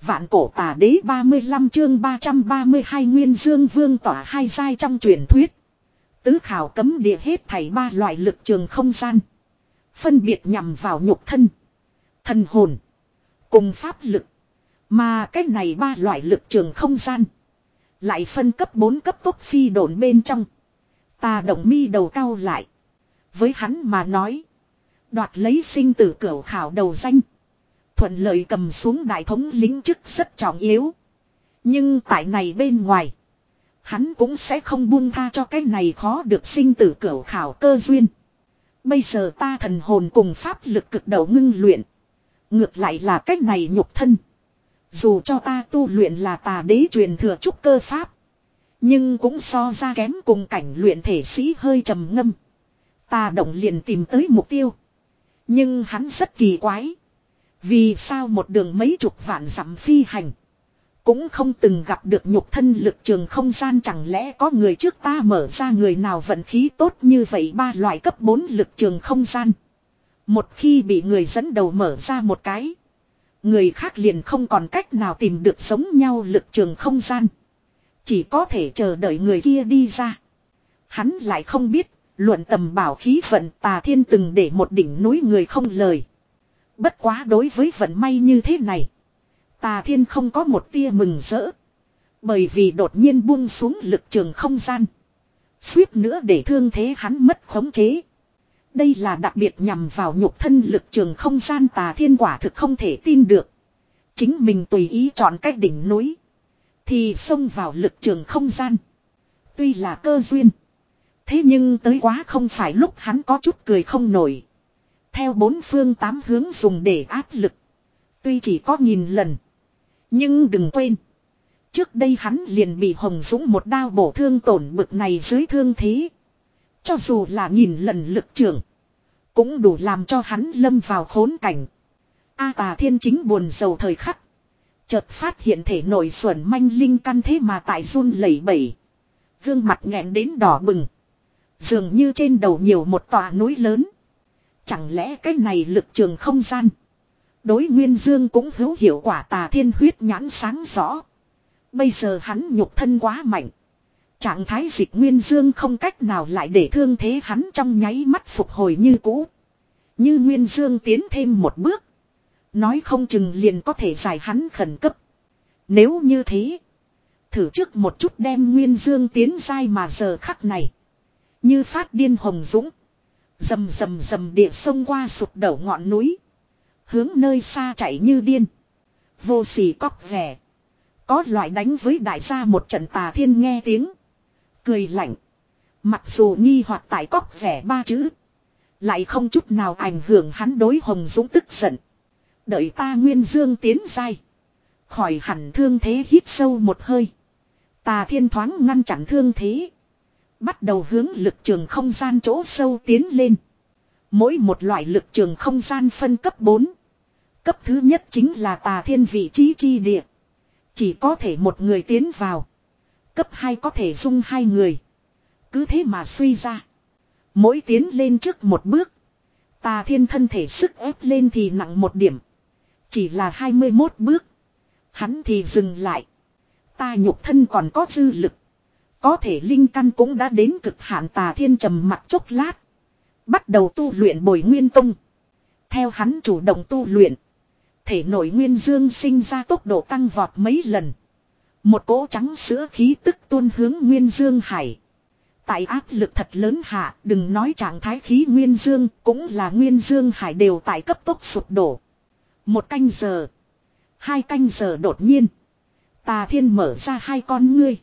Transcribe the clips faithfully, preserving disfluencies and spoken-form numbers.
Vạn cổ tà đế ba mươi lăm chương ba trăm ba mươi hai Nguyên Dương Vương tỏa hai giai trong truyền thuyết. Tứ khảo cấm địa hết thảy ba loại lực trường không gian. Phân biệt nhằm vào nhục thân, thần hồn, cùng pháp lực. Mà cách này ba loại lực trường không gian. Lại phân cấp bốn cấp tốc phi độn bên trong. Tà động mi đầu cao lại. Với hắn mà nói. Đoạt lấy sinh tử cửu khảo đầu danh. Thuận lợi cầm xuống đại thống lĩnh chức rất trọng yếu. Nhưng tại này bên ngoài. Hắn cũng sẽ không buông tha cho cái này khó được sinh tử cửu khảo cơ duyên. Bây giờ ta thần hồn cùng pháp lực cực đầu ngưng luyện. Ngược lại là cái này nhục thân. Dù cho ta tu luyện là tà đế truyền thừa trúc cơ pháp. Nhưng cũng so ra kém cùng cảnh luyện thể sĩ hơi trầm ngâm. Tà động liền tìm tới mục tiêu. Nhưng hắn rất kỳ quái. Vì sao một đường mấy chục vạn dặm phi hành. Cũng không từng gặp được nhục thân lực trường không gian, chẳng lẽ có người trước ta mở ra người nào vận khí tốt như vậy. Ba loại cấp bốn lực trường không gian. Một khi bị người dẫn đầu mở ra một cái. Người khác liền không còn cách nào tìm được giống nhau lực trường không gian. Chỉ có thể chờ đợi người kia đi ra. Hắn lại không biết, luận tầm bảo khí vận Tà Thiên từng để một đỉnh núi người không lời. Bất quá đối với vận may như thế này, Tà Thiên không có một tia mừng rỡ. Bởi vì đột nhiên buông xuống lực trường không gian. Suýt nữa để thương thế hắn mất khống chế. Đây là đặc biệt nhằm vào nhục thân lực trường không gian. Tà Thiên quả thực không thể tin được. Chính mình tùy ý chọn cách đỉnh núi. Thì xông vào lực trường không gian. Tuy là cơ duyên. Thế nhưng tới quá không phải lúc hắn có chút cười không nổi. Theo bốn phương tám hướng dùng để áp lực. Tuy chỉ có nghìn lần. Nhưng đừng quên. Trước đây hắn liền bị Hồng Dũng một đao bổ thương tổn bực này dưới thương thế. Cho dù là nghìn lần lực trường. Cũng đủ làm cho hắn lâm vào khốn cảnh. A Tà Thiên chính buồn rầu thời khắc. Chợt phát hiện thể nội xuẩn manh linh căn thế mà tại run lẩy bẩy. Gương mặt nghẹn đến đỏ bừng. Dường như trên đầu nhiều một tòa núi lớn. Chẳng lẽ cái này lực trường không gian. Đối Nguyên Dương cũng hữu hiệu quả. Tà Thiên huyết nhãn sáng rõ. Bây giờ hắn nhục thân quá mạnh. Trạng thái dịch Nguyên Dương không cách nào lại để thương thế hắn trong nháy mắt phục hồi như cũ. Như Nguyên Dương tiến thêm một bước. Nói không chừng liền có thể giải hắn khẩn cấp. Nếu như thế. Thử trước một chút đem Nguyên Dương tiến dai mà giờ khắc này. Như phát điên Hồng Dũng. Dầm dầm dầm địa sông qua sụp đổ ngọn núi. Hướng nơi xa chạy như điên. Vô sỉ cóc vẻ. Có loại đánh với đại gia một trận. Tà Thiên nghe tiếng. Cười lạnh. Mặc dù nghi hoặc tại cóc vẻ ba chữ. Lại không chút nào ảnh hưởng hắn đối Hồng Dũng tức giận. Đợi ta Nguyên Dương tiến dai. Khỏi hẳn thương thế, hít sâu một hơi. Tà Thiên thoáng ngăn chặn thương thế. Bắt đầu hướng lực trường không gian chỗ sâu tiến lên. Mỗi một loại lực trường không gian phân cấp bốn. Cấp thứ nhất chính là Tà Thiên vị trí chi địa. Chỉ có thể một người tiến vào. Cấp hai có thể dung hai người. Cứ thế mà suy ra. Mỗi tiến lên trước một bước. Tà Thiên thân thể sức ép lên thì nặng một điểm. Chỉ là hai mươi mốt bước. Hắn thì dừng lại. Ta nhục thân còn có dư lực. Có thể linh căn cũng đã đến cực hạn. Tà Thiên trầm mặt chốc lát. Bắt đầu tu luyện Bồi Nguyên Tông. Theo hắn chủ động tu luyện. Thể nội Nguyên Dương sinh ra tốc độ tăng vọt mấy lần. Một cỗ trắng sữa khí tức tuôn hướng Nguyên Dương Hải. Tại áp lực thật lớn hạ, đừng nói trạng thái khí Nguyên Dương, cũng là Nguyên Dương Hải đều tại cấp tốc sụp đổ. Một canh giờ. Hai canh giờ đột nhiên. Tà Thiên mở ra hai con ngươi.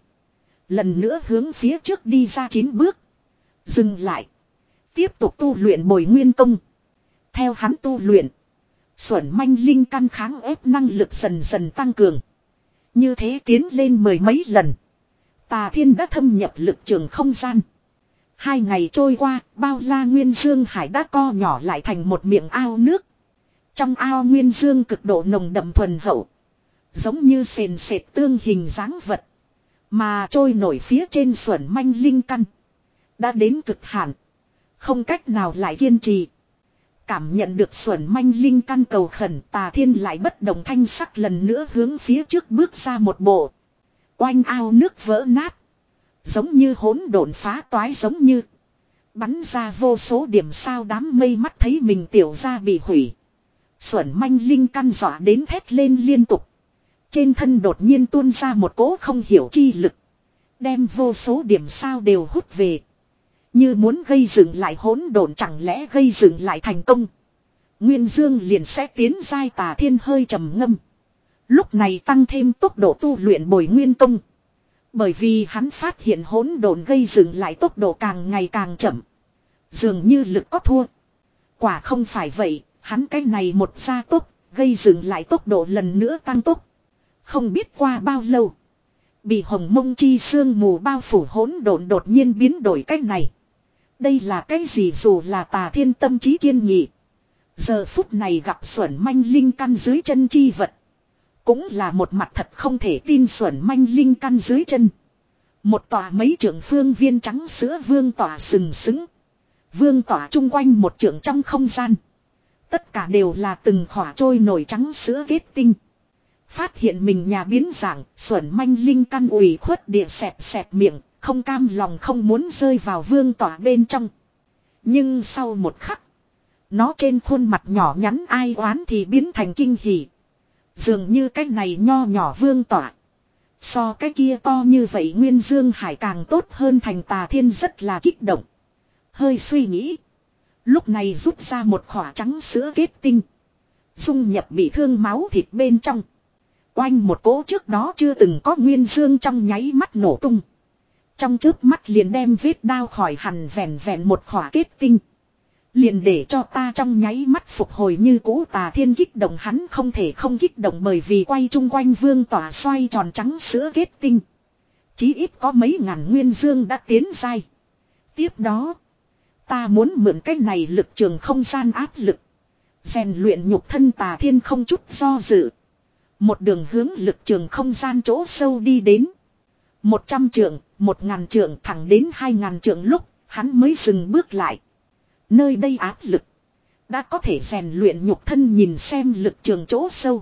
Lần nữa hướng phía trước đi ra chín bước. Dừng lại. Tiếp tục tu luyện Bồi Nguyên Tông. Theo hắn tu luyện. Xuẩn manh linh căn kháng ép năng lực dần dần tăng cường. Như thế tiến lên mười mấy lần. Tà Thiên đã thâm nhập lực trường không gian. Hai ngày trôi qua, bao la Nguyên Dương Hải đã co nhỏ lại thành một miệng ao nước. Trong ao Nguyên Dương cực độ nồng đậm thuần hậu. Giống như sền sệt tương hình dáng vật. Mà trôi nổi phía trên xuẩn manh linh căn. Đã đến cực hạn. Không cách nào lại kiên trì. Cảm nhận được xuẩn manh linh căn cầu khẩn, Tà Thiên lại bất động thanh sắc lần nữa hướng phía trước bước ra một bộ. Oanh, ao nước vỡ nát. Giống như hỗn độn phá toái, giống như bắn ra vô số điểm sao. Đám mây mắt thấy mình tiểu ra bị hủy. Xuẩn manh linh căn dọa đến thét lên liên tục. Trên thân đột nhiên tuôn ra một cỗ không hiểu chi lực. Đem vô số điểm sao đều hút về. Như muốn gây dựng lại hỗn độn, chẳng lẽ gây dựng lại thành công. Nguyên Dương liền sẽ tiến giai. Tà Thiên hơi trầm ngâm. Lúc này tăng thêm tốc độ tu luyện bồi nguyên công. Bởi vì hắn phát hiện hỗn độn gây dựng lại tốc độ càng ngày càng chậm. Dường như lực có thua. Quả không phải vậy, hắn cái này một gia tốc, gây dựng lại tốc độ lần nữa tăng tốc. Không biết qua bao lâu. Bị hồng mông chi sương mù bao phủ hỗn độn đột nhiên biến đổi cách này. Đây là cái gì? Dù là Tà Thiên tâm trí kiên nghị. Giờ phút này gặp xuẩn manh linh căn dưới chân chi vật. Cũng là một mặt thật không thể tin. Xuẩn manh linh căn dưới chân. Một tòa mấy trượng phương viên trắng sữa vương tỏa sừng sững. Vương tỏa chung quanh một trượng trong không gian. Tất cả đều là từng khỏa trôi nổi trắng sữa kết tinh. Phát hiện mình nhà biến dạng, xuẩn manh linh căn ủy khuất địa xẹp xẹp miệng, không cam lòng không muốn rơi vào vương tỏa bên trong. Nhưng sau một khắc, nó trên khuôn mặt nhỏ nhắn ai oán thì biến thành kinh hỉ. Dường như cái này nho nhỏ vương tỏa. So cái kia to như vậy Nguyên Dương Hải càng tốt hơn. Thành Tà Thiên rất là kích động. Hơi suy nghĩ. Lúc này rút ra một khỏa trắng sữa kết tinh. Dung nhập bị thương máu thịt bên trong. Oanh, một cỗ trước đó chưa từng có Nguyên Dương trong nháy mắt nổ tung. Trong chớp mắt liền đem vết đao khỏi hẳn, vẹn vẹn một khỏa kết tinh. Liền để cho ta trong nháy mắt phục hồi như cũ. Tà Thiên kích động, hắn không thể không kích động, bởi vì quay chung quanh vương tỏa xoay tròn trắng sữa kết tinh. Chí ít có mấy ngàn Nguyên Dương đã tiến giai. Tiếp đó, ta muốn mượn cái này lực trường không gian áp lực. Rèn luyện nhục thân. Tà Thiên không chút do dự. Một đường hướng lực trường không gian chỗ sâu đi đến. Một trăm trượng, một ngàn trượng, thẳng đến hai ngàn trượng lúc, hắn mới dừng bước lại. Nơi đây áp lực. Đã có thể rèn luyện nhục thân. Nhìn xem lực trường chỗ sâu.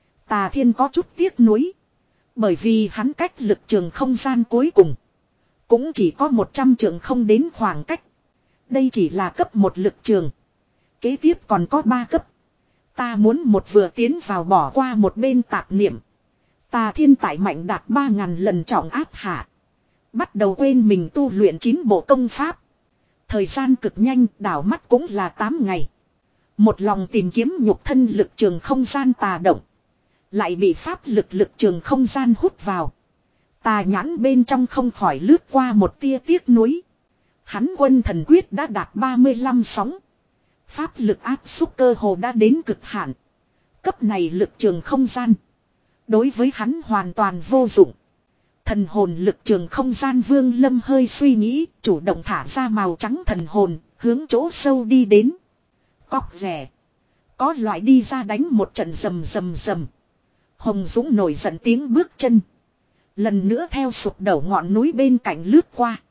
Tà Thiên có chút tiếc nuối. Bởi vì hắn cách lực trường không gian cuối cùng. Cũng chỉ có một trăm trượng không đến khoảng cách. Đây chỉ là cấp một lực trường. Kế tiếp còn có ba cấp. Ta muốn một vừa tiến vào bỏ qua một bên tạp niệm. Tà Thiên tại mạnh đạt ba ngàn lần trọng áp hạ. Bắt đầu quên mình tu luyện chín bộ công pháp. Thời gian cực nhanh, đảo mắt cũng là tám ngày. Một lòng tìm kiếm nhục thân lực trường không gian tà động. Lại bị pháp lực lực trường không gian hút vào. Tà nhãn bên trong không khỏi lướt qua một tia tiếc nuối. Hắn quân thần quyết đã đạt ba mươi lăm sóng. Pháp lực áp xúc cơ hồ đã đến cực hạn. Cấp này lực trường không gian. Đối với hắn hoàn toàn vô dụng. Thần hồn lực trường không gian Vương Lâm hơi suy nghĩ, chủ động thả ra màu trắng thần hồn, hướng chỗ sâu đi đến. Cóc rẻ. Có loại đi ra đánh một trận rầm rầm rầm. Hồng Dũng nổi giận tiếng bước chân. Lần nữa theo sụp đổ ngọn núi bên cạnh lướt qua.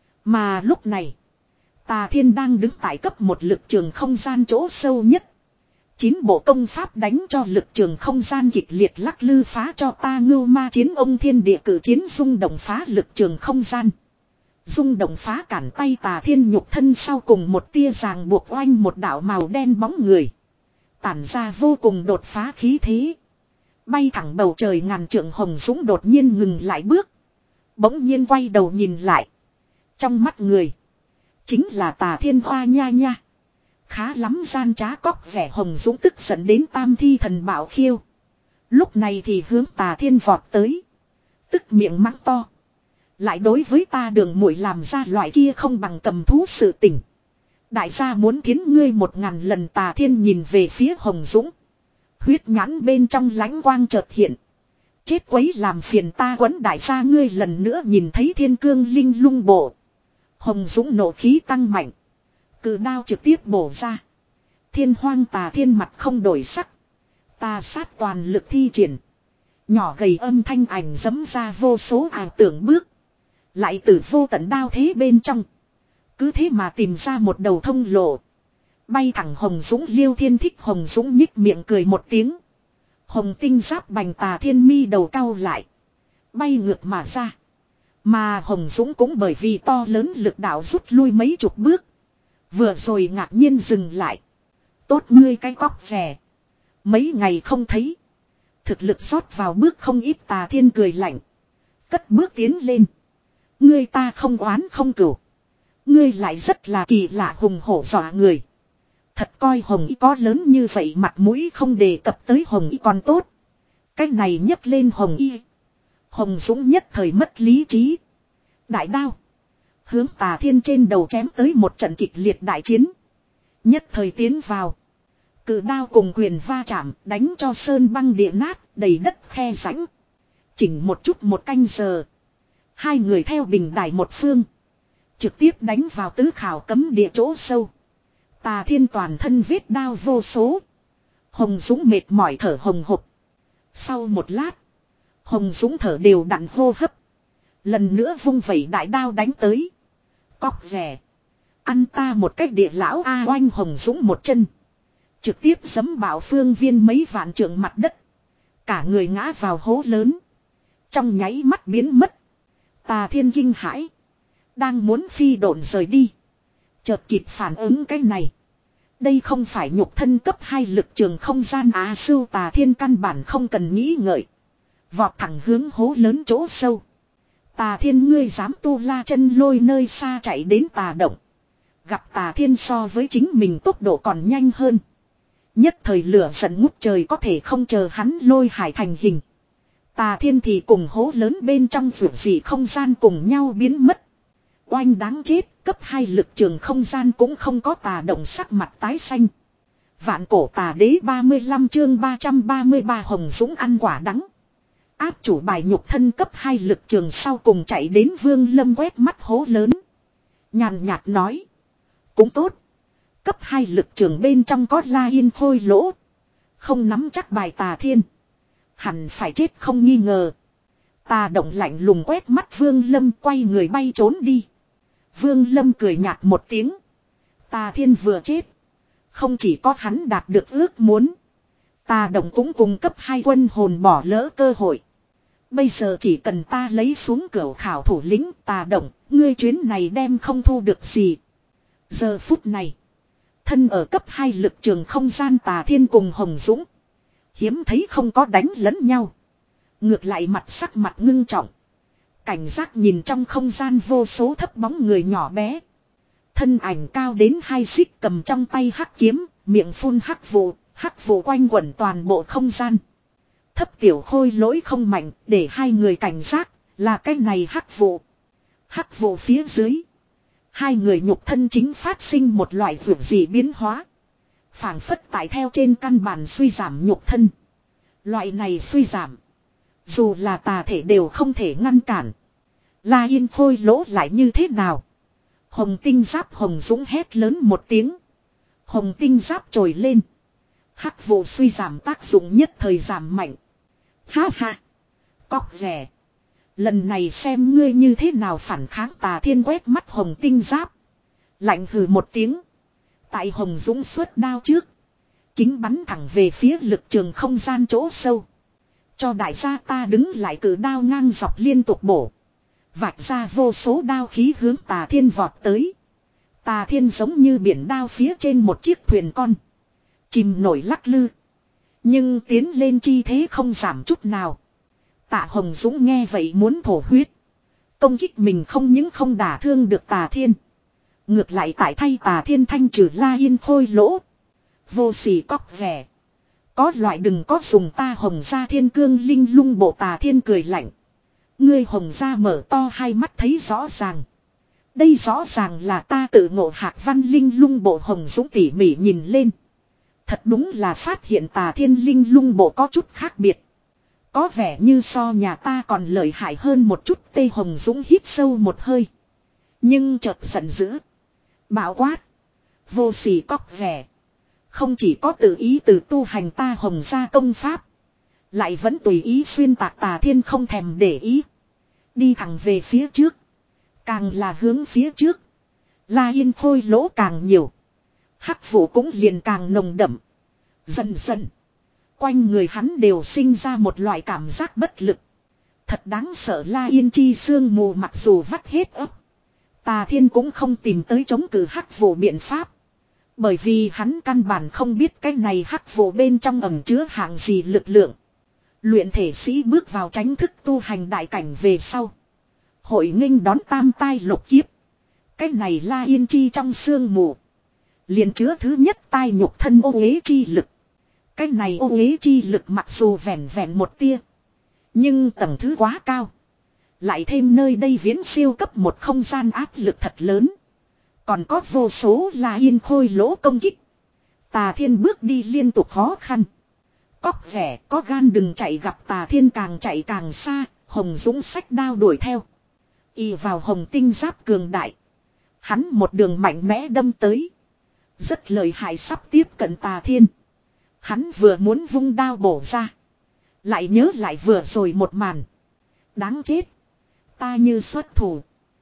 Mà lúc này, Tà Thiên đang đứng tại cấp một lực trường không gian chỗ sâu nhất. Chín bộ công pháp đánh cho lực trường không gian kịch liệt lắc lư, phá cho ta ngưu ma chiến ông thiên địa cử chiến, rung động phá lực trường không gian. Rung động phá cản tay Tà Thiên nhục thân, sau cùng một tia ràng buộc oanh một đạo màu đen bóng người. Tản ra vô cùng đột phá khí thế. Bay thẳng bầu trời ngàn trượng. Hồng Dũng đột nhiên ngừng lại bước. Bỗng nhiên quay đầu nhìn lại. Trong mắt người. Chính là Tà Thiên hoa nha nha. Khá lắm gian trá cóc vẻ. Hồng Dũng tức giận đến tam thi thần bảo khiêu. Lúc này thì hướng Tà Thiên vọt tới. Tức miệng mắng to. Lại đối với ta Đường muội làm ra loại kia không bằng cầm thú sự tình. Đại gia muốn thiến ngươi một ngàn lần. Tà Thiên nhìn về phía Hồng Dũng. Huyết nhãn bên trong lãnh quang chợt hiện. Chết quấy làm phiền ta quấn đại gia ngươi. Lần nữa nhìn thấy thiên cương linh lung bộ. Hồng Dũng nộ khí tăng mạnh. Cự đao trực tiếp bổ ra. Thiên hoang Tà Thiên mặt không đổi sắc. Tà sát toàn lực thi triển. Nhỏ gầy âm thanh ảnh dấm ra vô số ảo tưởng bước. Lại từ vô tận đao thế bên trong. Cứ thế mà tìm ra một đầu thông lộ. Bay thẳng Hồng Dũng Liêu Thiên thích Hồng Dũng nhích miệng cười một tiếng. Hồng tinh giáp bành Tà Thiên mi đầu cau lại. Bay ngược mà ra. Mà Hồng Dũng cũng bởi vì to lớn lực đạo rút lui mấy chục bước. Vừa rồi ngạc nhiên dừng lại. Tốt ngươi cái cóc rẻ. Mấy ngày không thấy. Thực lực rót vào bước không ít. Tà Thiên cười lạnh. Cất bước tiến lên. Ngươi ta không oán không cửu. Ngươi lại rất là kỳ lạ hùng hổ dọa người. Thật coi Hồng Y có lớn như vậy mặt mũi không đề cập tới Hồng Y còn tốt. Cái này nhấc lên Hồng Y. Hồng Dũng nhất thời mất lý trí. Đại đao. Hướng Tà Thiên trên đầu chém tới một trận kịch liệt đại chiến. Nhất thời tiến vào. Cự đao cùng quyền va chạm đánh cho sơn băng địa nát đầy đất khe rãnh. Chỉnh một chút một canh giờ. Hai người theo bình đài một phương. Trực tiếp đánh vào tứ khảo cấm địa chỗ sâu. Tà Thiên toàn thân vết đao vô số. Hồng Dũng mệt mỏi thở hồng hộc. Sau một lát. Hồng Dũng thở đều đặn hô hấp. Lần nữa vung vẩy đại đao đánh tới. Cóc rẻ. Ăn ta một cách địa lão A oanh Hồng Dũng một chân. Trực tiếp giẫm bảo phương viên mấy vạn trượng mặt đất. Cả người ngã vào hố lớn. Trong nháy mắt biến mất. Tà Thiên kinh hãi. Đang muốn phi độn rời đi. Chợt kịp phản ứng cái này. Đây không phải nhục thân cấp hai lực trường không gian Á Sưu. Tà Thiên căn bản không cần nghĩ ngợi. Vọt thẳng hướng hố lớn chỗ sâu. Tà Thiên ngươi dám tu la chân lôi nơi xa chạy đến tà động. Gặp Tà Thiên so với chính mình tốc độ còn nhanh hơn. Nhất thời lửa giận ngút trời có thể không chờ hắn lôi hải thành hình. Tà Thiên thì cùng hố lớn bên trong vượt dị không gian cùng nhau biến mất. Oanh đáng chết, cấp hai lực trường không gian cũng không có tà động sắc mặt tái xanh. Vạn cổ tà đế ba mươi lăm chương ba trăm ba mươi ba Hồng Dũng ăn quả đắng. Áp chủ bài nhục thân cấp hai lực trường sau cùng chạy đến Vương Lâm quét mắt hố lớn. Nhàn nhạt nói. Cũng tốt. Cấp hai lực trường bên trong có La Yên Khôi lỗ. Không nắm chắc bài Tà Thiên. Hẳn phải chết không nghi ngờ. Tà động lạnh lùng quét mắt Vương Lâm quay người bay trốn đi. Vương Lâm cười nhạt một tiếng. Tà Thiên vừa chết. Không chỉ có hắn đạt được ước muốn. Tà động cũng cung cấp hai quân hồn bỏ lỡ cơ hội. Bây giờ chỉ cần ta lấy xuống cửu khảo thủ lĩnh Tà động. Ngươi chuyến này đem không thu được gì. Giờ phút này. Thân ở cấp hai lực trường không gian Tà Thiên cùng Hồng Dũng. Hiếm thấy không có đánh lẫn nhau. Ngược lại mặt sắc mặt ngưng trọng. Cảnh giác nhìn trong không gian vô số thấp bóng người nhỏ bé. Thân ảnh cao đến hai xích cầm trong tay hắc kiếm, miệng phun hắc vụ, hắc vụ quanh quẩn toàn bộ không gian. Thấp tiểu khôi lỗi không mạnh, để hai người cảnh giác, là cái này hắc vụ. Hắc vụ phía dưới. Hai người nhục thân chính phát sinh một loại vượt dị biến hóa. Phảng phất tại theo trên căn bản suy giảm nhục thân. Loại này suy giảm. Dù là tà thể đều không thể ngăn cản. La Yên Khôi lỗ lại như thế nào? Hồng tinh giáp Hồng Dũng hét lớn một tiếng. Hồng tinh giáp trồi lên. Hắc vụ suy giảm tác dụng nhất thời giảm mạnh. Ha ha. Cóc rẻ. Lần này xem ngươi như thế nào phản kháng. Tà Thiên quét mắt Hồng tinh giáp. Lạnh hừ một tiếng. Tại Hồng Dũng xuất đao trước. Kính bắn thẳng về phía lực trường không gian chỗ sâu. Cho đại gia ta đứng lại cử đao ngang dọc liên tục bổ. Vạch ra vô số đao khí hướng Tà Thiên vọt tới. Tà Thiên giống như biển đao phía trên một chiếc thuyền con. Chìm nổi lắc lư. Nhưng tiến lên chi thế không giảm chút nào. Tạ Hồng Dũng nghe vậy muốn thổ huyết. Công kích mình không những không đả thương được Tà Thiên. Ngược lại tại thay Tà Thiên thanh trừ La Yên Khôi lỗ. Vô sỉ cóc ghẻ. Có loại đừng có dùng ta Hồng gia thiên cương linh lung bộ. Tà Thiên cười lạnh. Ngươi Hồng gia mở to hai mắt thấy rõ ràng. Đây rõ ràng là ta tự ngộ hạc văn linh lung bộ. Hồng Dũng tỉ mỉ nhìn lên. Thật đúng là phát hiện Tà Thiên linh lung bộ có chút khác biệt. Có vẻ như so nhà ta còn lợi hại hơn một chút. Tê Hồng Dũng hít sâu một hơi. Nhưng chợt giận dữ. Bạo quát. Vô sỉ cóc ghẻ. Không chỉ có tự ý từ tu hành ta Hồng gia công pháp. Lại vẫn tùy ý xuyên tạc. Tà Thiên không thèm để ý. Đi thẳng về phía trước. Càng là hướng phía trước. La Yên Khôi lỗ càng nhiều. Hắc vụ cũng liền càng nồng đậm. Dần dần. Quanh người hắn đều sinh ra một loại cảm giác bất lực. Thật đáng sợ. La Yên Chi sương mù mặc dù vắt hết ấp. Tà Thiên cũng không tìm tới chống cự hắc vụ biện pháp. Bởi vì hắn căn bản không biết cái này hắc vụ bên trong ẩn chứa hạng gì lực lượng. Luyện thể sĩ bước vào tránh thức tu hành đại cảnh về sau. Hội nghênh đón tam tai lục kiếp. Cái này La Yên Chi trong sương mù. Liền chứa thứ nhất tai nhục thân ô uế chi lực. Cái này ô uế chi lực mặc dù vẹn vẹn một tia. Nhưng tầng thứ quá cao. Lại thêm nơi đây viễn siêu cấp một không gian áp lực thật lớn. Còn có vô số La Yên khôi lỗ công kích. Tà Thiên bước đi liên tục khó khăn. Cóc vẻ có gan đừng chạy, gặp Tà Thiên càng chạy càng xa. Hồng Dũng xách đao đuổi theo. Y vào hồng tinh giáp cường đại. Hắn một đường mạnh mẽ đâm tới. Rất lợi hại, sắp tiếp cận Tà Thiên. Hắn vừa muốn vung đao bổ ra. Lại nhớ lại vừa rồi một màn. Đáng chết. Ta như xuất thủ.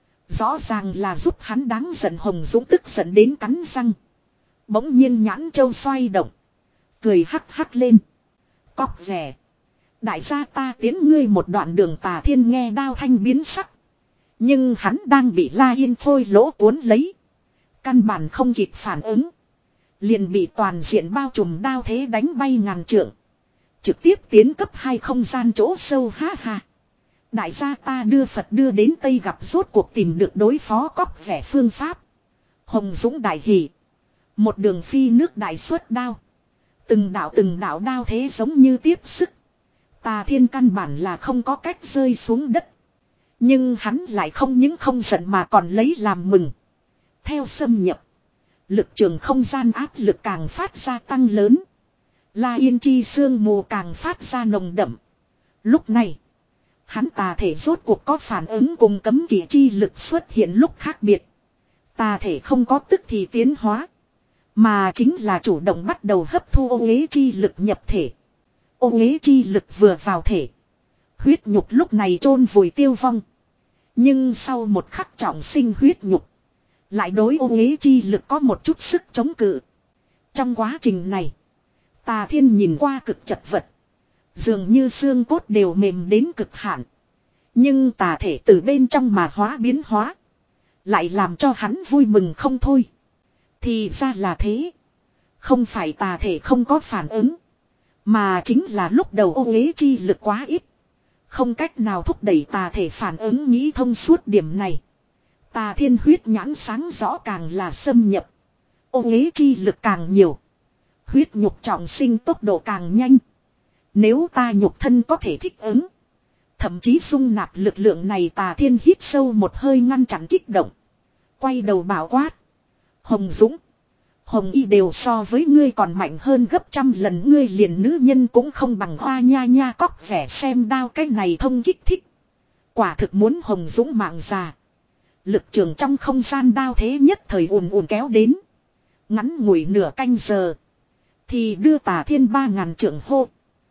Rõ ràng là giúp hắn, đáng giận. Hồng Dũng tức giận đến cắn răng. Bỗng nhiên nhãn châu xoay động. Cười hắc hắc lên. Cóc rẻ. Đại gia ta tiến ngươi một đoạn đường. Tà Thiên nghe đao thanh biến sắc. Nhưng hắn đang bị La Yên phôi lỗ cuốn lấy. Căn bản không kịp phản ứng. Liền bị toàn diện bao trùm đao thế đánh bay ngàn trượng. Trực tiếp tiến cấp hai không gian chỗ sâu, ha ha. Đại gia ta đưa Phật đưa đến Tây gặp rốt cuộc tìm được đối phó cóc vẻ phương pháp. Hồng Dũng đại hỉ. Một đường phi nước đại xuất đao. Từng đạo từng đạo đao thế giống như tiếp sức. Tà Thiên căn bản là không có cách rơi xuống đất. Nhưng hắn lại không những không giận mà còn lấy làm mừng. Theo xâm nhập. Lực trường không gian áp lực càng phát ra tăng lớn. La Yên Chi sương mù càng phát ra nồng đậm. Lúc này. Hắn tà thể rốt cuộc có phản ứng cùng cấm kỵ chi lực xuất hiện lúc khác biệt. Tà thể không có tức thì tiến hóa. Mà chính là chủ động bắt đầu hấp thu ô uế chi lực nhập thể. Ô uế chi lực vừa vào thể. Huyết nhục lúc này chôn vùi tiêu vong. Nhưng sau một khắc trọng sinh huyết nhục. Lại đối ô uế chi lực có một chút sức chống cự. Trong quá trình này. Tà Thiên nhìn qua cực chật vật. Dường như xương cốt đều mềm đến cực hạn. Nhưng tà thể từ bên trong mà hóa biến hóa. Lại làm cho hắn vui mừng không thôi. Thì ra là thế. Không phải tà thể không có phản ứng. Mà chính là lúc đầu ô uế chi lực quá ít. Không cách nào thúc đẩy tà thể phản ứng, nghĩ thông suốt điểm này. Tà Thiên huyết nhãn sáng rõ càng là xâm nhập. Ô uế chi lực càng nhiều. Huyết nhục trọng sinh tốc độ càng nhanh. Nếu ta nhục thân có thể thích ứng. Thậm chí dung nạp lực lượng này. Tà Thiên hít sâu một hơi ngăn chặn kích động. Quay đầu bảo quát. Hồng Dũng. Hồng Y đều so với ngươi còn mạnh hơn gấp trăm lần. Ngươi liền nữ nhân cũng không bằng, hoa nha nha. Cóc vẻ xem đao cái này thông kích thích. Quả thực muốn Hồng Dũng mạng già. Lực trường trong không gian đao thế nhất thời ùn ùn kéo đến. Ngắn ngủi nửa canh giờ. Thì đưa Tà Thiên ba ngàn trượng hô.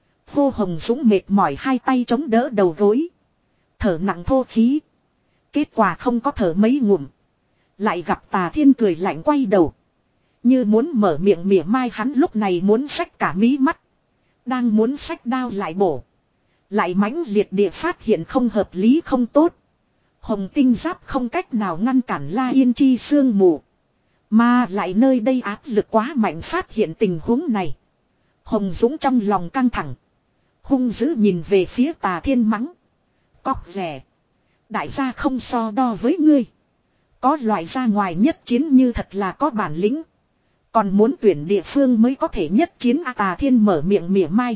Hô Hồng Dũng mệt mỏi hai tay chống đỡ đầu gối. Thở nặng thô khí. Kết quả không có thở mấy ngụm. Lại gặp Tà Thiên cười lạnh quay đầu. Như muốn mở miệng mỉa mai hắn lúc này muốn xách cả mí mắt. Đang muốn xách đao lại bổ. Lại mãnh liệt địa phát hiện không hợp lý không tốt. Hồng tinh giáp không cách nào ngăn cản La Yên Chi sương mù. Mà lại nơi đây áp lực quá mạnh, phát hiện tình huống này. Hồng Dũng trong lòng căng thẳng. Hung dữ nhìn về phía Tà Thiên mắng. Cóc rẻ. Đại gia không so đo với ngươi. Có loại ra ngoài nhất chiến như thật là có bản lĩnh. Còn muốn tuyển địa phương mới có thể nhất chiến. À, Tà Thiên mở miệng mỉa mai.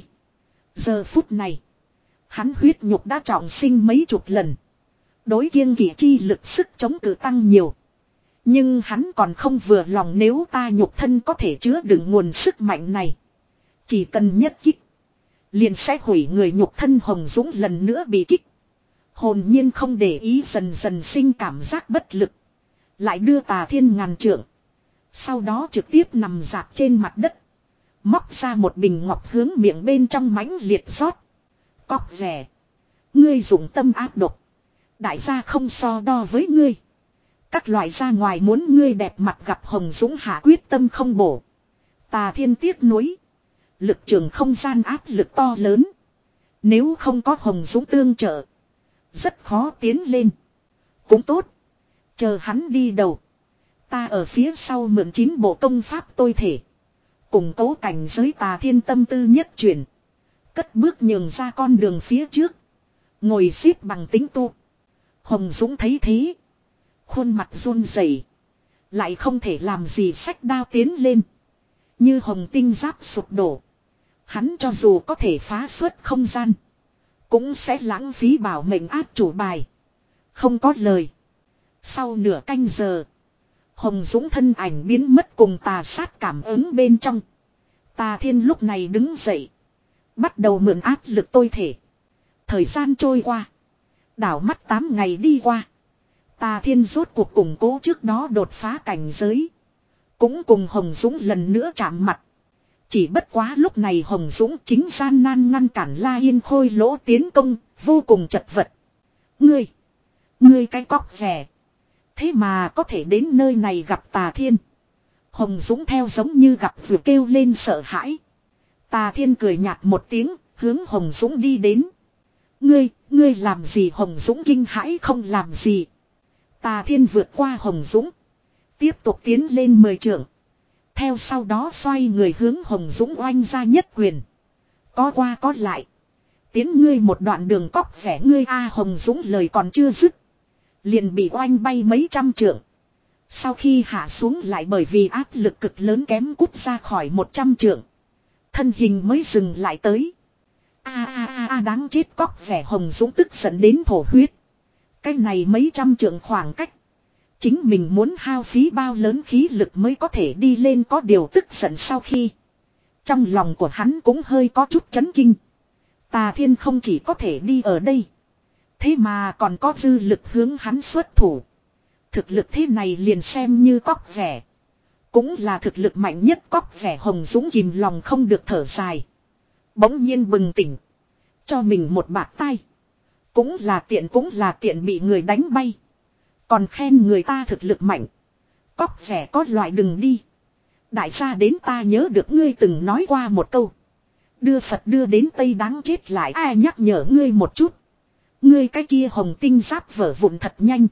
Giờ phút này. Hắn huyết nhục đã trọng sinh mấy chục lần. Đối kiêng kỵ chi lực sức chống cự tăng nhiều. Nhưng hắn còn không vừa lòng, nếu ta nhục thân có thể chứa đựng nguồn sức mạnh này. Chỉ cần nhất kích. Liền sẽ hủy người nhục thân. Hồng Dũng lần nữa bị kích. Hồn nhiên không để ý, dần dần sinh cảm giác bất lực. Lại đưa Tà Thiên ngàn trượng. Sau đó trực tiếp nằm dạp trên mặt đất. Móc ra một bình ngọc hướng miệng bên trong mãnh liệt rót. Cóc rẻ. Ngươi dùng tâm ác độc. Đại gia không so đo với ngươi. Các loại ra ngoài muốn ngươi đẹp mặt gặp Hồng Dũng hạ quyết tâm không bổ. Tà Thiên tiếc nuối. Lực trường không gian áp lực to lớn. Nếu không có Hồng Dũng tương trợ. Rất khó tiến lên. Cũng tốt. Chờ hắn đi đầu. Ta ở phía sau mượn chín bộ công pháp tôi thể. Củng cố cảnh giới Tà Thiên tâm tư nhất chuyển. Cất bước nhường ra con đường phía trước. Ngồi xếp bằng tính tu. Hồng Dũng thấy thế. Khuôn mặt run rẩy, lại không thể làm gì xách đao tiến lên. Như hồng tinh giáp sụp đổ. Hắn cho dù có thể phá xuất không gian. Cũng sẽ lãng phí bảo mệnh áp chủ bài. Không có lời. Sau nửa canh giờ. Hồng Dũng thân ảnh biến mất cùng tà sát cảm ứng bên trong. Tà Thiên lúc này đứng dậy. Bắt đầu mượn áp lực tôi thể. Thời gian trôi qua. Đảo mắt tám ngày đi qua. Tà Thiên rốt cuộc củng cố trước đó đột phá cảnh giới. Cũng cùng Hồng Dũng lần nữa chạm mặt. Chỉ bất quá lúc này Hồng Dũng chính gian nan ngăn cản La Yên Khôi lỗ tiến công, vô cùng chật vật. Ngươi! Ngươi cái cóc rẻ! Thế mà có thể đến nơi này gặp Tà Thiên. Hồng Dũng theo giống như gặp vừa kêu lên sợ hãi. Tà Thiên cười nhạt một tiếng, hướng Hồng Dũng đi đến. Ngươi, ngươi làm gì? Hồng Dũng kinh hãi không làm gì. Tà Thiên vượt qua Hồng Dũng. Tiếp tục tiến lên mười trượng. Theo sau đó xoay người hướng Hồng Dũng oanh ra nhất quyền. Có qua có lại. Tiến ngươi một đoạn đường cóc vẻ ngươi a. Hồng Dũng lời còn chưa dứt. Liền bị oanh bay mấy trăm trượng. Sau khi hạ xuống lại bởi vì áp lực cực lớn kém cút ra khỏi một trăm trượng. Thân hình mới dừng lại tới. A a a a đáng chết cóc vẻ. Hồng Dũng tức giận đến thổ huyết. Cái này mấy trăm trượng khoảng cách. Chính mình muốn hao phí bao lớn khí lực mới có thể đi lên, có điều tức giận sau khi. Trong lòng của hắn cũng hơi có chút chấn kinh. Tà Thiên không chỉ có thể đi ở đây. Thế mà còn có dư lực hướng hắn xuất thủ. Thực lực thế này liền xem như cóc vẻ. Cũng là thực lực mạnh nhất. Cóc vẻ. Hồng Dũng kìm lòng không được thở dài. Bỗng nhiên bừng tỉnh. Cho mình một bạt tay. Cũng là tiện cũng là tiện bị người đánh bay. Còn khen người ta thực lực mạnh. Cóc vẻ có loại đừng đi. Đại gia đến ta nhớ được ngươi từng nói qua một câu. Đưa Phật đưa đến Tây đáng chết lại. Ai nhắc nhở ngươi một chút. Ngươi cái kia hồng tinh giáp vỡ vụn thật nhanh.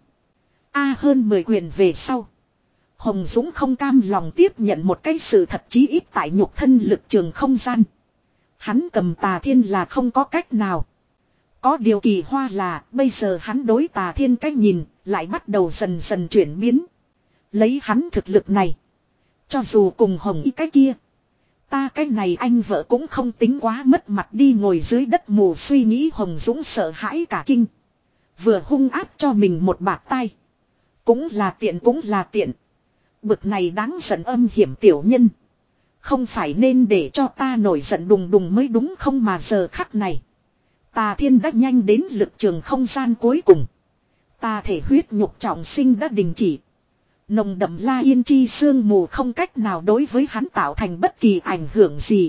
A hơn mười quyền về sau. Hồng Dũng không cam lòng tiếp nhận một cái sự thật chí ít tại nhục thân lực trường không gian. Hắn cầm Tà Thiên là không có cách nào. Có điều kỳ hoa là bây giờ hắn đối Tà Thiên cách nhìn lại bắt đầu dần dần chuyển biến. Lấy hắn thực lực này. Cho dù cùng Hồng Y cái kia. Ta cái này anh vợ cũng không tính quá mất mặt đi ngồi dưới đất mù suy nghĩ. Hồng Dũng sợ hãi cả kinh. Vừa hung áp cho mình một bạt tay. Cũng là tiện cũng là tiện. Bực này đáng giận âm hiểm tiểu nhân. Không phải nên để cho ta nổi giận đùng đùng mới đúng không mà giờ khắc này. Tà Thiên đã nhanh đến lực trường không gian cuối cùng. Tà thể huyết nhục trọng sinh đã đình chỉ. Nồng đậm La Yên chi sương mù không cách nào đối với hắn tạo thành bất kỳ ảnh hưởng gì.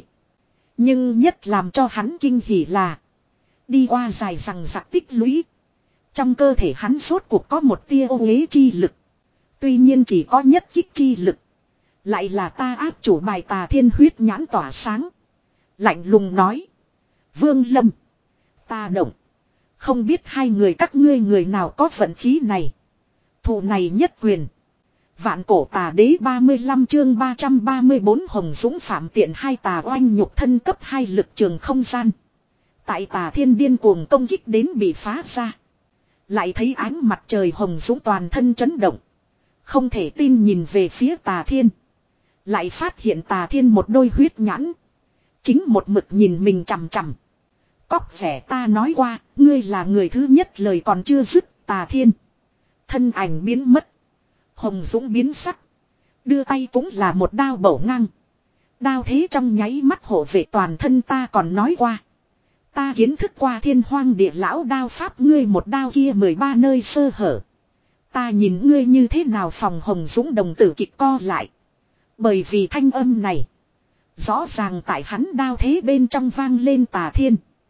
Nhưng nhất làm cho hắn kinh hỉ là. Đi qua dài rằng rạc tích lũy. Trong cơ thể hắn rốt cuộc có một tia ô uế chi lực. Tuy nhiên chỉ có nhất kích chi lực. Lại là ta áp chủ bài. Tà Thiên huyết nhãn tỏa sáng. Lạnh lùng nói. Vương Lâm. Ta động. Không biết hai người các ngươi người nào có vận khí này. Thù này nhất quyền. Vạn cổ tà đế ba mươi lăm chương ba trăm ba mươi bốn Hồng Dũng phạm tiện hai tà oanh nhục thân cấp hai lực trường không gian. Tại Tà Thiên điên cuồng công kích đến bị phá ra. Lại thấy ánh mặt trời Hồng Dũng toàn thân chấn động. Không thể tin nhìn về phía Tà Thiên. Lại phát hiện Tà Thiên một đôi huyết nhãn. Chính một mực nhìn mình chằm chằm. Cóc vẻ ta nói qua, ngươi là người thứ nhất lời còn chưa dứt. Tà Thiên. Thân ảnh biến mất. Hồng Dũng biến sắc. Đưa tay cũng là một đao bổ ngang. Đao thế trong nháy mắt hộ vệ toàn thân. Ta còn nói qua. Ta kiến thức qua Thiên Hoang Địa Lão đao pháp, ngươi một đao kia mười ba nơi sơ hở. Ta nhìn ngươi như thế nào phòng. Hồng Dũng đồng tử kịch co lại. Bởi vì thanh âm này. Rõ ràng tại hắn đao thế bên trong vang lên. Tà Thiên.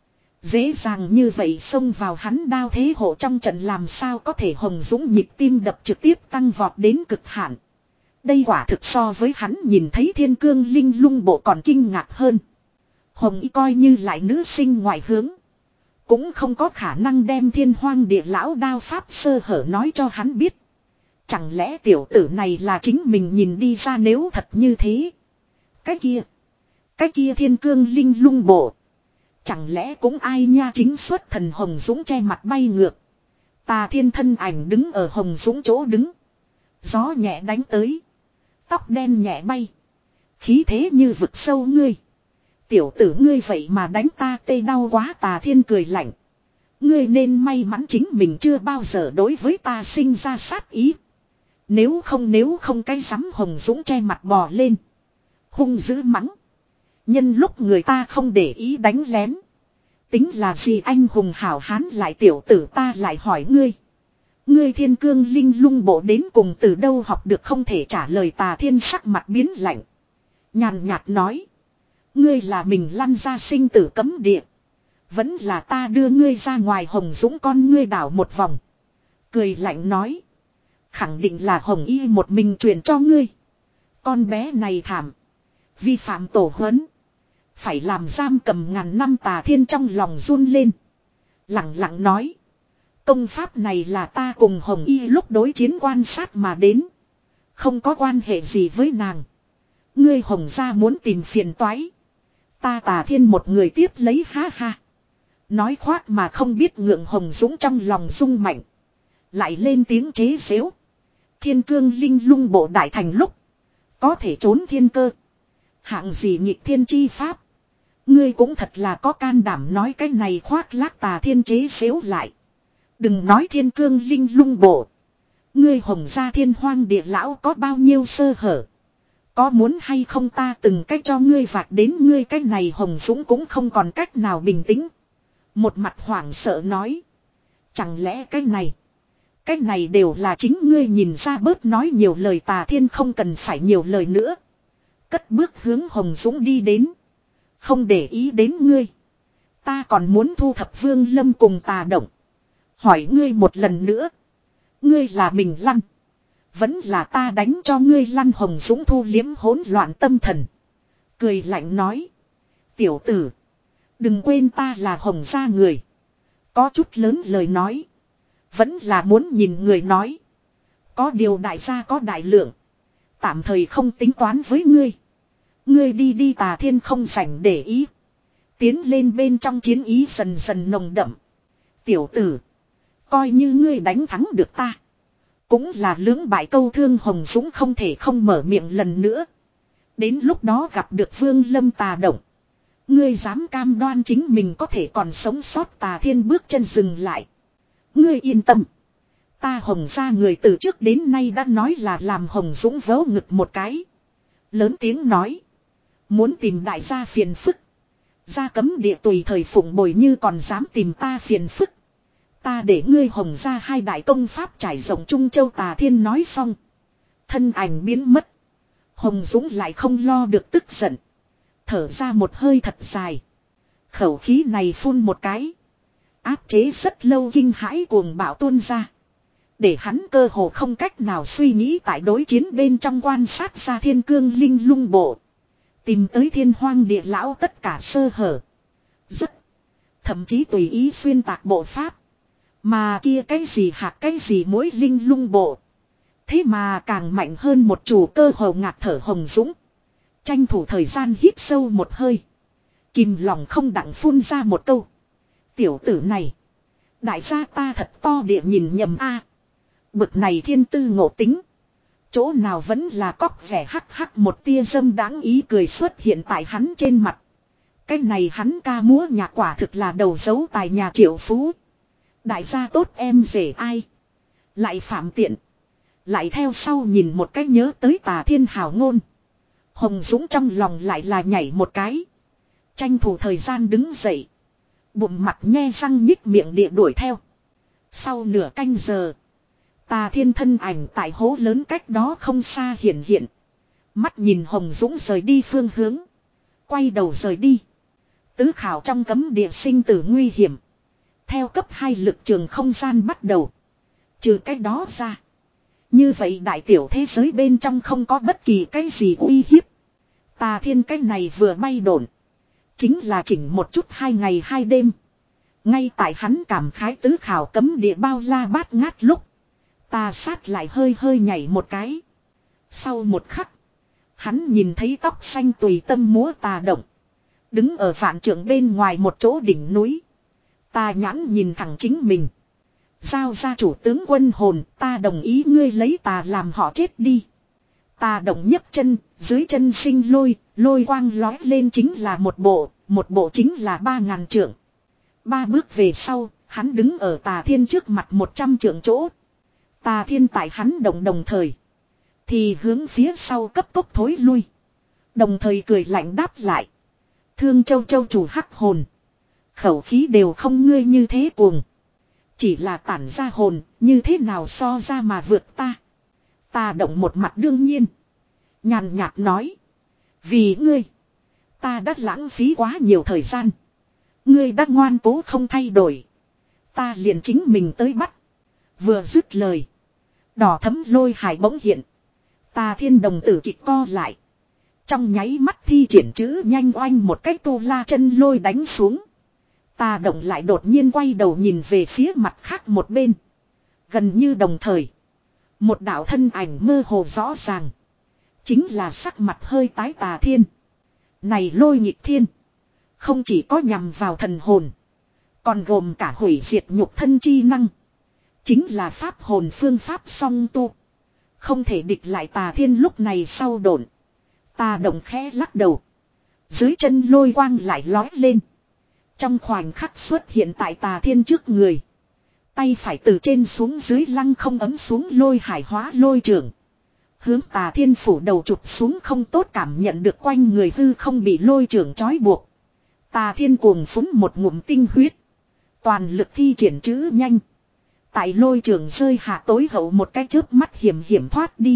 Dễ dàng như vậy xông vào hắn đao thế hộ trong trận làm sao có thể Hồng Dũng nhịp tim đập trực tiếp tăng vọt đến cực hạn. Đây quả thực so với hắn nhìn thấy thiên cương linh lung bộ còn kinh ngạc hơn. Hồng Y coi như lại nữ sinh ngoại hướng. Cũng không có khả năng đem thiên hoang địa lão đao pháp sơ hở nói cho hắn biết. Chẳng lẽ tiểu tử này là chính mình nhìn đi ra nếu thật như thế. Cái kia. Cái kia thiên cương linh lung bộ. Chẳng lẽ cũng ai nha chính xuất thần Hồng Dũng che mặt bay ngược. Tà Thiên thân ảnh đứng ở Hồng Dũng chỗ đứng. Gió nhẹ đánh tới. Tóc đen nhẹ bay. Khí thế như vực sâu ngươi. Tiểu tử ngươi vậy mà đánh ta tê đau quá. Tà Thiên cười lạnh. Ngươi nên may mắn chính mình chưa bao giờ đối với ta sinh ra sát ý. Nếu không nếu không cái rắm Hồng Dũng che mặt bò lên. Hung dữ mắng. Nhân lúc người ta không để ý đánh lén. Tính là gì anh hùng hảo hán lại tiểu tử ta lại hỏi ngươi. Ngươi thiên cương linh lung bộ đến cùng từ đâu học được không thể trả lời. Tà Thiên sắc mặt biến lạnh. Nhàn nhạt nói. Ngươi là mình lăn ra sinh tử cấm địa. Vẫn là ta đưa ngươi ra ngoài. Hồng Dũng con ngươi đảo một vòng. Cười lạnh nói. Khẳng định là Hồng Y một mình truyền cho ngươi. Con bé này thảm. Vi phạm tổ huấn. Phải làm giam cầm ngàn năm. Tà Thiên trong lòng run lên. Lặng lặng nói. Công pháp này là ta cùng Hồng Y lúc đối chiến quan sát mà đến. Không có quan hệ gì với nàng. Ngươi Hồng gia muốn tìm phiền toái. Ta Tà Thiên một người tiếp lấy ha ha. Nói khoác mà không biết ngượng. Hồng Dũng trong lòng rung mạnh. Lại lên tiếng chế giễu. Thiên cương linh lung bộ đại thành lúc. Có thể trốn thiên cơ. Hạng gì nghịch thiên chi pháp. Ngươi cũng thật là có can đảm nói cái này khoác lác. Tà Thiên chế giễu lại. Đừng nói thiên cương linh lung bộ. Ngươi Hồng gia thiên hoang địa lão có bao nhiêu sơ hở. Có muốn hay không ta từng cách cho ngươi vạch đến ngươi cái này. Hồng Dũng cũng không còn cách nào bình tĩnh. Một mặt hoảng sợ nói. Chẳng lẽ cái này. Cái này đều là chính ngươi nhìn ra. Bớt nói nhiều lời. Tà Thiên không cần phải nhiều lời nữa. Cất bước hướng Hồng Dũng đi đến. Không để ý đến ngươi. Ta còn muốn thu thập Vương Lâm cùng Tà Động. Hỏi ngươi một lần nữa. Ngươi là mình lăn. Vẫn là ta đánh cho ngươi lăn. Hồng Dũng thu liếm hỗn loạn tâm thần. Cười lạnh nói. Tiểu tử. Đừng quên ta là Hồng gia người. Có chút lớn lời nói. Vẫn là muốn nhìn người nói. Có điều đại gia có đại lượng. Tạm thời không tính toán với ngươi. Ngươi đi đi. Tà Thiên không rảnh để ý. Tiến lên bên trong chiến ý dần dần nồng đậm. Tiểu tử. Coi như ngươi đánh thắng được ta. Cũng là lưỡng bại câu thương. Hồng Dũng không thể không mở miệng lần nữa. Đến lúc đó gặp được Vương Lâm Tà Động. Ngươi dám cam đoan chính mình có thể còn sống sót. Tà Thiên bước chân dừng lại. Ngươi yên tâm. Ta Hồng gia người từ trước đến nay đã nói là làm Hồng Dũng vớ ngực một cái. Lớn tiếng nói. Muốn tìm đại gia phiền phức. Gia cấm địa tùy thời phụng bồi như còn dám tìm ta phiền phức. Ta để ngươi Hồng gia hai đại công pháp trải rộng Trung Châu. Tà Thiên nói xong. Thân ảnh biến mất. Hồng Dũng lại không lo được tức giận. Thở ra một hơi thật dài. Khẩu khí này phun một cái. Áp chế rất lâu kinh hãi cuồng bạo tuôn ra. Để hắn cơ hồ không cách nào suy nghĩ tại đối chiến bên trong quan sát ra thiên cương linh lung bộ. Tìm tới thiên hoang địa lão tất cả sơ hở. Rất. Thậm chí tùy ý xuyên tạc bộ pháp. Mà kia cái gì hạt cái gì mỗi linh lung bộ. Thế mà càng mạnh hơn một chủ cơ hồ ngạt thở. Hồng Dũng. Tranh thủ thời gian hít sâu một hơi. Kìm lòng không đặng phun ra một câu. Tiểu tử này. Đại gia ta thật to địa nhìn nhầm a. Bực này thiên tư ngộ tính. Chỗ nào vẫn là cóc vẻ hắc hắc một tia dâm đáng ý cười xuất hiện tại hắn trên mặt. Cái này hắn ca múa nhạc quả thực là đầu dấu tài nhà triệu phú. Đại gia tốt em rể ai. Lại phạm tiện. Lại theo sau nhìn một cách nhớ tới Tà Thiên hào ngôn. Hồng Dũng trong lòng lại là nhảy một cái. Tranh thủ thời gian đứng dậy. Bụng mặt nhe răng nhích miệng địa đuổi theo. Sau nửa canh giờ. Tà Thiên thân ảnh tại hố lớn cách đó không xa hiện hiện. Mắt nhìn Hồng Dũng rời đi phương hướng. Quay đầu rời đi. Tứ khảo trong cấm địa sinh tử nguy hiểm. Theo cấp hai lực trường không gian bắt đầu. Trừ cái đó ra. Như vậy đại tiểu thế giới bên trong không có bất kỳ cái gì uy hiếp. Tà Thiên cái này vừa bay độn. Chính là chỉnh một chút hai ngày hai đêm. Ngay tại hắn cảm khái tứ khảo cấm địa bao la bát ngát lúc. Tà sát lại hơi hơi nhảy một cái. Sau một khắc. Hắn nhìn thấy tóc xanh tùy tâm múa tà động. Đứng ở vạn trượng bên ngoài một chỗ đỉnh núi. Tà nhãn nhìn thẳng chính mình. Giao ra chủ tướng quân hồn, ta đồng ý ngươi lấy tà làm họ chết đi. Tà động nhấc chân, dưới chân sinh lôi, lôi quang lói lên chính là một bộ, một bộ chính là ba ngàn trượng. Ba bước về sau, hắn đứng ở Tà Thiên trước mặt một trăm trượng chỗ. Tà Thiên tại hắn động đồng thời. Thì hướng phía sau cấp tốc thối lui. Đồng thời cười lạnh đáp lại. Thương Châu Châu chủ hắc hồn. Khẩu khí đều không ngươi như thế cuồng. Chỉ là tản ra hồn, như thế nào so ra mà vượt ta. Ta động một mặt đương nhiên. Nhàn nhạt nói. Vì ngươi. Ta đã lãng phí quá nhiều thời gian. Ngươi đã ngoan cố không thay đổi. Ta liền chính mình tới bắt. Vừa dứt lời. Đỏ thấm lôi hải bỗng hiện. Tà Thiên đồng tử kịch co lại. Trong nháy mắt thi triển chữ nhanh oanh một cách tu la chân lôi đánh xuống. Tà động lại đột nhiên quay đầu nhìn về phía mặt khác một bên. Gần như đồng thời. Một đạo thân ảnh mơ hồ rõ ràng. Chính là sắc mặt hơi tái Tà Thiên. Này lôi nghịch thiên. Không chỉ có nhằm vào thần hồn. Còn gồm cả hủy diệt nhục thân chi năng. Chính là pháp hồn phương pháp song tu. Không thể địch lại Tà Thiên lúc này sau độn. Tà động khẽ lắc đầu. Dưới chân lôi quang lại lói lên. Trong khoảnh khắc xuất hiện tại Tà Thiên trước người. Tay phải từ trên xuống dưới lăng không ấm xuống lôi hải hóa lôi trường. Hướng Tà Thiên phủ đầu chụp xuống không tốt cảm nhận được quanh người hư không bị lôi trường trói buộc. Tà Thiên cuồng phúng một ngụm tinh huyết. Toàn lực thi triển chữ nhanh. Tại lôi trường rơi hạ tối hậu một cái chớp mắt hiểm hiểm thoát đi.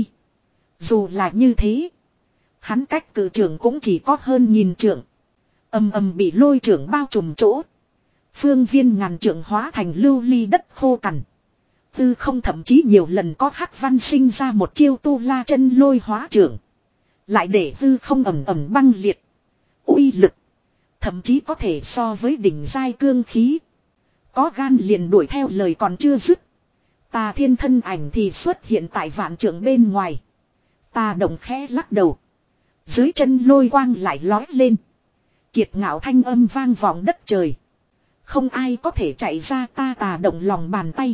Dù là như thế. Hắn cách cự trường cũng chỉ có hơn nghìn trượng. Âm âm bị lôi trường bao trùm chỗ. Phương viên ngàn trượng hóa thành lưu ly đất khô cằn. Tư không thậm chí nhiều lần có hắc văn sinh ra một chiêu tu la chân lôi hóa trưởng. Lại để tư không ẩm ẩm băng liệt. Uy lực. Thậm chí có thể so với đỉnh giai cương khí. Có gan liền đuổi theo lời còn chưa dứt. Tà Thiên thân ảnh thì xuất hiện tại vạn trượng bên ngoài. Tà động khẽ lắc đầu. Dưới chân lôi quang lại lói lên. Kiệt ngạo thanh âm vang vọng đất trời. Không ai có thể chạy ra ta Tà động lòng bàn tay.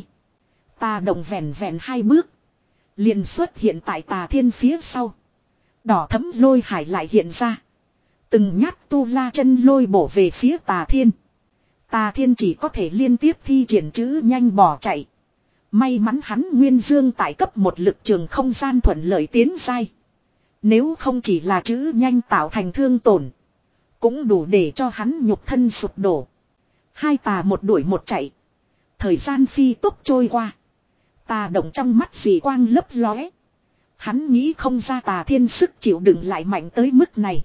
Tà động vẹn vẹn hai bước. Liền xuất hiện tại Tà Thiên phía sau. Đỏ thấm lôi hải lại hiện ra. Từng nhát tu la chân lôi bổ về phía Tà Thiên. Tà Thiên chỉ có thể liên tiếp thi triển chữ nhanh bỏ chạy. May mắn hắn nguyên dương tại cấp một lực trường không gian thuận lợi tiến giai. Nếu không chỉ là chữ nhanh tạo thành thương tổn. Cũng đủ để cho hắn nhục thân sụp đổ. Hai tà một đuổi một chạy. Thời gian phi tốc trôi qua. Tà động trong mắt dì quang lấp lóe. Hắn nghĩ không ra Tà Thiên sức chịu đựng lại mạnh tới mức này.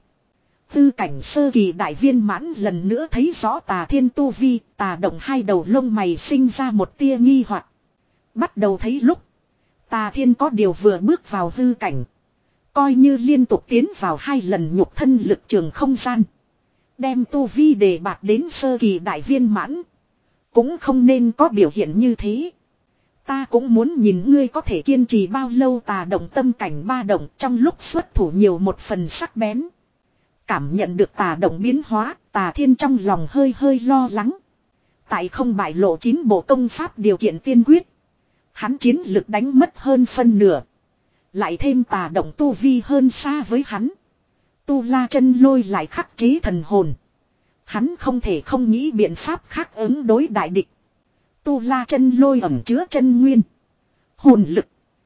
Tư cảnh sơ kỳ đại viên mãn lần nữa thấy rõ Tà Thiên tu vi. Tà động hai đầu lông mày sinh ra một tia nghi hoặc. Bắt đầu thấy lúc. Tà Thiên có điều vừa bước vào hư cảnh. Coi như liên tục tiến vào hai lần nhục thân lực trường không gian. Đem tu vi đề bạt đến sơ kỳ đại viên mãn. Cũng không nên có biểu hiện như thế. Ta cũng muốn nhìn ngươi có thể kiên trì bao lâu. Tà động tâm cảnh ba động trong lúc xuất thủ nhiều một phần sắc bén. Cảm nhận được tà động biến hóa, Tà Thiên trong lòng hơi hơi lo lắng. Tại không bại lộ chín bộ công pháp điều kiện tiên quyết. Hắn chiến lực đánh mất hơn phân nửa. Lại thêm tà động tu vi hơn xa với hắn. Tu la chân lôi lại khắc chế thần hồn. Hắn không thể không nghĩ biện pháp khác ứng đối đại địch. Tu la chân lôi ẩn chứa chân nguyên. Hồn lực.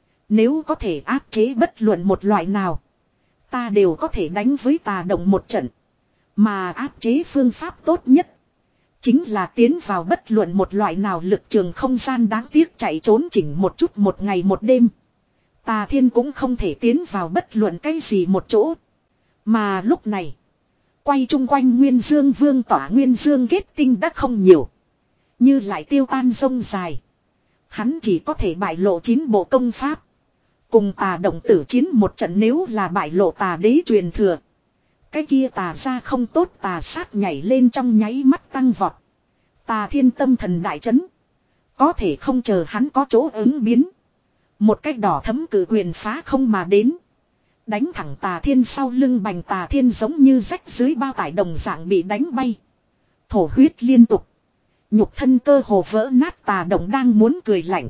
Nếu có thể áp chế bất luận một loại nào. Ta đều có thể đánh với tà động một trận. Mà áp chế phương pháp tốt nhất. Chính là tiến vào bất luận một loại nào lực trường không gian đáng tiếc chạy trốn chỉnh một chút một ngày một đêm. Tà Thiên cũng không thể tiến vào bất luận cái gì một chỗ. Mà lúc này. Quay chung quanh Nguyên Dương Vương tỏa Nguyên Dương kết tinh đã không nhiều. Như lại tiêu tan rông dài. Hắn chỉ có thể bại lộ chín bộ công pháp. Cùng tà động tử chiến một trận, nếu là bại lộ tà đế truyền thừa. Cái kia tà ra không tốt, tà sát nhảy lên trong nháy mắt tăng vọt. Tà thiên tâm thần đại chấn. Có thể không chờ hắn có chỗ ứng biến. Một cái đỏ thấm cử quyền phá không mà đến. Đánh thẳng tà thiên sau lưng, bành tà thiên giống như rách dưới bao tải đồng dạng bị đánh bay. Thổ huyết liên tục. Nhục thân cơ hồ vỡ nát, tà động đang muốn cười lạnh.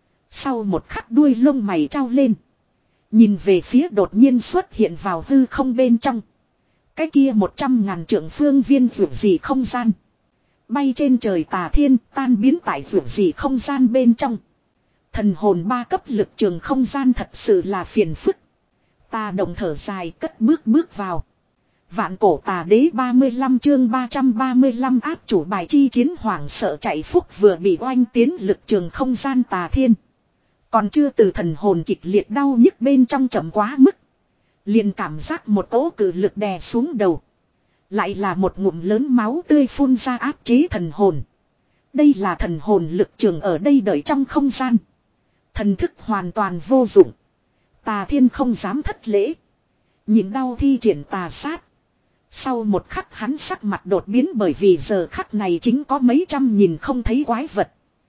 Sau một khắc đuôi lông mày trao lên. Nhìn về phía đột nhiên xuất hiện vào hư không bên trong. Cái kia một trăm ngàn trượng phương viên vượt gì không gian. Bay trên trời tà thiên tan biến tại vượt gì không gian bên trong. Thần hồn ba cấp lực trường không gian thật sự là phiền phức. Tà động thở dài cất bước bước vào. Vạn cổ tà đế ba mươi lăm chương ba trăm ba mươi lăm áp chủ bài chi chiến, hoảng sợ chạy phúc vừa bị oanh tiến lực trường không gian tà thiên. Còn chưa từ thần hồn kịch liệt đau nhức bên trong chậm quá mức. Liền cảm giác một cỗ cử lực đè xuống đầu. Lại là một ngụm lớn máu tươi phun ra áp chế thần hồn. Đây là thần hồn lực trường ở đây đợi trong không gian. Thần thức hoàn toàn vô dụng. Tà thiên không dám thất lễ. Nhìn đau thi triển tà sát. Sau một khắc hắn sắc mặt đột biến, bởi vì giờ khắc này chính có mấy trăm nhìn không thấy quái vật.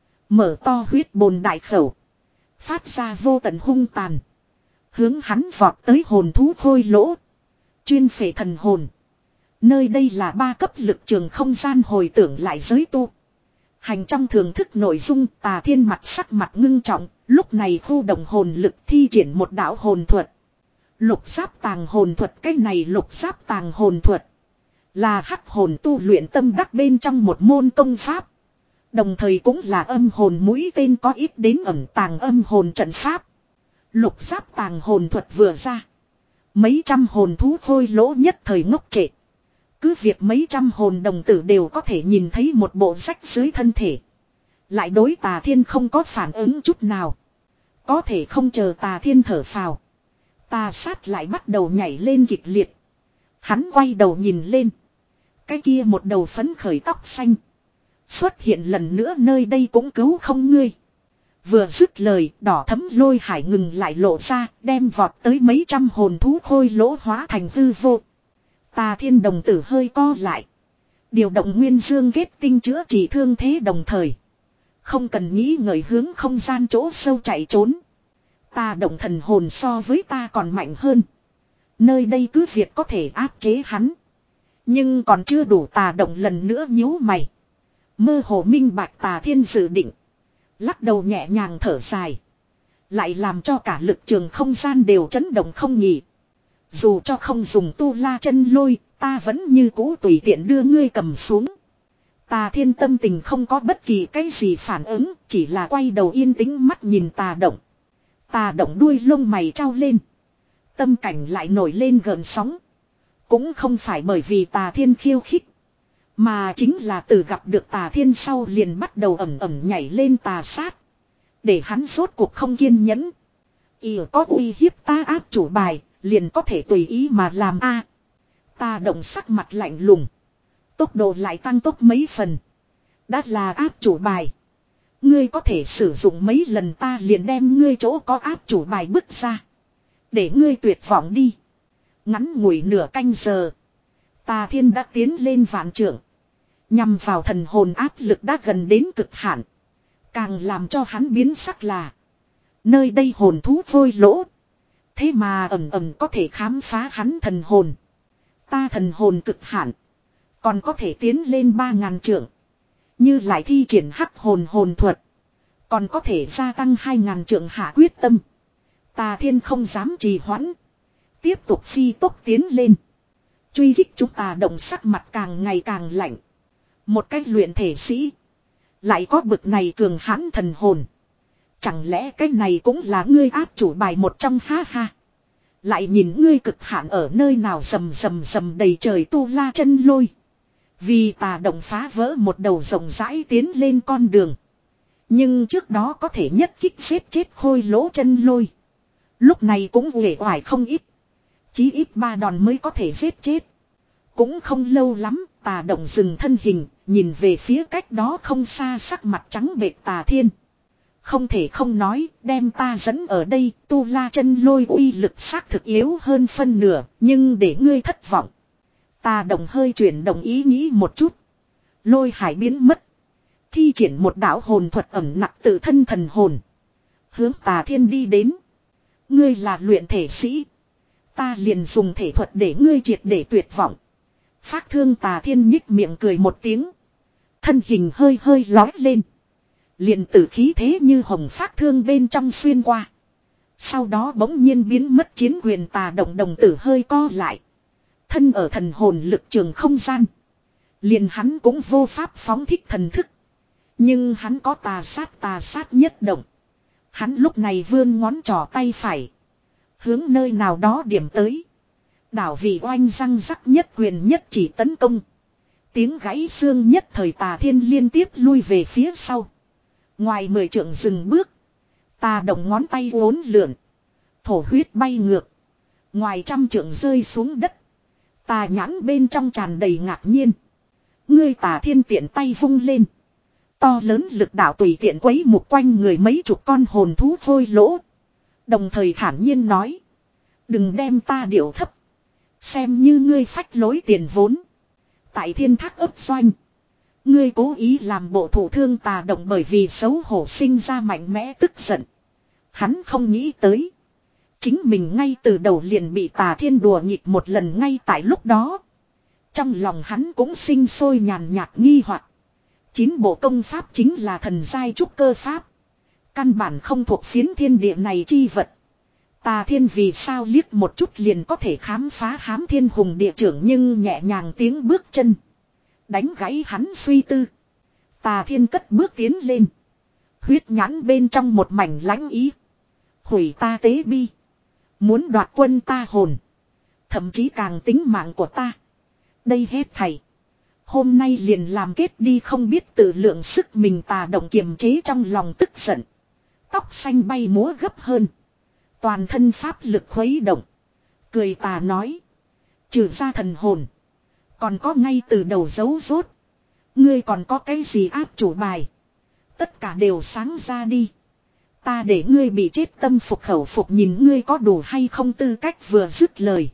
Mở to huyết bồn đại khẩu. Phát ra vô tận hung tàn. Hướng hắn vọt tới hồn thú khôi lỗ. Chuyên phệ thần hồn. Nơi đây là ba cấp lực trường không gian, hồi tưởng lại giới tu. Hành trong thường thức nội dung, tà thiên mặt sắc mặt ngưng trọng. Lúc này khu động hồn lực thi triển một đạo hồn thuật. Lục giáp tàng hồn thuật. Cái này lục giáp tàng hồn thuật là hắc hồn tu luyện tâm đắc bên trong một môn công pháp. Đồng thời cũng là âm hồn mũi tên có ít đến ẩn tàng âm hồn trận pháp. Lục giáp tàng hồn thuật vừa ra. Mấy trăm hồn thú khôi lỗ nhất thời ngốc trệ. Cứ việc mấy trăm hồn đồng tử đều có thể nhìn thấy một bộ rách dưới thân thể. Lại đối tà thiên không có phản ứng chút nào. Có thể không chờ tà thiên thở phào. Tà sát lại bắt đầu nhảy lên kịch liệt. Hắn quay đầu nhìn lên. Cái kia một đầu phấn khởi tóc xanh. Xuất hiện lần nữa, nơi đây cũng cứu không ngươi. Vừa dứt lời, đỏ thấm lôi hải ngừng lại lộ ra, đem vọt tới mấy trăm hồn thú khôi lỗ hóa thành hư vô. Tà thiên đồng tử hơi co lại. Điều động nguyên dương kết tinh chữa trị thương thế, đồng thời không cần nghĩ ngợi hướng không gian chỗ sâu chạy trốn. Tà động thần hồn so với ta còn mạnh hơn. Nơi đây cứ việc có thể áp chế hắn. Nhưng còn chưa đủ. Tà động lần nữa nhíu mày. Mơ hồ minh bạch tà thiên dự định. Lắc đầu nhẹ nhàng thở dài. Lại làm cho cả lực trường không gian đều chấn động không nghỉ. Dù cho không dùng tu la chân lôi, ta vẫn như cũ tùy tiện đưa ngươi cầm xuống. Tà thiên tâm tình không có bất kỳ cái gì phản ứng, chỉ là quay đầu yên tĩnh mắt nhìn tà động. Tà động đuôi lông mày trao lên. Tâm cảnh lại nổi lên gợn sóng. Cũng không phải bởi vì tà thiên khiêu khích. Mà chính là từ gặp được tà thiên sau liền bắt đầu ẩm ẩm nhảy lên tà sát. Để hắn rốt cuộc không kiên nhẫn. Ý có uy hiếp ta áp chủ bài, liền có thể tùy ý mà làm a. Tà động sắc mặt lạnh lùng. Tốc độ lại tăng tốc mấy phần. Đã là áp chủ bài. Ngươi có thể sử dụng mấy lần, ta liền đem ngươi chỗ có áp chủ bài bứt ra. Để ngươi tuyệt vọng đi. Ngắn ngủi nửa canh giờ. Tà thiên đã tiến lên vạn trượng. Nhằm vào thần hồn áp lực đã gần đến cực hạn. Càng làm cho hắn biến sắc là. Nơi đây hồn thú vôi lỗ. Thế mà ẩm ẩm có thể khám phá hắn thần hồn. Ta thần hồn cực hạn. Còn có thể tiến lên ba ngàn trượng. Như lại thi triển hắc hồn hồn thuật. Còn có thể gia tăng hai ngàn trượng hạ quyết tâm. Tà thiên không dám trì hoãn. Tiếp tục phi tốc tiến lên. Truy kích chúng ta động sắc mặt càng ngày càng lạnh. Một cách luyện thể sĩ. Lại có bực này cường hãn thần hồn. Chẳng lẽ cái này cũng là ngươi áp chủ bài một trong, ha ha. Lại nhìn ngươi cực hạn ở nơi nào, rầm rầm rầm đầy trời tu la chân lôi. Vì tà động phá vỡ một đầu rộng rãi tiến lên con đường. Nhưng trước đó có thể nhất kích xếp chết khôi lỗ chân lôi. Lúc này cũng uể oải không ít. Chí ít ba đòn mới có thể giết chết. Cũng không lâu lắm, tà động dừng thân hình, nhìn về phía cách đó không xa, sắc mặt trắng bệch Tà Thiên. Không thể không nói, đem ta dẫn ở đây, tu la chân lôi uy lực xác thực yếu hơn phân nửa, nhưng để ngươi thất vọng. Tà động hơi chuyển động ý nghĩ một chút. Lôi hải biến mất. Thi triển một đạo hồn thuật ẩm nặng tự thân thần hồn. Hướng Tà Thiên đi đến. Ngươi là luyện thể sĩ. Ta liền dùng thể thuật để ngươi triệt để tuyệt vọng. Phác Thương Tà Thiên nhích miệng cười một tiếng. Thân hình hơi hơi lói lên. Liền tử khí thế như hồng phác thương bên trong xuyên qua. Sau đó bỗng nhiên biến mất chiến quyền. Tà động đồng tử hơi co lại. Thân ở thần hồn lực trường không gian. Liền hắn cũng vô pháp phóng thích thần thức. Nhưng hắn có tà sát tà sát nhất động. Hắn lúc này vươn ngón trỏ tay phải. Hướng nơi nào đó điểm tới. Đảo vị oanh răng rắc nhất quyền nhất chỉ tấn công. Tiếng gãy xương nhất thời Tà Thiên liên tiếp lui về phía sau. Ngoài mười trượng dừng bước. Tà động ngón tay uốn lượn. Thổ huyết bay ngược. Ngoài trăm trượng rơi xuống đất. Tà nhãn bên trong tràn đầy ngạc nhiên. Ngươi Tà Thiên tiện tay vung lên. To lớn lực đạo tùy tiện quấy một quanh người mấy chục con hồn thú vôi lỗ. Đồng thời thản nhiên nói. Đừng đem ta điệu thấp. Xem như ngươi phách lối tiền vốn. Tại Thiên Thác ấp doanh. Ngươi cố ý làm bộ thủ thương Tà động bởi vì xấu hổ sinh ra mạnh mẽ tức giận. Hắn không nghĩ tới. Chính mình ngay từ đầu liền bị Tà Thiên đùa nghịch một lần ngay tại lúc đó. Trong lòng hắn cũng sinh sôi nhàn nhạt nghi hoặc. Chín bộ công pháp chính là thần giai trúc cơ pháp. Căn bản không thuộc phiến thiên địa này chi vật. Tà Thiên vì sao liếc một chút liền có thể khám phá hám thiên hùng địa trưởng nhưng nhẹ nhàng tiếng bước chân. Đánh gãy hắn suy tư. Tà Thiên cất bước tiến lên. Huyết nhãn bên trong một mảnh lãnh ý. Hủy ta tế bi. Muốn đoạt quân ta hồn. Thậm chí càng tính mạng của ta. Đây hết thảy. Hôm nay liền làm kết đi không biết tự lượng sức mình. Tà động kiềm chế trong lòng tức giận. Tóc xanh bay múa gấp hơn. Toàn thân pháp lực khuấy động. Cười tà nói. Trừ ra thần hồn. Còn có ngay từ đầu dấu rốt. Ngươi còn có cái gì áp chủ bài. Tất cả đều sáng ra đi. Ta để ngươi bị chết tâm phục khẩu phục nhìn ngươi có đủ hay không tư cách vừa dứt lời.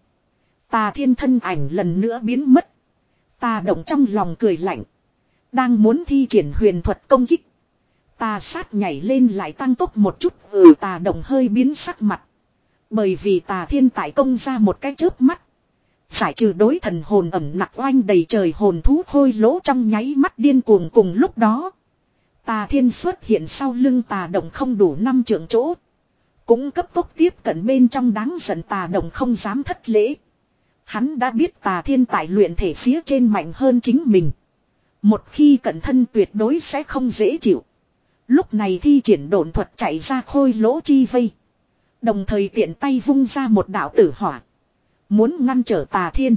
Tà Thiên thân ảnh lần nữa biến mất. Tà động trong lòng cười lạnh. Đang muốn thi triển huyền thuật công kích. Tà sát nhảy lên lại tăng tốc một chút. Ừ Tà động hơi biến sắc mặt. Bởi vì Tà Thiên tại công ra một cái chớp mắt. Giải trừ đối thần hồn ẩm nặng oanh đầy trời hồn thú khôi lỗ trong nháy mắt điên cuồng cùng lúc đó. Tà Thiên xuất hiện sau lưng Tà động không đủ năm trượng chỗ. Cũng cấp tốc tiếp cận bên trong đáng giận. Tà động không dám thất lễ. Hắn đã biết Tà Thiên tại luyện thể phía trên mạnh hơn chính mình. Một khi cận thân tuyệt đối sẽ không dễ chịu. Lúc này thi triển độn thuật chạy ra khôi lỗ chi vây. Đồng thời tiện tay vung ra một đạo tử hỏa. Muốn ngăn trở Tà Thiên.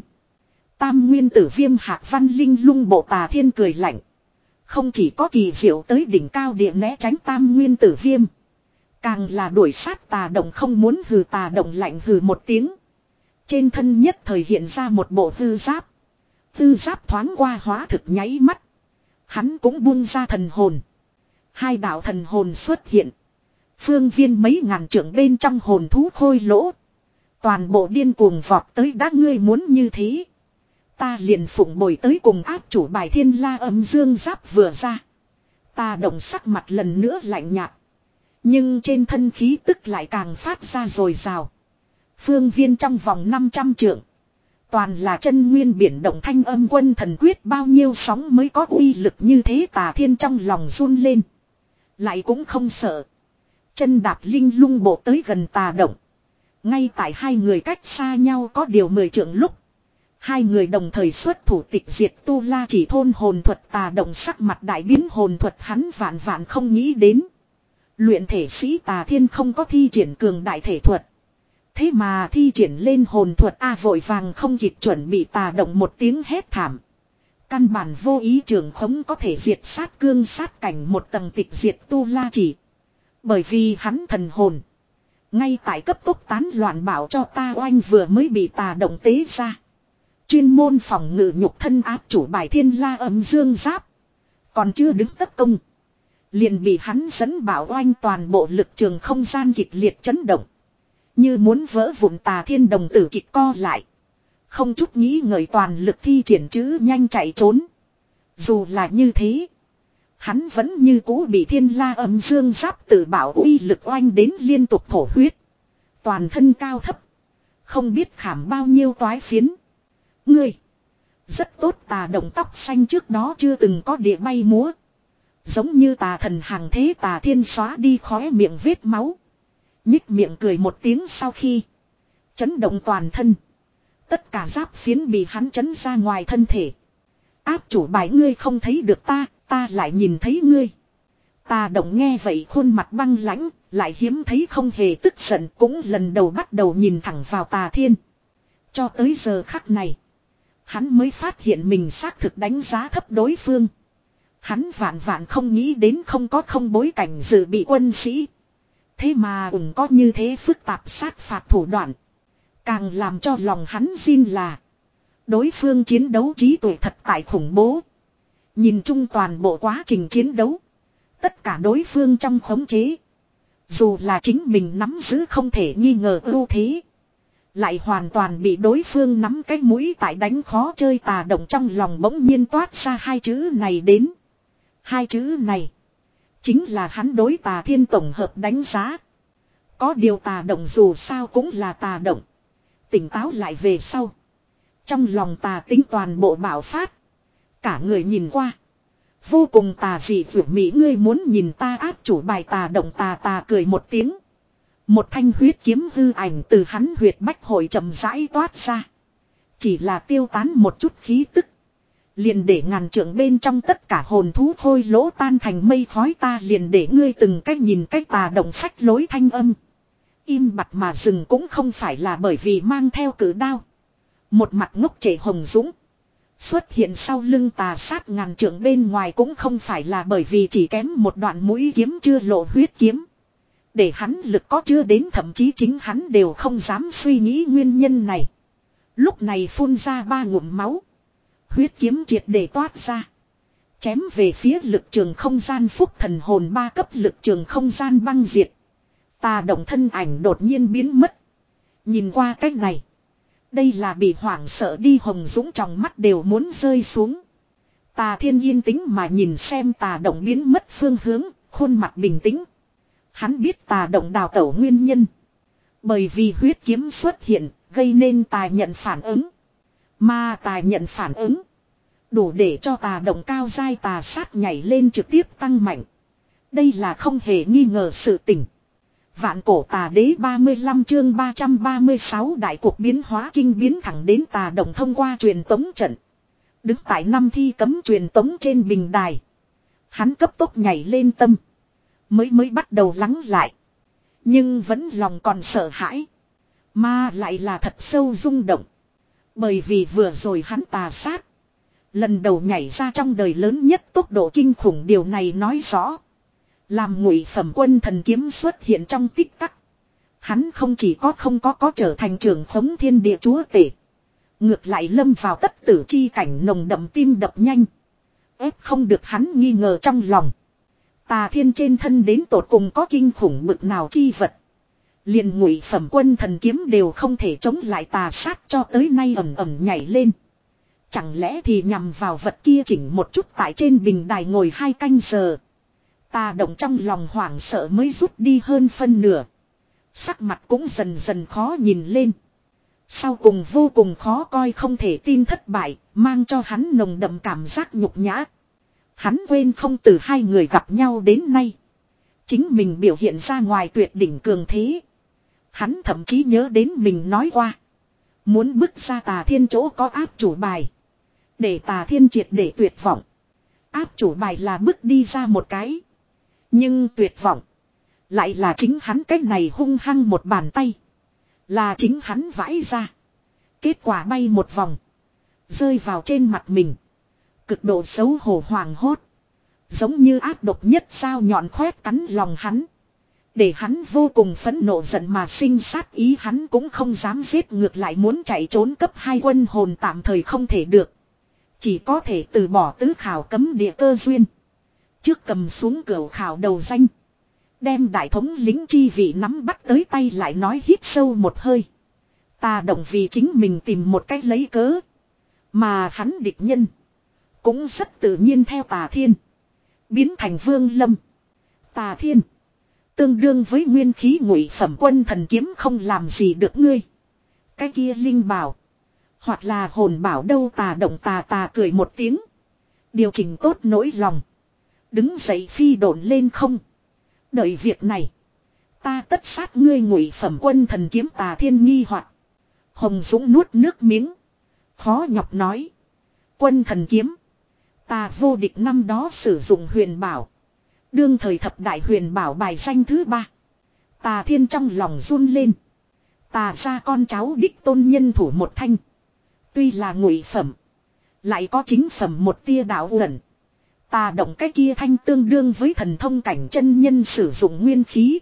Tam nguyên tử viêm hạc văn linh lung bộ. Tà Thiên cười lạnh. Không chỉ có kỳ diệu tới đỉnh cao địa né tránh tam nguyên tử viêm. Càng là đuổi sát Tà động không muốn hừ. Tà động lạnh hừ một tiếng. Trên thân nhất thời hiện ra một bộ hư giáp. Hư giáp thoáng qua hóa thực nháy mắt. Hắn cũng buông ra thần hồn. Hai đạo thần hồn xuất hiện. Phương viên mấy ngàn trượng bên trong hồn thú khôi lỗ. Toàn bộ điên cuồng vọt tới. Đã ngươi muốn như thế. Ta liền phụng bồi tới cùng áp chủ bài Thiên La âm dương giáp vừa ra. Ta động sắc mặt lần nữa lạnh nhạt. Nhưng trên thân khí tức lại càng phát ra dồi dào. Phương viên trong vòng năm trăm trượng. Toàn là chân nguyên biển động thanh âm quân thần quyết bao nhiêu sóng mới có uy lực như thế. Tà Thiên trong lòng run lên. Lại cũng không sợ. Chân đạp linh lung bộ tới gần Tà động. Ngay tại hai người cách xa nhau có điều mười trượng lúc. Hai người đồng thời xuất thủ tịch diệt tu la chỉ thôn hồn thuật. Tà động sắc mặt đại biến hồn thuật hắn vạn vạn không nghĩ đến. Luyện thể sĩ Tà Thiên không có thi triển cường đại thể thuật. Thế mà thi triển lên hồn thuật A vội vàng không kịp chuẩn bị. Tà động một tiếng hét thảm. Căn bản vô ý trường khống có thể diệt sát cương sát cảnh một tầng tịch diệt tu la chỉ. Bởi vì hắn thần hồn. Ngay tại cấp tốc tán loạn bảo cho ta oanh vừa mới bị Tà động tế ra. Chuyên môn phòng ngự nhục thân áp chủ bài thiên la âm dương giáp. Còn chưa đứng tất công. Liền bị hắn dẫn bảo oanh toàn bộ lực trường không gian kịch liệt chấn động. Như muốn vỡ vụn tà thiên đồng tử kịch co lại. Không chút nghĩ ngợi toàn lực thi triển chữ nhanh chạy trốn. Dù là như thế. Hắn vẫn như cũ bị thiên la âm dương giáp tự bảo uy lực oanh đến liên tục thổ huyết. Toàn thân cao thấp. Không biết khảm bao nhiêu toái phiến. Ngươi. Rất tốt tà động tóc xanh trước đó chưa từng có địa bay múa. Giống như tà thần hàng thế tà thiên xóa đi khóe miệng vết máu. Nhích miệng cười một tiếng sau khi. Chấn động toàn thân. Tất cả giáp phiến bị hắn chấn ra ngoài thân thể. Áp chủ bài ngươi không thấy được ta, ta lại nhìn thấy ngươi. Tà động nghe vậy khuôn mặt băng lãnh, lại hiếm thấy không hề tức giận cũng lần đầu bắt đầu nhìn thẳng vào tà thiên. Cho tới giờ khắc này. Hắn mới phát hiện mình xác thực đánh giá thấp đối phương. Hắn vạn vạn không nghĩ đến không có không bối cảnh dự bị quân sĩ. Thế mà cũng có như thế phức tạp sát phạt thủ đoạn. Càng làm cho lòng hắn xin là. Đối phương chiến đấu trí tuệ thật tại khủng bố. Nhìn chung toàn bộ quá trình chiến đấu. Tất cả đối phương trong khống chế. Dù là chính mình nắm giữ không thể nghi ngờ ưu thế. Lại hoàn toàn bị đối phương nắm cái mũi tại đánh khó chơi tà động trong lòng bỗng nhiên toát ra hai chữ này đến. Hai chữ này. Chính là hắn đối tà thiên tổng hợp đánh giá. Có điều tà động dù sao cũng là tà động. Tỉnh táo lại về sau. Trong lòng tà tính toàn bộ bạo phát. Cả người nhìn qua. Vô cùng tà dị vượt mỹ ngươi muốn nhìn ta áp chủ bài tà động tà tà cười một tiếng. Một thanh huyết kiếm hư ảnh từ hắn huyệt bách hội chậm rãi toát ra. Chỉ là tiêu tán một chút khí tức. Liền để ngàn trượng bên trong tất cả hồn thú khôi lỗ tan thành mây khói ta liền để ngươi từng cách nhìn cách tà động phách lối thanh âm. Im bặt mà dừng cũng không phải là bởi vì mang theo cử đao. Một mặt ngốc trẻ hồng dũng. Xuất hiện sau lưng tà sát ngàn trượng bên ngoài cũng không phải là bởi vì chỉ kém một đoạn mũi kiếm chưa lộ huyết kiếm. Để hắn lực có chưa đến thậm chí chính hắn đều không dám suy nghĩ nguyên nhân này. Lúc này phun ra ba ngụm máu. Huyết kiếm triệt để toát ra. Chém về phía lực trường không gian phúc thần hồn ba cấp lực trường không gian băng diệt. Tà động thân ảnh đột nhiên biến mất. Nhìn qua cách này. Đây là bị hoảng sợ đi hồng dũng trong mắt đều muốn rơi xuống. Tà thiên yên tĩnh mà nhìn xem tà động biến mất phương hướng, khuôn mặt bình tĩnh. Hắn biết tà động đào tẩu nguyên nhân. Bởi vì huyết kiếm xuất hiện, gây nên tà nhận phản ứng. Mà tà nhận phản ứng. Đủ để cho tà động cao dai tà sát nhảy lên trực tiếp tăng mạnh. Đây là không hề nghi ngờ sự tình. Vạn cổ tà đế ba mươi lăm chương ba trăm ba mươi sáu đại cuộc biến hóa kinh biến thẳng đến tà động thông qua truyền tống trận. Đứng tại năm thi cấm truyền tống trên bình đài. Hắn cấp tốc nhảy lên tâm. Mới mới bắt đầu lắng lại. Nhưng vẫn lòng còn sợ hãi. Mà lại là thật sâu rung động. Bởi vì vừa rồi hắn tà sát. Lần đầu nhảy ra trong đời lớn nhất tốc độ kinh khủng điều này nói rõ. Làm ngụy phẩm quân thần kiếm xuất hiện trong tích tắc. Hắn không chỉ có không có có trở thành trưởng khống thiên địa chúa tể. Ngược lại lâm vào tất tử chi cảnh nồng đậm tim đập nhanh. Ép không được hắn nghi ngờ trong lòng. Tà thiên trên thân đến tột cùng có kinh khủng bực nào chi vật. Liền ngụy phẩm quân thần kiếm đều không thể chống lại tà sát cho tới nay ẩm ẩm nhảy lên. Chẳng lẽ thì nhằm vào vật kia chỉnh một chút tại trên bình đài ngồi hai canh giờ. Tà động trong lòng hoảng sợ mới rút đi hơn phân nửa. Sắc mặt cũng dần dần khó nhìn lên. Sau cùng vô cùng khó coi không thể tin thất bại, mang cho hắn nồng đậm cảm giác nhục nhã. Hắn quên không từ hai người gặp nhau đến nay. Chính mình biểu hiện ra ngoài tuyệt đỉnh cường thế. Hắn thậm chí nhớ đến mình nói qua. Muốn bước ra tà thiên chỗ có áp chủ bài. Để tà thiên triệt để tuyệt vọng. Áp chủ bài là bước đi ra một cái. Nhưng tuyệt vọng. Lại là chính hắn cách này hung hăng một bàn tay. Là chính hắn vãi ra. Kết quả bay một vòng. Rơi vào trên mặt mình. Cực độ xấu hổ hoàng hốt. Giống như áp độc nhất sao nhọn khoét cắn lòng hắn. Để hắn vô cùng phẫn nộ giận mà sinh sát ý, hắn cũng không dám giết, ngược lại muốn chạy trốn, cấp hai quân hồn tạm thời không thể được. Chỉ có thể từ bỏ tứ khảo cấm địa cơ duyên. Trước cầm xuống cửu khảo đầu danh. Đem đại thống lĩnh chi vị nắm bắt tới tay, lại nói hít sâu một hơi. Tà động vì chính mình tìm một cách lấy cớ. Mà hắn địch nhân cũng rất tự nhiên theo Tà Thiên biến thành Vương Lâm. Tà Thiên tương đương với nguyên khí ngụy phẩm quân thần kiếm, không làm gì được ngươi. Cái kia linh bảo hoặc là hồn bảo đâu? Tà động tà tà cười một tiếng, điều chỉnh tốt nỗi lòng, đứng dậy phi độn lên không. Đợi việc này, ta tất sát ngươi ngụy phẩm quân thần kiếm. Tà Thiên nghi hoặc. Hồng Dũng nuốt nước miếng, khó nhọc nói. Quân thần kiếm, ta vô địch năm đó sử dụng huyền bảo, đương thời thập đại huyền bảo bài danh thứ ba. Tà Thiên trong lòng run lên. Tà ra con cháu đích tôn nhân thủ một thanh, tuy là ngụy phẩm, lại có chính phẩm một tia đạo ẩn. Tà động cái kia thanh tương đương với thần thông cảnh chân nhân sử dụng nguyên khí,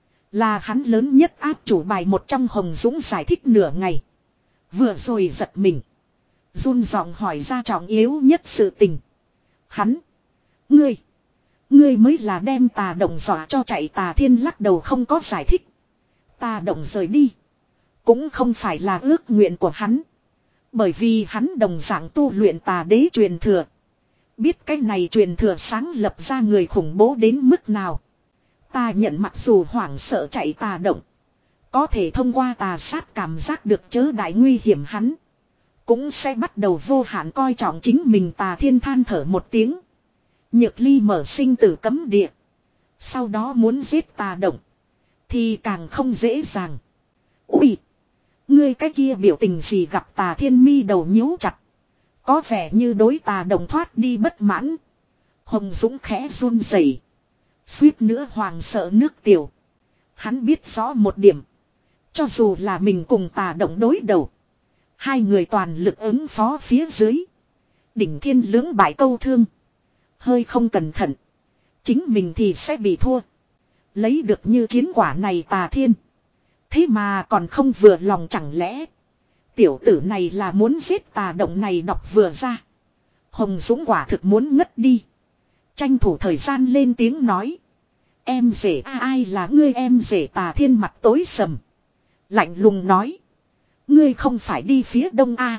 là hắn lớn nhất áp chủ bài một trong. Hồng Dũng giải thích nửa ngày, vừa rồi giật mình, run giọng hỏi ra trọng yếu nhất sự tình. Hắn, ngươi, ngươi mới là đem Tà động dọa cho chạy. Tà Thiên lắc đầu không có giải thích. Tà động rời đi cũng không phải là ước nguyện của hắn, bởi vì hắn đồng dạng tu luyện tà đế truyền thừa, biết cái này truyền thừa sáng lập ra người khủng bố đến mức nào. Ta nhận mặc dù hoảng sợ chạy Tà động, có thể thông qua tà sát cảm giác được chớ đại nguy hiểm, hắn cũng sẽ bắt đầu vô hạn coi trọng chính mình. Tà Thiên than thở một tiếng. Nhược Ly mở sinh tử cấm địa, sau đó muốn giết Tà động thì càng không dễ dàng. Ui, ngươi cái kia biểu tình gì? Gặp Tà Thiên mi đầu nhíu chặt, có vẻ như đối Tà động thoát đi bất mãn. Hồng Dũng khẽ run rẩy, suýt nữa hoàng sợ nước tiểu. Hắn biết rõ một điểm, cho dù là mình cùng Tà động đối đầu, hai người toàn lực ứng phó phía dưới, đỉnh thiên lưỡng bại câu thương. Hơi không cẩn thận, chính mình thì sẽ bị thua. Lấy được như chiến quả này Tà Thiên, thế mà còn không vừa lòng. Chẳng lẽ tiểu tử này là muốn giết Tà động? Này đọc vừa ra, Hồng Dũng quả thực muốn ngất đi. Tranh thủ thời gian lên tiếng nói. Em rể a, ai là ngươi em rể? Tà Thiên mặt tối sầm, lạnh lùng nói. Ngươi không phải đi phía đông a,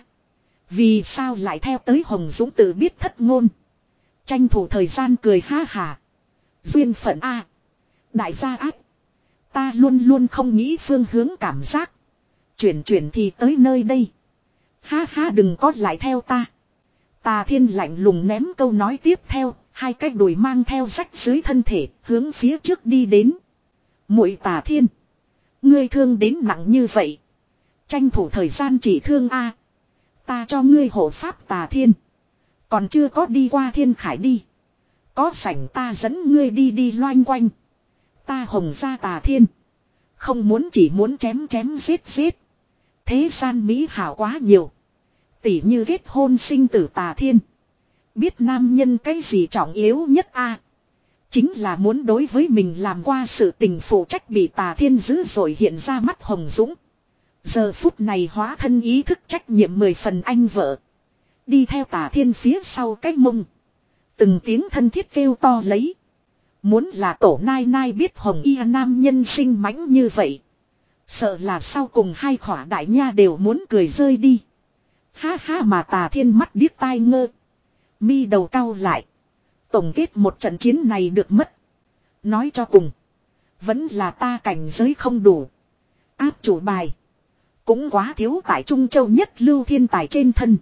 vì sao lại theo tới? Hồng Dũng tự biết thất ngôn, tranh thủ thời gian cười ha hà. Duyên phận a, đại gia ác, ta luôn luôn không nghĩ phương hướng cảm giác, chuyển chuyển thì tới nơi đây. Ha ha, đừng có lại theo ta. Tà Thiên lạnh lùng ném câu nói tiếp theo, hai cái đùi mang theo rách dưới thân thể hướng phía trước đi đến. Muội Tà Thiên, ngươi thương đến nặng như vậy, tranh thủ thời gian chỉ thương a. Ta cho ngươi hộ pháp. Tà Thiên còn chưa có đi qua thiên khải đi, có sảnh ta dẫn ngươi đi đi loanh quanh. Ta Hồng gia Tà Thiên không muốn chỉ muốn chém chém giết giết. Thế gian mỹ hảo quá nhiều, tỉ như kết hôn sinh tử. Tà Thiên biết nam nhân cái gì trọng yếu nhất a, chính là muốn đối với mình làm qua sự tình phụ trách. Bị Tà Thiên dữ dội hiện ra mắt Hồng Dũng, giờ phút này hóa thân ý thức trách nhiệm mười phần anh vợ, đi theo Tà Thiên phía sau cái mông, từng tiếng thân thiết kêu to lấy. Muốn là tổ nai nai biết Hồng y nam nhân sinh mãnh như vậy, sợ là sau cùng hai khỏa đại nha đều muốn cười rơi đi. Ha ha, mà Tà Thiên mắt điếc tai ngơ, mi đầu cau lại. Tổng kết một trận chiến này được mất, nói cho cùng vẫn là ta cảnh giới không đủ, áp chủ bài cũng quá thiếu tại Trung Châu nhất lưu thiên tài trên thân.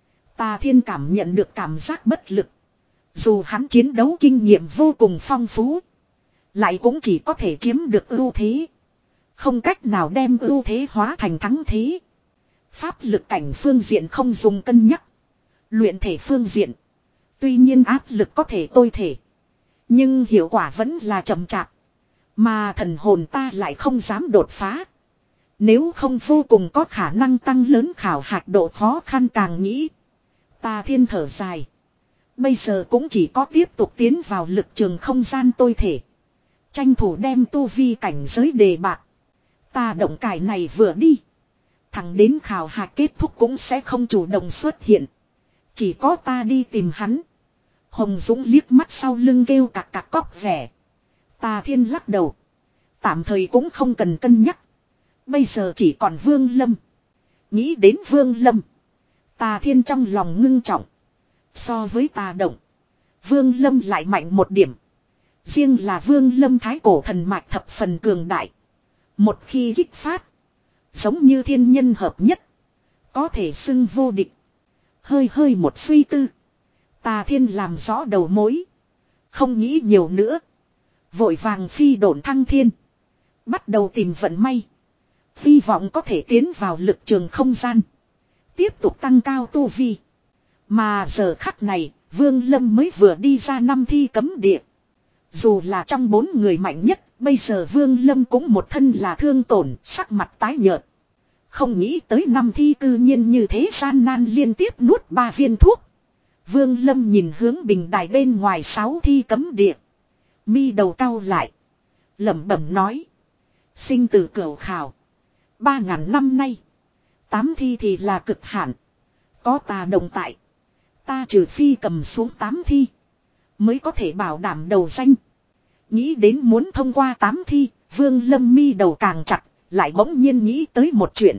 Tà Thiên cảm nhận được cảm giác bất lực. Dù hắn chiến đấu kinh nghiệm vô cùng phong phú, lại cũng chỉ có thể chiếm được ưu thế, không cách nào đem ưu thế hóa thành thắng thế. Pháp lực cảnh phương diện không dùng cân nhắc, luyện thể phương diện tuy nhiên áp lực có thể tôi thể, nhưng hiệu quả vẫn là chậm chạp. Mà thần hồn ta lại không dám đột phá, nếu không vô cùng có khả năng tăng lớn khảo hạch độ khó khăn. Càng nghĩ, Tà Thiên thở dài, bây giờ cũng chỉ có tiếp tục tiến vào lực trường không gian tôi thể, Tranh thủ đem tu vi cảnh giới đề bạc. Ta động cải này vừa đi. Thẳng đến khảo hạch kết thúc cũng sẽ không chủ động xuất hiện. Chỉ có ta đi tìm hắn. Hồng Dũng liếc mắt sau lưng kêu cạc cạc cóc vẻ. Tà Thiên lắc đầu. Tạm thời cũng không cần cân nhắc. Bây giờ chỉ còn Vương Lâm. Nghĩ đến Vương Lâm. Tà Thiên trong lòng ngưng trọng. So với tà động. Vương Lâm lại mạnh một điểm. Riêng là Vương Lâm thái cổ thần mạch thập phần cường đại. Một khi kích phát. Giống như thiên nhân hợp nhất. Có thể xưng vô địch. Hơi hơi một suy tư. Tà Thiên làm rõ đầu mối. Không nghĩ nhiều nữa. Vội vàng phi độn thăng thiên. Bắt đầu tìm vận may. Hy vọng có thể tiến vào lực trường không gian. Tiếp tục tăng cao tu vi. Mà giờ khắc này, Vương Lâm mới vừa đi ra năm thi cấm địa. Dù là trong bốn người mạnh nhất, bây giờ Vương Lâm cũng một thân là thương tổn, sắc mặt tái nhợt. Không nghĩ tới năm thi cư nhiên như thế gian nan liên tiếp nuốt ba viên thuốc. Vương Lâm nhìn hướng bình đài bên ngoài sáu thi cấm địa. Mi đầu cau lại. Lẩm bẩm nói. Sinh tử cửu khảo. Ba ngàn năm nay. Tám thi thì là cực hạn. Có tà đồng tại. Ta trừ phi cầm xuống tám thi. Mới có thể bảo đảm đầu danh. Nghĩ đến muốn thông qua tám thi. Vương Lâm mi đầu càng chặt. Lại bỗng nhiên nghĩ tới một chuyện.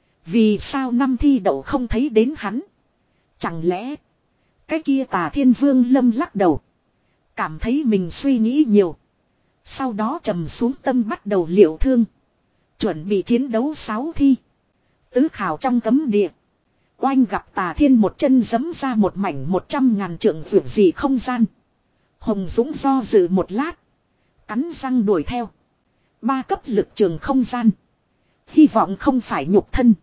Vì sao năm thi đậu không thấy đến hắn? Chẳng lẽ cái kia Tà Thiên? Vương Lâm lắc đầu. Cảm thấy mình suy nghĩ nhiều. Sau đó trầm xuống tâm bắt đầu liệu thương. Chuẩn bị chiến đấu sáu thi. Tứ khảo trong cấm địa. Oanh gặp Tà Thiên một chân giẫm ra một mảnh một trăm ngàn trượng vượt gì không gian. Hồng Dũng do dự một lát. Cắn răng đuổi theo. Ba cấp lực trường không gian. Hy vọng không phải nhục thân.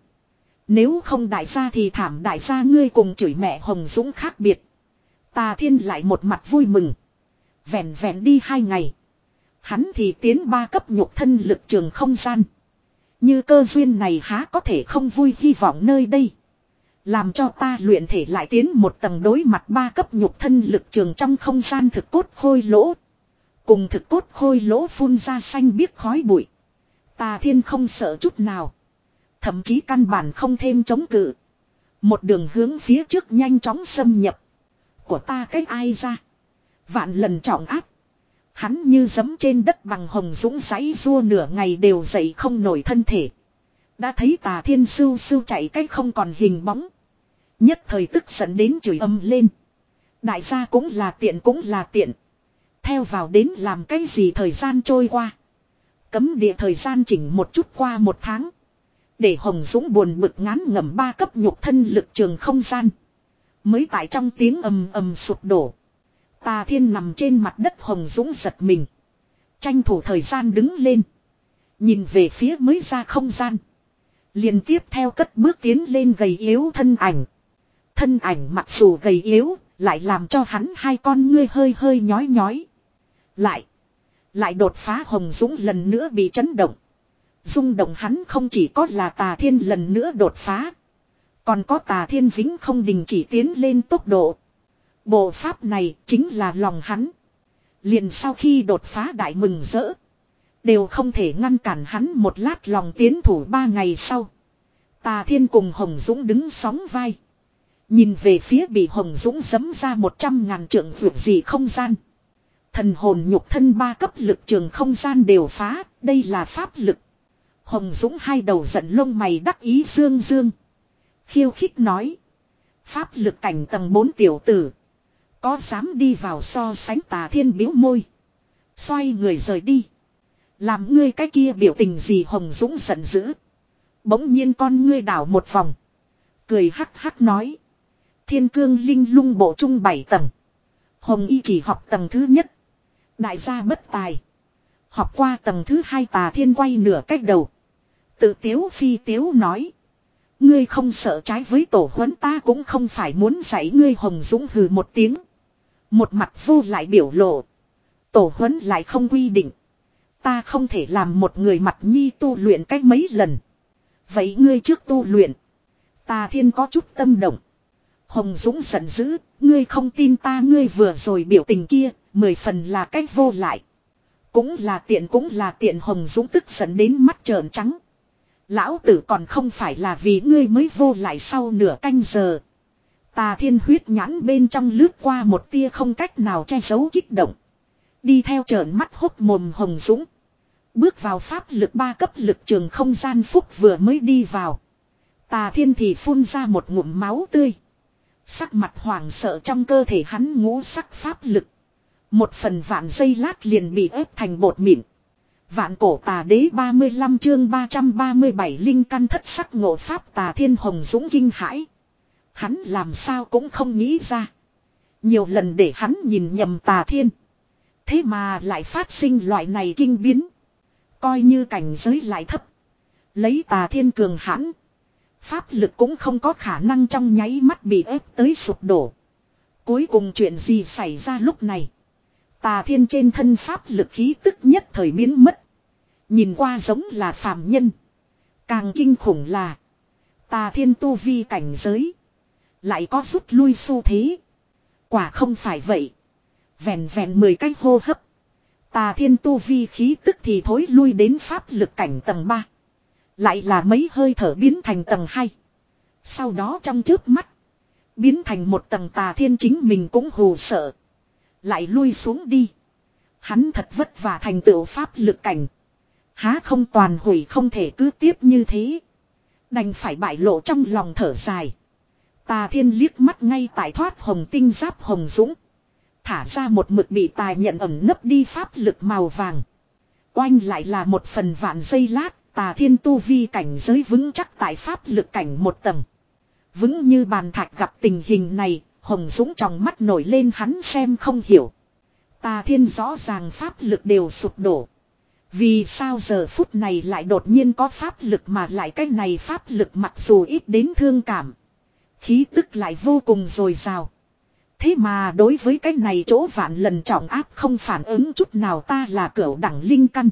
Nếu không đại gia thì thảm đại gia ngươi cùng chửi mẹ Hồng Dũng khác biệt. Tà Thiên lại một mặt vui mừng. Vẹn vẹn đi hai ngày. Hắn thì tiến ba cấp nhục thân lực trường không gian. Như cơ duyên này há có thể không vui hy vọng nơi đây. Làm cho ta luyện thể lại tiến một tầng đối mặt ba cấp nhục thân lực trường trong không gian thực cốt khôi lỗ. Cùng thực cốt khôi lỗ phun ra xanh biếc khói bụi. Tà Thiên không sợ chút nào. Thậm chí căn bản không thêm chống cự. Một đường hướng phía trước nhanh chóng xâm nhập. Của ta cách ai ra. Vạn lần trọng áp. Hắn như giẫm trên đất bằng. Hồng Dũng giãy rua nửa ngày đều dậy không nổi thân thể. Đã thấy Tà Thiên sưu sưu chạy cách không còn hình bóng. Nhất thời tức giận đến chửi ầm lên. Đại gia cũng là tiện cũng là tiện. Theo vào đến làm cái gì thời gian trôi qua. Cấm địa thời gian chỉnh một chút qua một tháng. Để Hồng Dũng buồn bực ngán ngẩm ba cấp nhục thân lực trường không gian. Mới tại trong tiếng ầm ầm sụp đổ. Tà Thiên nằm trên mặt đất. Hồng Dũng giật mình. Tranh thủ thời gian đứng lên. Nhìn về phía mới ra không gian. Liền tiếp theo cất bước tiến lên gầy yếu thân ảnh. Thân ảnh mặc dù gầy yếu. Lại làm cho hắn hai con ngươi hơi hơi nhói nhói. Lại. Lại đột phá. Hồng Dũng lần nữa bị chấn động. Rung động hắn không chỉ có là Tà Thiên lần nữa đột phá. Còn có Tà Thiên vĩnh không đình chỉ tiến lên tốc độ. Bộ pháp này chính là lòng hắn. Liền sau khi đột phá đại mừng rỡ. Đều không thể ngăn cản hắn một lát lòng tiến thủ ba ngày sau. Tà Thiên cùng Hồng Dũng đứng sóng vai. Nhìn về phía bị Hồng Dũng giẫm ra một trăm ngàn trượng vượt gì không gian. Thần hồn nhục thân ba cấp lực trường không gian đều phá. Đây là pháp lực. Hồng Dũng hai đầu giận lông mày đắc ý dương dương. Khiêu khích nói. Pháp lực cảnh tầng bốn tiểu tử. Có dám đi vào so sánh? Tà Thiên bĩu môi. Xoay người rời đi. Làm ngươi cái kia biểu tình gì? Hồng Dũng giận dữ. Bỗng nhiên con ngươi đảo một vòng. Cười hắc hắc nói. Thiên cương linh lung bộ trung bảy tầng. Hồng y chỉ học tầng thứ nhất. Đại gia bất tài. Học qua tầng thứ hai. Tà Thiên quay nửa cách đầu. Tự tiếu phi tiếu nói. Ngươi không sợ trái với tổ huấn, ta cũng không phải muốn dạy ngươi. Hồng Dũng hừ một tiếng. Một mặt vô lại biểu lộ. Tổ huấn lại không quy định. Ta không thể làm một người mặt nhi tu luyện cách mấy lần. Vậy ngươi trước tu luyện. Tà Thiên có chút tâm động. Hồng Dũng giận dữ. Ngươi không tin ta, ngươi vừa rồi biểu tình kia. Mười phần là cách vô lại. Cũng là tiện cũng là tiện Hồng Dũng tức giận đến mắt trợn trắng. Lão tử còn không phải là vì ngươi mới vô lại sau nửa canh giờ. Tà Thiên huyết nhãn bên trong lướt qua một tia không cách nào che giấu kích động. Đi theo trợn mắt hốc mồm Hồng Dũng. Bước vào pháp lực ba cấp lực trường không gian phúc vừa mới đi vào. Tà Thiên thì phun ra một ngụm máu tươi. Sắc mặt hoảng sợ trong cơ thể hắn ngũ sắc pháp lực. Một phần vạn giây lát liền bị ép thành bột mịn. Vạn cổ tà đế ba mươi lăm chương ba trăm ba mươi bảy linh căn thất sắc ngộ pháp. Tà Thiên Hồng Dũng kinh hãi. Hắn làm sao cũng không nghĩ ra. Nhiều lần để hắn nhìn nhầm Tà Thiên. Thế mà lại phát sinh loại này kinh biến. Coi như cảnh giới lại thấp. Lấy Tà Thiên cường hãn. Pháp lực cũng không có khả năng trong nháy mắt bị ép tới sụp đổ. Cuối cùng chuyện gì xảy ra lúc này. Tà Thiên trên thân pháp lực khí tức nhất thời biến mất. Nhìn qua giống là phàm nhân. Càng kinh khủng là. Tà Thiên tu vi cảnh giới. Lại có rút lui xu thế. Quả không phải vậy. Vẹn vẹn mười cái hô hấp. Tà Thiên tu vi khí tức thì thối lui đến pháp lực cảnh tầng ba. Lại là mấy hơi thở biến thành tầng hai. Sau đó trong chớp mắt. Biến thành một tầng. Tà Thiên chính mình cũng hù sợ. Lại lui xuống đi. Hắn thật vất vả thành tựu pháp lực cảnh. Há không toàn hủy không thể cứ tiếp như thế. Đành phải bại lộ trong lòng thở dài. Tà Thiên liếc mắt ngay tại thoát hồng tinh giáp Hồng Dũng. Thả ra một mực bị tài nhận ẩn nấp đi pháp lực màu vàng. Oanh lại là một phần vạn giây lát. Tà Thiên tu vi cảnh giới vững chắc tại pháp lực cảnh một tầng. Vững như bàn thạch gặp tình hình này. Hồng Dũng trong mắt nổi lên hắn xem không hiểu. Tà Thiên rõ ràng pháp lực đều sụp đổ. Vì sao giờ phút này lại đột nhiên có pháp lực mà lại cái này pháp lực mặc dù ít đến thương cảm. Khí tức lại vô cùng dồi dào. Thế mà đối với cái này chỗ vạn lần trọng áp không phản ứng chút nào. Ta là cửu đẳng linh căn.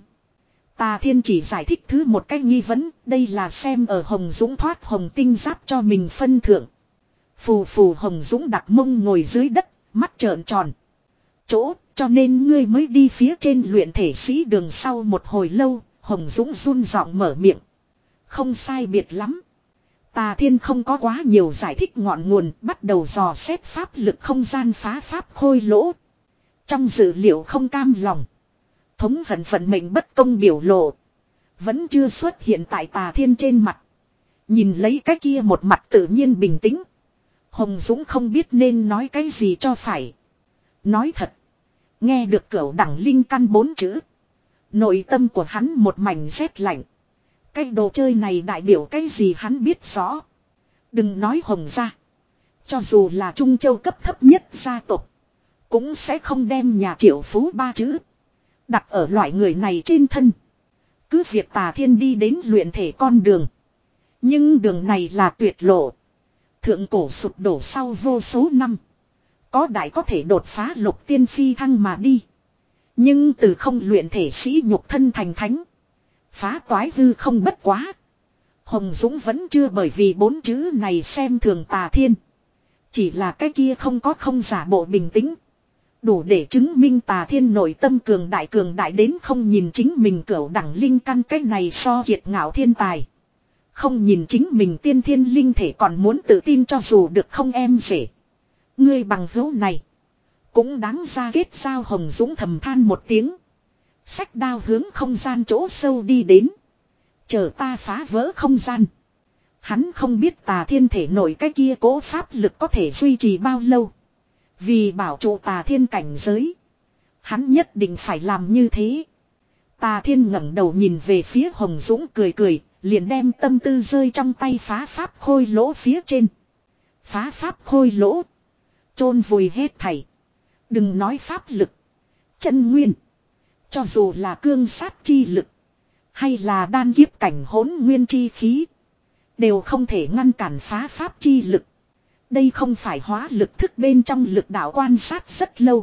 Tà Thiên chỉ giải thích thứ một cái nghi vấn. Đây là xem ở Hồng Dũng thoát hồng tinh giáp cho mình phân thưởng. Phù phù Hồng Dũng đặt mông ngồi dưới đất. Mắt trợn tròn. Chỗ cho nên ngươi mới đi phía trên luyện thể sĩ đường. Sau một hồi lâu Hồng Dũng run giọng mở miệng. Không sai biệt lắm. Tà Thiên không có quá nhiều giải thích ngọn nguồn. Bắt đầu dò xét pháp lực không gian phá pháp khôi lỗ. Trong dữ liệu không cam lòng. Thống hận vận mệnh bất công biểu lộ. Vẫn chưa xuất hiện tại Tà Thiên trên mặt. Nhìn lấy cái kia một mặt tự nhiên bình tĩnh. Hồng Dũng không biết nên nói cái gì cho phải. Nói thật. Nghe được cửu đẳng linh căn bốn chữ. Nội tâm của hắn một mảnh rét lạnh. Cái đồ chơi này đại biểu cái gì hắn biết rõ. Đừng nói Hồng gia. Cho dù là Trung Châu cấp thấp nhất gia tộc. Cũng sẽ không đem nhà triệu phú ba chữ. Đặt ở loại người này trên thân. Cứ việc Tà Thiên đi đến luyện thể con đường. Nhưng đường này là tuyệt lộ. Thượng cổ sụp đổ sau vô số năm. Có đại có thể đột phá lục tiên phi thăng mà đi. Nhưng từ không luyện thể sĩ nhục thân thành thánh. Phá toái hư không bất quá. Hồng Dũng vẫn chưa bởi vì bốn chữ này xem thường Tà Thiên. Chỉ là cái kia không có không giả bộ bình tĩnh. Đủ để chứng minh Tà Thiên nội tâm cường đại cường đại đến không nhìn chính mình cửu đẳng linh căn cái này so kiệt ngạo thiên tài. Không nhìn chính mình tiên thiên linh thể còn muốn tự tin cho dù được không em rể. Ngươi bằng hữu này. Cũng đáng ra kết giao. Hồng Dũng thầm than một tiếng. Xách đao hướng không gian chỗ sâu đi đến. Chờ ta phá vỡ không gian. Hắn không biết Tà Thiên thể nổi cái kia cố pháp lực có thể duy trì bao lâu. Vì bảo trụ Tà Thiên cảnh giới. Hắn nhất định phải làm như thế. Tà Thiên ngẩng đầu nhìn về phía Hồng Dũng cười cười. Liền đem tâm tư rơi trong tay phá pháp khôi lỗ phía trên. Phá pháp khôi lỗ. Chôn vùi hết thảy. Đừng nói pháp lực. Chân nguyên. Cho dù là cương sát chi lực. Hay là đan kiếp cảnh hỗn nguyên chi khí. Đều không thể ngăn cản phá pháp chi lực. Đây không phải hóa lực thức bên trong lực đạo quan sát rất lâu.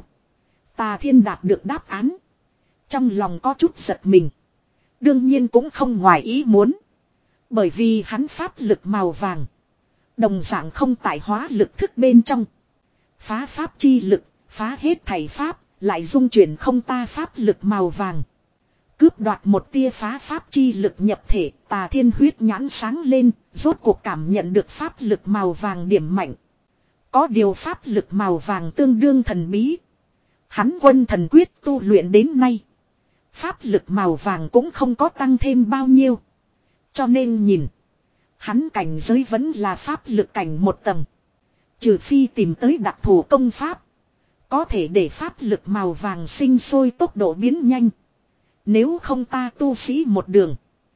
Tà Thiên đạt được đáp án. Trong lòng có chút giật mình. Đương nhiên cũng không ngoài ý muốn. Bởi vì hắn pháp lực màu vàng. Đồng dạng không tại hóa lực thức bên trong. Phá pháp chi lực, phá hết thảy pháp, lại dung chuyển không ta pháp lực màu vàng. Cướp đoạt một tia phá pháp chi lực nhập thể, Tà Thiên huyết nhãn sáng lên, rốt cuộc cảm nhận được pháp lực màu vàng điểm mạnh. Có điều pháp lực màu vàng tương đương thần bí. Hắn quân thần quyết tu luyện đến nay. Pháp lực màu vàng cũng không có tăng thêm bao nhiêu. Cho nên nhìn. Hắn cảnh giới vẫn là pháp lực cảnh một tầng. Trừ phi tìm tới đặc thù công pháp. Có thể để pháp lực màu vàng sinh sôi tốc độ biến nhanh. Nếu không ta tu sĩ một đường.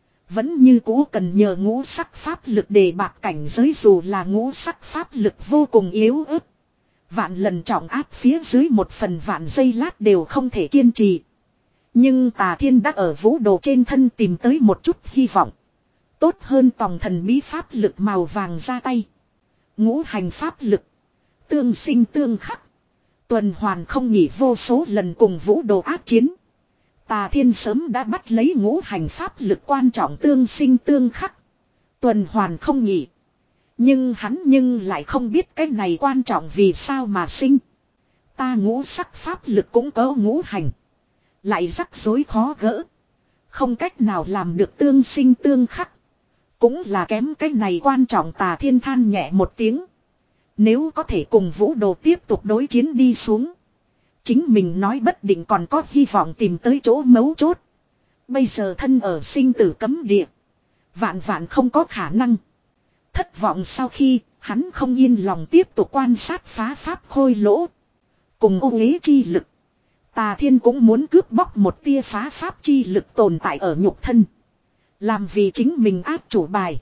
Vẫn như cũ cần nhờ ngũ sắc pháp lực để bạc cảnh giới, dù là ngũ sắc pháp lực vô cùng yếu ớt. Vạn lần trọng áp phía dưới một phần vạn giây lát đều không thể kiên trì. Nhưng Tà Thiên đã ở vũ đồ trên thân tìm tới một chút hy vọng. Tốt hơn tòng thần bí pháp lực màu vàng ra tay. Ngũ hành pháp lực. Tương sinh tương khắc. Tuần hoàn không nghỉ vô số lần cùng vũ đồ ác chiến. Tà Thiên sớm đã bắt lấy ngũ hành pháp lực quan trọng tương sinh tương khắc. Tuần hoàn không nghỉ. Nhưng hắn nhưng lại không biết cái này quan trọng vì sao mà sinh. Ta ngũ sắc pháp lực cũng có ngũ hành. Lại rắc rối khó gỡ. Không cách nào làm được tương sinh tương khắc. Cũng là kém cái này quan trọng. Tà Thiên than nhẹ một tiếng. Nếu có thể cùng vũ đồ tiếp tục đối chiến đi xuống. Chính mình nói bất định còn có hy vọng tìm tới chỗ mấu chốt. Bây giờ thân ở sinh tử cấm địa. Vạn vạn không có khả năng. Thất vọng sau khi hắn không yên lòng tiếp tục quan sát phá pháp khôi lỗ. Cùng ô uế chi lực. Tà Thiên cũng muốn cướp bóc một tia phá pháp chi lực tồn tại ở nhục thân. Làm vì chính mình áp chủ bài.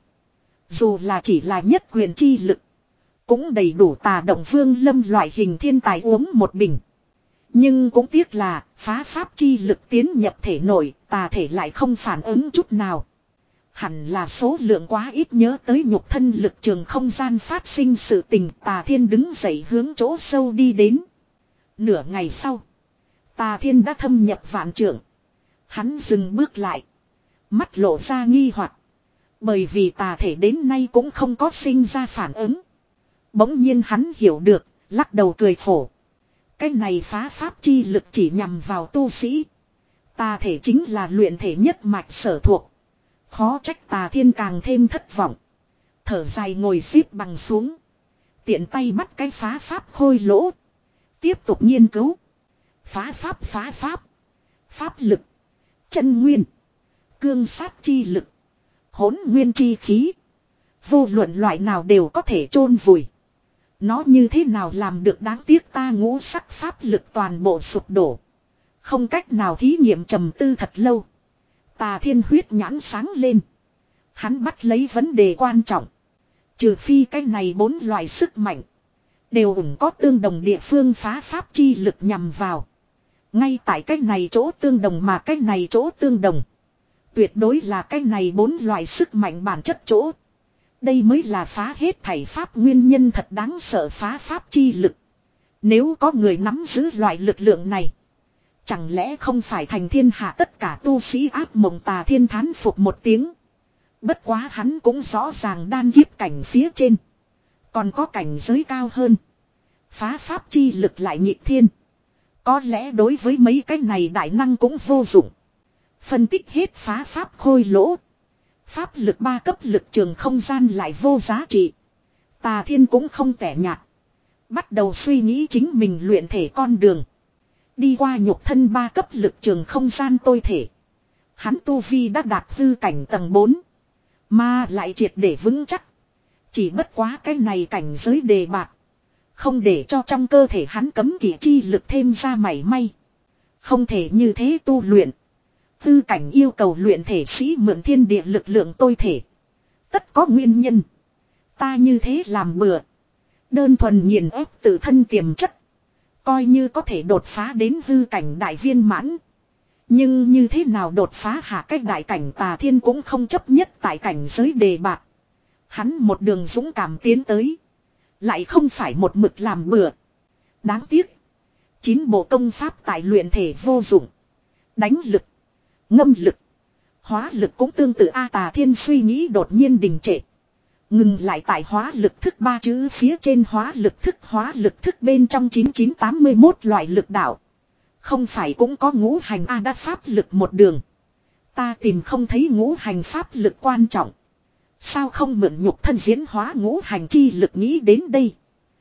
Dù là chỉ là nhất quyền chi lực. Cũng đầy đủ Tà Động Vương Lâm loại hình thiên tài uống một bình. Nhưng cũng tiếc là phá pháp chi lực tiến nhập thể nội, tà thể lại không phản ứng chút nào. Hẳn là số lượng quá ít, nhớ tới nhục thân lực trường không gian phát sinh sự tình. Tà Thiên đứng dậy hướng chỗ sâu đi đến. Nửa ngày sau, Tà Thiên đã thâm nhập vạn trượng. Hắn dừng bước lại, mắt lộ ra nghi hoặc. Bởi vì tà thể đến nay cũng không có sinh ra phản ứng. Bỗng nhiên hắn hiểu được, lắc đầu cười khổ. Cái này phá pháp chi lực chỉ nhằm vào tu sĩ. Tà thể chính là luyện thể nhất mạch sở thuộc. Khó trách Tà Thiên càng thêm thất vọng. Thở dài ngồi xếp bằng xuống. Tiện tay bắt cái phá pháp khôi lỗ. Tiếp tục nghiên cứu. Phá pháp phá pháp. Pháp lực. Chân nguyên. Cương sát chi lực. Hỗn nguyên chi khí. Vô luận loại nào đều có thể chôn vùi. Nó như thế nào làm được, đáng tiếc ta ngũ sắc pháp lực toàn bộ sụp đổ. Không cách nào thí nghiệm. Trầm tư thật lâu. Tà Thiên huyết nhãn sáng lên. Hắn bắt lấy vấn đề quan trọng. Trừ phi cái này bốn loại sức mạnh đều ủng có tương đồng địa phương phá pháp chi lực nhằm vào. Ngay tại cái này chỗ tương đồng mà cái này chỗ tương đồng. Tuyệt đối là cái này bốn loại sức mạnh bản chất chỗ. Đây mới là phá hết thảy pháp nguyên nhân thật đáng sợ. Phá pháp chi lực. Nếu có người nắm giữ loại lực lượng này, chẳng lẽ không phải thành thiên hạ tất cả tu sĩ ác mộng. Tà Thiên thán phục một tiếng. Bất quá hắn cũng rõ ràng đan kiếp cảnh phía trên còn có cảnh giới cao hơn. Phá pháp chi lực lại nhịp thiên. Có lẽ đối với mấy cái này đại năng cũng vô dụng. Phân tích hết phá pháp khôi lỗ. Pháp lực ba cấp lực trường không gian lại vô giá trị. Tà Thiên cũng không tẻ nhạt. Bắt đầu suy nghĩ chính mình luyện thể con đường. Đi qua nhục thân ba cấp lực trường không gian tôi thể. Hắn tu vi đã đạt hư cảnh tầng bốn. Mà lại triệt để vững chắc. Chỉ bất quá cái này cảnh giới đề bạc. Không để cho trong cơ thể hắn cấm kỵ chi lực thêm ra mảy may. Không thể như thế tu luyện. Tư cảnh yêu cầu luyện thể sĩ mượn thiên địa lực lượng tôi thể. Tất có nguyên nhân. Ta như thế làm bừa. Đơn thuần nghiền ép tự thân tiềm chất. Coi như có thể đột phá đến hư cảnh đại viên mãn. Nhưng như thế nào đột phá hạ cách đại cảnh. Tà Thiên cũng không chấp nhất tại cảnh giới đề bạc. Hắn một đường dũng cảm tiến tới. Lại không phải một mực làm bừa. Đáng tiếc. Chín bộ công pháp tại luyện thể vô dụng. Đánh lực. Ngâm lực. Hóa lực cũng tương tự. A Tà Thiên suy nghĩ đột nhiên đình trệ. Ngừng lại tại hóa lực thức ba chữ phía trên. Hóa lực thức. Hóa lực thức bên trong chín chín tám mươi mốt loại lực đạo. Không phải cũng có ngũ hành A đã pháp lực một đường. Ta tìm không thấy ngũ hành pháp lực quan trọng. Sao không mượn nhục thân diễn hóa ngũ hành chi lực nghĩ đến đây.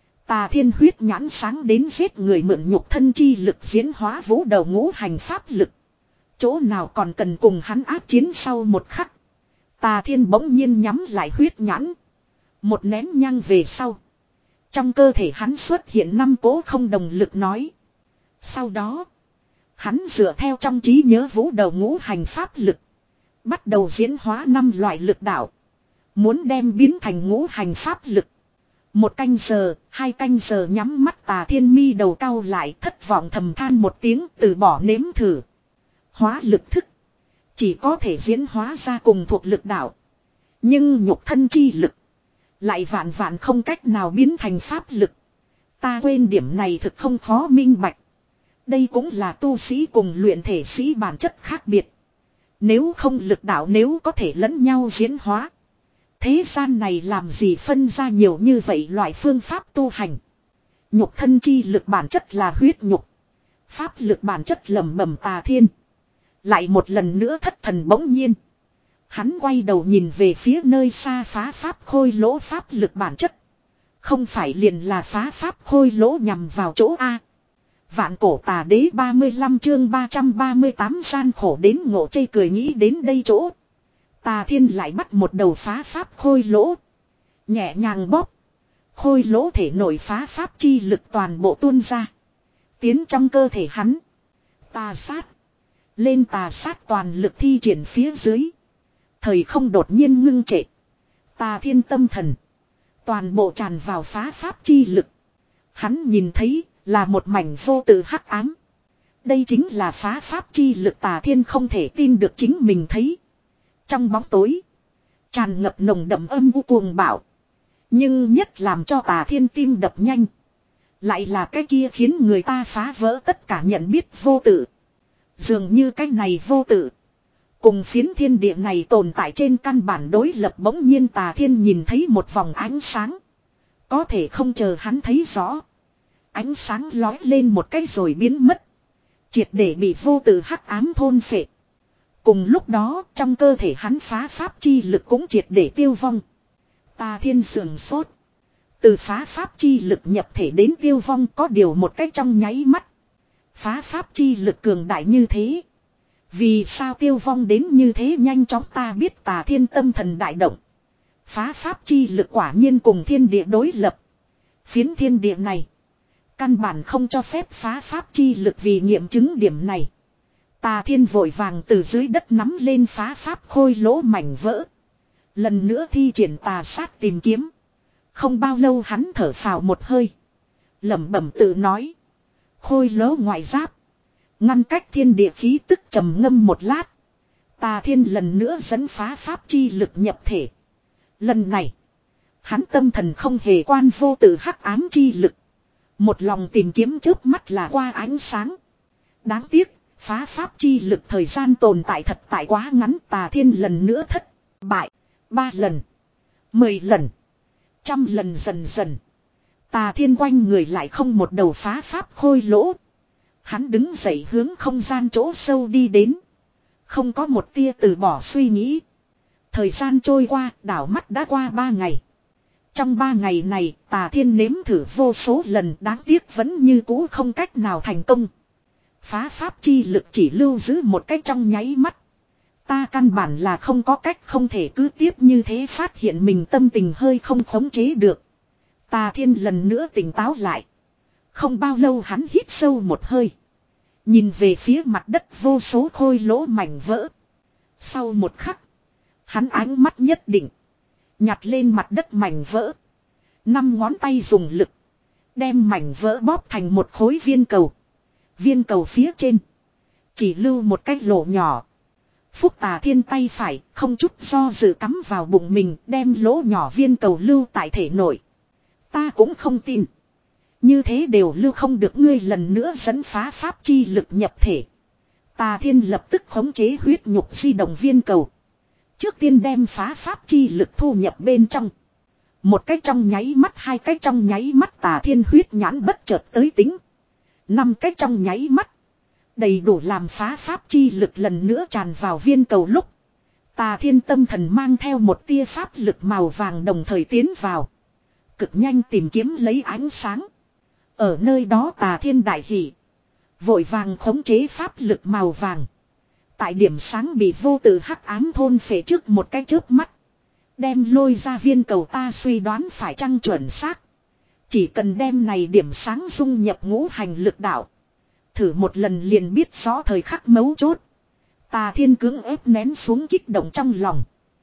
Tà Thiên huyết nhãn sáng đến giết người mượn nhục thân chi lực diễn hóa vũ đầu ngũ hành pháp lực. Chỗ nào còn cần cùng hắn áp chiến sau một khắc. Tà Thiên bỗng nhiên nhắm lại huyết nhãn. Một nén nhang về sau. Trong cơ thể hắn xuất hiện năm cỗ không đồng lực nói. Sau đó. Hắn dựa theo trong trí nhớ vũ đầu ngũ hành pháp lực. Bắt đầu diễn hóa năm loại lực đạo. Muốn đem biến thành ngũ hành pháp lực. Một canh giờ, hai canh giờ nhắm mắt Tà Thiên mi đầu cau lại thất vọng thầm than một tiếng từ bỏ nếm thử. Hóa lực thức. Chỉ có thể diễn hóa ra cùng thuộc lực đạo. Nhưng nhục thân chi lực. Lại vạn vạn không cách nào biến thành pháp lực. Ta quên điểm này thực không khó minh bạch. Đây cũng là tu sĩ cùng luyện thể sĩ bản chất khác biệt. Nếu không lực đạo nếu có thể lẫn nhau diễn hóa. Thế gian này làm gì phân ra nhiều như vậy loại phương pháp tu hành. Nhục thân chi lực bản chất là huyết nhục. Pháp lực bản chất lẩm bẩm Tà Thiên. Lại một lần nữa thất thần bỗng nhiên. Hắn quay đầu nhìn về phía nơi xa phá pháp khôi lỗ pháp lực bản chất. Không phải liền là phá pháp khôi lỗ nhằm vào chỗ A. Vạn cổ tà đế ba mươi lăm chương ba trăm ba mươi tám gian khổ đến ngộ chây cười nghĩ đến đây chỗ. Tà Thiên lại bắt một đầu phá pháp khôi lỗ. Nhẹ nhàng bóp. Khôi lỗ thể nổi phá pháp chi lực toàn bộ tuôn ra. Tiến trong cơ thể hắn. Tà sát. Lên tà sát toàn lực thi triển phía dưới. Thời không đột nhiên ngưng trệ. Tà Thiên tâm thần. Toàn bộ tràn vào phá pháp chi lực. Hắn nhìn thấy là một mảnh vô tự hắc ám. Đây chính là phá pháp chi lực Tà Thiên không thể tin được chính mình thấy. Trong bóng tối. Tràn ngập nồng đậm âm u cuồng bạo. Nhưng nhất làm cho Tà Thiên tim đập nhanh. Lại là cái kia khiến người ta phá vỡ tất cả nhận biết vô tự. Dường như cái này vô tự. Cùng phiến thiên địa này tồn tại trên căn bản đối lập bỗng nhiên Tà Thiên nhìn thấy một vòng ánh sáng. Có thể không chờ hắn thấy rõ. Ánh sáng lói lên một cái rồi biến mất. Triệt để bị vô tự hắc ám thôn phệ. Cùng lúc đó trong cơ thể hắn phá pháp chi lực cũng triệt để tiêu vong. Tà Thiên sườn sốt. Từ phá pháp chi lực nhập thể đến tiêu vong có điều một cách trong nháy mắt. Phá pháp chi lực cường đại như thế. Vì sao tiêu vong đến như thế nhanh chóng ta biết Tà Thiên tâm thần đại động. Phá pháp chi lực quả nhiên cùng thiên địa đối lập. Phiến thiên địa này. Căn bản không cho phép phá pháp chi lực vì nghiệm chứng điểm này. Tà Thiên vội vàng từ dưới đất nắm lên phá pháp khôi lỗ mảnh vỡ. Lần nữa thi triển tà sát tìm kiếm. Không bao lâu hắn thở phào một hơi. Lẩm bẩm tự nói. Khôi lỗ ngoại giáp. Ngăn cách thiên địa khí tức trầm ngâm một lát. Tà Thiên lần nữa dẫn phá pháp chi lực nhập thể. Lần này. Hắn tâm thần không hề quan vô tự hắc ám chi lực. Một lòng tìm kiếm trước mắt là qua ánh sáng. Đáng tiếc. Phá pháp chi lực thời gian tồn tại thật tại quá ngắn Tà Thiên lần nữa thất bại. Ba lần. Mười lần. Trăm lần dần dần. Tà Thiên quanh người lại không một đầu phá pháp khôi lỗ. Hắn đứng dậy hướng không gian chỗ sâu đi đến. Không có một tia từ bỏ suy nghĩ. Thời gian trôi qua đảo mắt đã qua ba ngày. Trong ba ngày này Tà Thiên nếm thử vô số lần đáng tiếc vẫn như cũ không cách nào thành công. Phá pháp chi lực chỉ lưu giữ một cách trong nháy mắt. Ta căn bản là không có cách không thể cứ tiếp như thế phát hiện mình tâm tình hơi không khống chế được. Tà Thiên lần nữa tỉnh táo lại. Không bao lâu hắn hít sâu một hơi. Nhìn về phía mặt đất vô số khôi lỗ mảnh vỡ. Sau một khắc. Hắn ánh mắt nhất định. Nhặt lên mặt đất mảnh vỡ. Năm ngón tay dùng lực. Đem mảnh vỡ bóp thành một khối viên cầu. Viên cầu phía trên. Chỉ lưu một cái lỗ nhỏ. Phúc Tà Thiên tay phải không chút do dự cắm vào bụng mình đem lỗ nhỏ viên cầu lưu tại thể nội. Ta cũng không tin. Như thế đều lưu không được ngươi lần nữa dẫn phá pháp chi lực nhập thể. Tà Thiên lập tức khống chế huyết nhục di động viên cầu. Trước tiên đem phá pháp chi lực thu nhập bên trong. Một cách trong nháy mắt hai cách trong nháy mắt Tà Thiên huyết nhãn bất chợt tới tính. Năm cách trong nháy mắt. Đầy đủ làm phá pháp chi lực lần nữa tràn vào viên cầu lúc. Tà Thiên tâm thần mang theo một tia pháp lực màu vàng đồng thời tiến vào. Cực nhanh tìm kiếm lấy ánh sáng. Ở nơi đó Tà Thiên đại hỉ. Vội vàng khống chế pháp lực màu vàng. Tại điểm sáng bị vô tự hắc ám thôn phệ trước một cái chớp mắt. Đem lôi ra viên cầu ta suy đoán phải chăng chuẩn xác. Chỉ cần đem này điểm sáng dung nhập ngũ hành lực đạo. Thử một lần liền biết rõ thời khắc mấu chốt. Tà Thiên cưỡng ép nén xuống kích động trong lòng.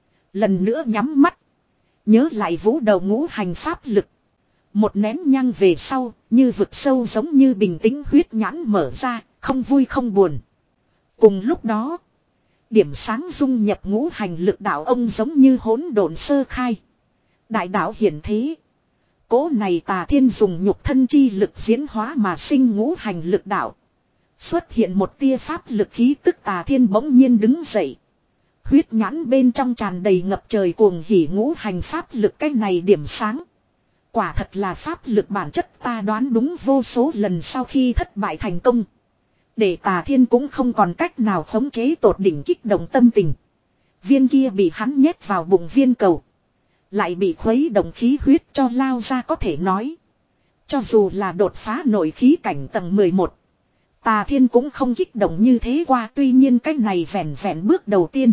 Lần nữa nhắm mắt. Nhớ lại vũ đầu ngũ hành pháp lực. Một nén nhang về sau, như vực sâu giống như bình tĩnh huyết nhãn mở ra, không vui không buồn. Cùng lúc đó, điểm sáng dung nhập ngũ hành lực đạo ông giống như hỗn độn sơ khai. Đại đạo hiển thế. Cố này Tà Thiên dùng nhục thân chi lực diễn hóa mà sinh ngũ hành lực đạo. Xuất hiện một tia pháp lực khí tức Tà Thiên bỗng nhiên đứng dậy. Huyết nhãn bên trong tràn đầy ngập trời cuồng hỉ ngũ hành pháp lực cái này điểm sáng. Quả thật là pháp lực bản chất ta đoán đúng vô số lần sau khi thất bại thành công. Để Tà Thiên cũng không còn cách nào khống chế tột đỉnh kích động tâm tình. Viên kia bị hắn nhét vào bụng viên cầu. Lại bị khuấy động khí huyết cho lao ra có thể nói. Cho dù là đột phá nội khí cảnh tầng mười một. Tà Thiên cũng không kích động như thế qua, tuy nhiên cái này vẹn vẹn bước đầu tiên.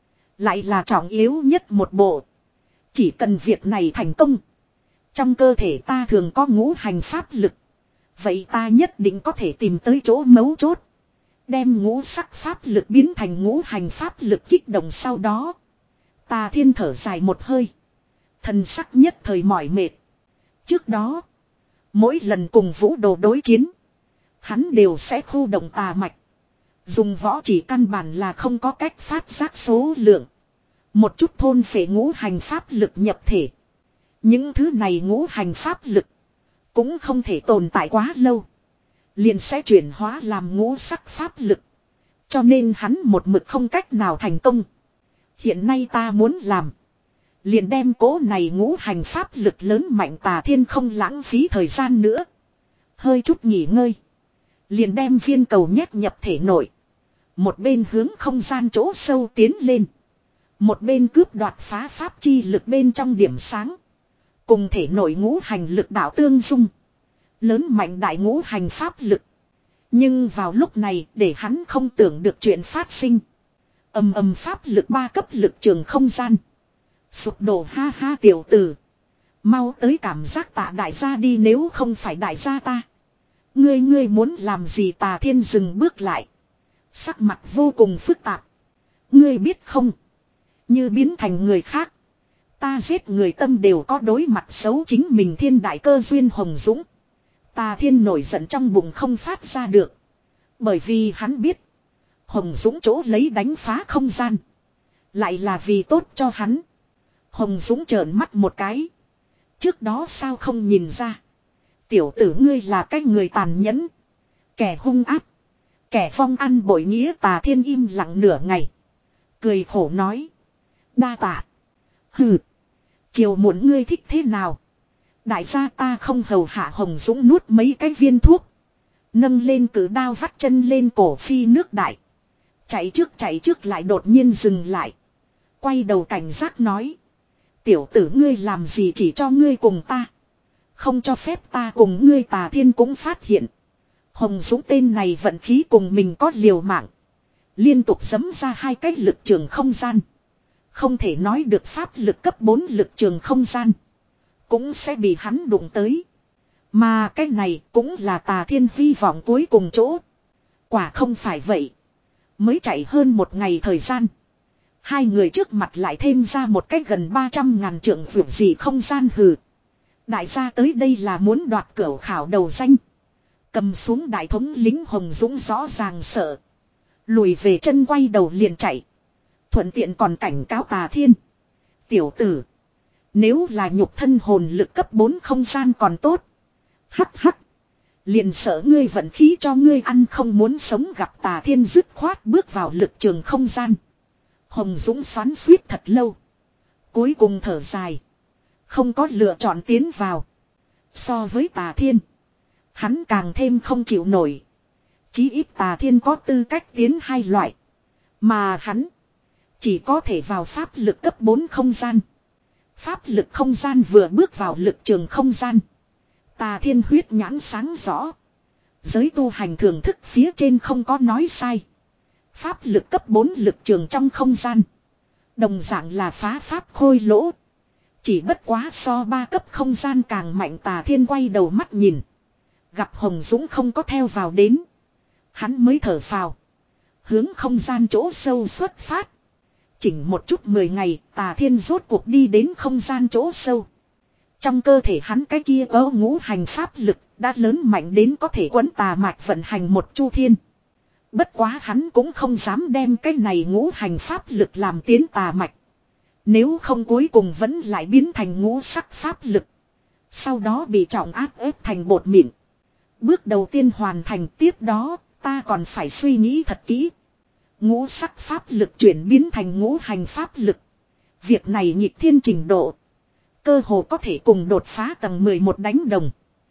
Lại là trọng yếu nhất một bộ. Chỉ cần việc này thành công. Trong cơ thể ta thường có ngũ hành pháp lực. Vậy ta nhất định có thể tìm tới chỗ mấu chốt. Đem ngũ sắc pháp lực biến thành ngũ hành pháp lực kích động sau đó. Tà Thiên thở dài một hơi. Thần sắc nhất thời mỏi mệt. Trước đó. Mỗi lần cùng vũ đồ đối chiến. Hắn đều sẽ khu động tà mạch. Dùng võ chỉ căn bản là không có cách phát giác số lượng. Một chút thôn phệ ngũ hành pháp lực nhập thể. Những thứ này ngũ hành pháp lực. Cũng không thể tồn tại quá lâu. Liền sẽ chuyển hóa làm ngũ sắc pháp lực. Cho nên hắn một mực không cách nào thành công. Hiện nay ta muốn làm. Liền đem cố này ngũ hành pháp lực lớn mạnh Tà Thiên không lãng phí thời gian nữa. Hơi chút nghỉ ngơi. Liền đem viên cầu nhét nhập thể nội. Một bên hướng không gian chỗ sâu tiến lên. Một bên cướp đoạt phá pháp chi lực bên trong điểm sáng. Cùng thể nội ngũ hành lực đạo tương dung. Lớn mạnh đại ngũ hành pháp lực. Nhưng vào lúc này để hắn không tưởng được chuyện phát sinh. Ầm ầm pháp lực ba cấp lực trường không gian. Sụp đổ ha ha tiểu tử. Mau tới cảm giác tạ đại gia đi nếu không phải đại gia ta. Ngươi ngươi muốn làm gì Tà Thiên dừng bước lại. Sắc mặt vô cùng phức tạp. Ngươi biết không. Như biến thành người khác. Ta giết người tâm đều có đối mặt xấu chính mình thiên đại cơ duyên Hồng Dũng. Tà Thiên nổi giận trong bụng không phát ra được. Bởi vì hắn biết. Hồng Dũng chỗ lấy đánh phá không gian. Lại là vì tốt cho hắn. Hồng Dũng trợn mắt một cái. Trước đó sao không nhìn ra. Tiểu tử ngươi là cái người tàn nhẫn. Kẻ hung ác. Kẻ phong ăn bội nghĩa Tà Thiên im lặng nửa ngày. Cười khổ nói. Đa tạ. Hừ. Chiều muộn ngươi thích thế nào. Đại gia ta không hầu hạ Hồng Dũng nuốt mấy cái viên thuốc. Nâng lên cử đao vắt chân lên cổ phi nước đại. Chạy trước chạy trước lại đột nhiên dừng lại. Quay đầu cảnh giác nói. Tiểu tử ngươi làm gì chỉ cho ngươi cùng ta. Không cho phép ta cùng ngươi Tà Thiên cũng phát hiện. Hồng Dũng tên này vận khí cùng mình có liều mạng. Liên tục giấm ra hai cái lực trường không gian. Không thể nói được pháp lực cấp bốn lực trường không gian. Cũng sẽ bị hắn đụng tới. Mà cái này cũng là Tà Thiên hy vọng cuối cùng chỗ. Quả không phải vậy. Mới chạy hơn một ngày thời gian. Hai người trước mặt lại thêm ra một cái gần ba trăm ngàn trượng vượt gì không gian hừ. Đại gia tới đây là muốn đoạt cửu khảo đầu danh. Cầm xuống đại thống lính Hồng Dũng rõ ràng sợ. Lùi về chân quay đầu liền chạy. Thuận tiện còn cảnh cáo Tà Thiên. Tiểu tử. Nếu là nhục thân hồn lực cấp bốn không gian còn tốt. Hắc hắc. Liền sợ ngươi vận khí cho ngươi ăn không muốn sống gặp Tà Thiên dứt khoát bước vào lực trường không gian. Hồng Dũng xoắn suýt thật lâu. Cuối cùng thở dài. Không có lựa chọn tiến vào. So với Tà Thiên. Hắn càng thêm không chịu nổi. Chí ít tà thiên có tư cách tiến hai loại. Mà hắn chỉ có thể vào pháp lực cấp bốn không gian. Pháp lực không gian vừa bước vào lực trường không gian. Tà thiên huyết nhãn sáng rõ. Giới tu hành thưởng thức phía trên không có nói sai. Pháp lực cấp bốn lực trường trong không gian. Đồng dạng là phá pháp khôi lỗ. Chỉ bất quá so ba cấp không gian càng mạnh. Tà thiên quay đầu mắt nhìn. Gặp Hồng Dũng không có theo vào đến. Hắn mới thở phào. Hướng không gian chỗ sâu xuất phát. Chỉnh một chút mười ngày, tà thiên rốt cuộc đi đến không gian chỗ sâu. Trong cơ thể hắn cái kia có ngũ hành pháp lực, đã lớn mạnh đến có thể quấn tà mạch vận hành một chu thiên. Bất quá hắn cũng không dám đem cái này ngũ hành pháp lực làm tiến tà mạch. Nếu không cuối cùng vẫn lại biến thành ngũ sắc pháp lực. Sau đó bị trọng áp ép thành bột mịn. Bước đầu tiên hoàn thành, tiếp đó, ta còn phải suy nghĩ thật kỹ. Ngũ sắc pháp lực chuyển biến thành ngũ hành pháp lực. Việc này nhịp thiên trình độ. Cơ hồ có thể cùng đột phá tầng mười một đánh đồng.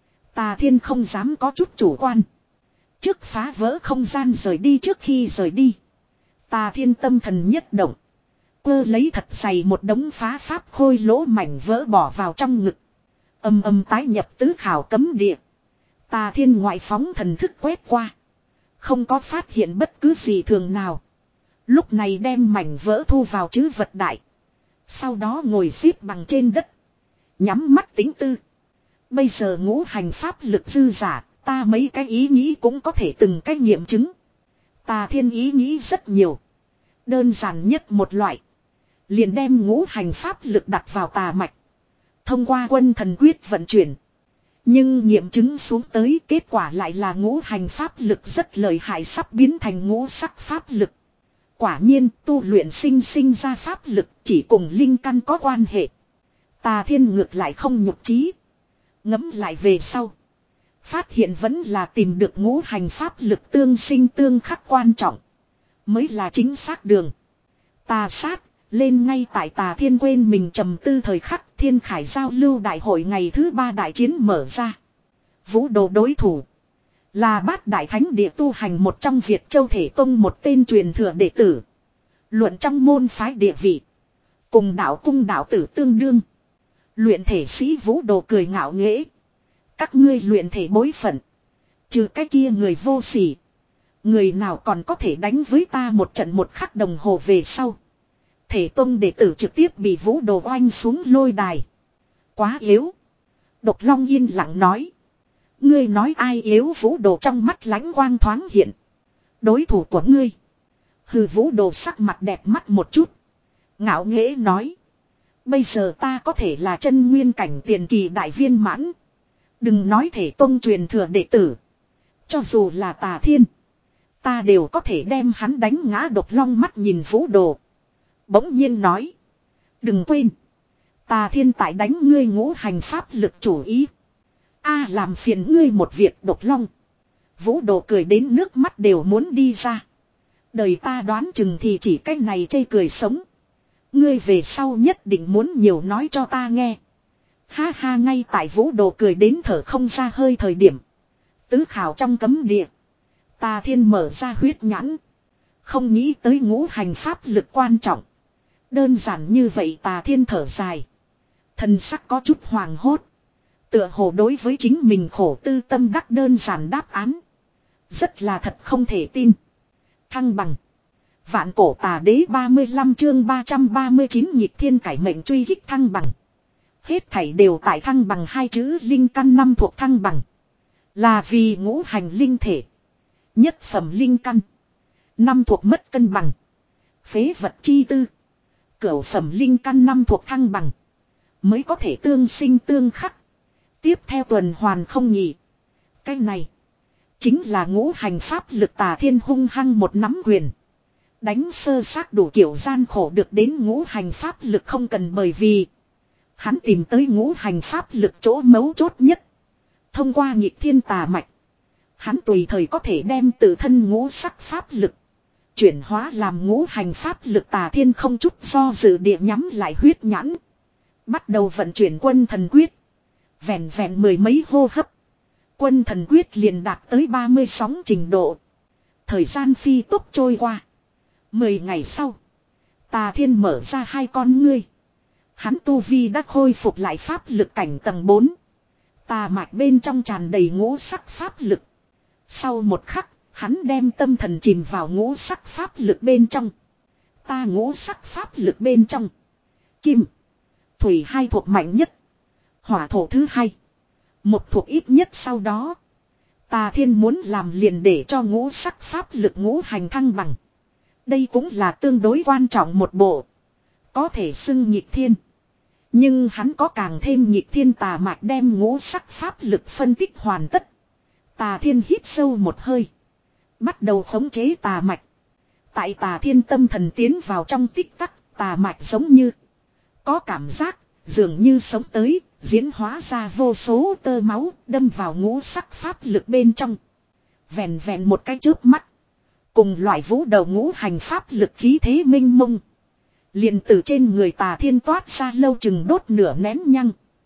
Tà thiên không dám có chút chủ quan. Trước phá vỡ không gian rời đi trước khi rời đi. Tà thiên tâm thần nhất động. Cơ lấy thật dày một đống phá pháp khôi lỗ mảnh vỡ bỏ vào trong ngực. Âm âm tái nhập tứ khảo cấm địa. Tà thiên ngoại phóng thần thức quét qua. Không có phát hiện bất cứ gì thường nào. Lúc này đem mảnh vỡ thu vào trữ vật đại. Sau đó ngồi xếp bằng trên đất. Nhắm mắt tính tư. Bây giờ ngũ hành pháp lực dư giả. Ta mấy cái ý nghĩ cũng có thể từng cái nghiệm chứng. Tà thiên ý nghĩ rất nhiều. Đơn giản nhất một loại. Liền đem ngũ hành pháp lực đặt vào tà mạch. Thông qua quân thần quyết vận chuyển. Nhưng nghiệm chứng xuống tới kết quả lại là ngũ hành pháp lực rất lợi hại sắp biến thành ngũ sắc pháp lực. Quả nhiên tu luyện sinh sinh ra pháp lực chỉ cùng linh căn có quan hệ. Tà thiên ngược lại không nhục trí. Ngẫm lại về sau. Phát hiện vẫn là tìm được ngũ hành pháp lực tương sinh tương khắc quan trọng. Mới là chính xác đường. Tà sát lên ngay tại tà thiên quên mình trầm tư thời khắc. Thiên Khải giao lưu đại hội ngày thứ ba đại chiến mở ra. Vũ đồ đối thủ. Là bát đại thánh địa tu hành một trong Việt Châu Thể Tông một tên truyền thừa đệ tử. Luận trong môn phái địa vị. Cùng đạo cung đạo tử tương đương. Luyện thể sĩ Vũ đồ cười ngạo nghễ. Các ngươi luyện thể bối phận. Trừ cái kia người vô sỉ. Người nào còn có thể đánh với ta một trận một khắc đồng hồ về sau. Thể Tông đệ tử trực tiếp bị Vũ đồ oanh xuống lôi đài. Quá yếu. Độc Long yên lặng nói. Ngươi nói ai yếu? Vũ đồ trong mắt lánh quang thoáng hiện. Đối thủ của ngươi. Hừ, Vũ đồ sắc mặt đẹp mắt một chút. Ngạo nghễ nói. Bây giờ ta có thể là chân nguyên cảnh tiền kỳ đại viên mãn. Đừng nói Thể Tông truyền thừa đệ tử. Cho dù là Tà Thiên. Ta đều có thể đem hắn đánh ngã. Độc Long mắt nhìn Vũ đồ. Bỗng nhiên nói. Đừng quên. Tà Thiên tại đánh ngươi ngũ hành pháp lực chủ ý. A làm phiền ngươi một việc. Độc Long. Vũ đồ cười đến nước mắt đều muốn đi ra. Đời ta đoán chừng thì chỉ cách này chê cười sống. Ngươi về sau nhất định muốn nhiều nói cho ta nghe. Ha ha, ngay tại Vũ đồ cười đến thở không ra hơi thời điểm. Tứ khảo trong cấm địa. Tà Thiên mở ra huyết nhãn. Không nghĩ tới ngũ hành pháp lực quan trọng. Đơn giản như vậy. Tà Thiên thở dài. Thần sắc có chút hoàng hốt. Tựa hồ đối với chính mình khổ tư tâm đắc đơn giản đáp án. Rất là thật không thể tin. Thăng bằng. Vạn cổ tà đế ba mươi lăm chương ba trăm ba mươi chín nhịp thiên cải mệnh truy kích thăng bằng. Hết thảy đều tại thăng bằng hai chữ linh căn năm thuộc thăng bằng. Là vì ngũ hành linh thể. Nhất phẩm linh căn. Năm thuộc mất cân bằng. Phế vật chi tư. Cửu phẩm linh căn năm thuộc thăng bằng. Mới có thể tương sinh tương khắc. Tiếp theo tuần hoàn không nhị. Cái này. Chính là ngũ hành pháp lực. Tà Thiên hung hăng một nắm quyền. Đánh sơ xác đủ kiểu gian khổ được đến ngũ hành pháp lực không cần, bởi vì. Hắn tìm tới ngũ hành pháp lực chỗ mấu chốt nhất. Thông qua nhịp thiên tà mạch. Hắn tùy thời có thể đem tự thân ngũ sắc pháp lực. Chuyển hóa làm ngũ hành pháp lực. Tà Thiên không chút do dự địa nhắm lại huyết nhãn. Bắt đầu vận chuyển quân thần quyết. Vẹn vẹn mười mấy hô hấp. Quân thần quyết liền đạt tới ba mươi sóng trình độ. Thời gian phi tốc trôi qua. Mười ngày sau. Tà Thiên mở ra hai con ngươi. Hắn tu vi đã khôi phục lại pháp lực cảnh tầng bốn. Tà mạch bên trong tràn đầy ngũ sắc pháp lực. Sau một khắc, hắn đem tâm thần chìm vào ngũ sắc pháp lực bên trong. Ta ngũ sắc pháp lực bên trong. Kim, thủy hai thuộc mạnh nhất. Hỏa thổ thứ hai. Một thuộc ít nhất sau đó. Tà Thiên muốn làm liền để cho ngũ sắc pháp lực ngũ hành thăng bằng. Đây cũng là tương đối quan trọng một bộ. Có thể xưng nhịp thiên. Nhưng hắn có càng thêm nhịp thiên tà mạch đem ngũ sắc pháp lực phân tích hoàn tất. Tà Thiên hít sâu một hơi. Bắt đầu khống chế tà mạch. Tại Tà Thiên tâm thần tiến vào trong tích tắc, tà mạch giống như có cảm giác, dường như sống tới, diễn hóa ra vô số tơ máu, đâm vào ngũ sắc pháp lực bên trong. Vẹn vẹn một cái chớp mắt. Cùng loại vũ đầu ngũ hành pháp lực khí thế minh mông. Liền từ trên người Tà Thiên toát ra lâu chừng đốt nửa nén nhăng.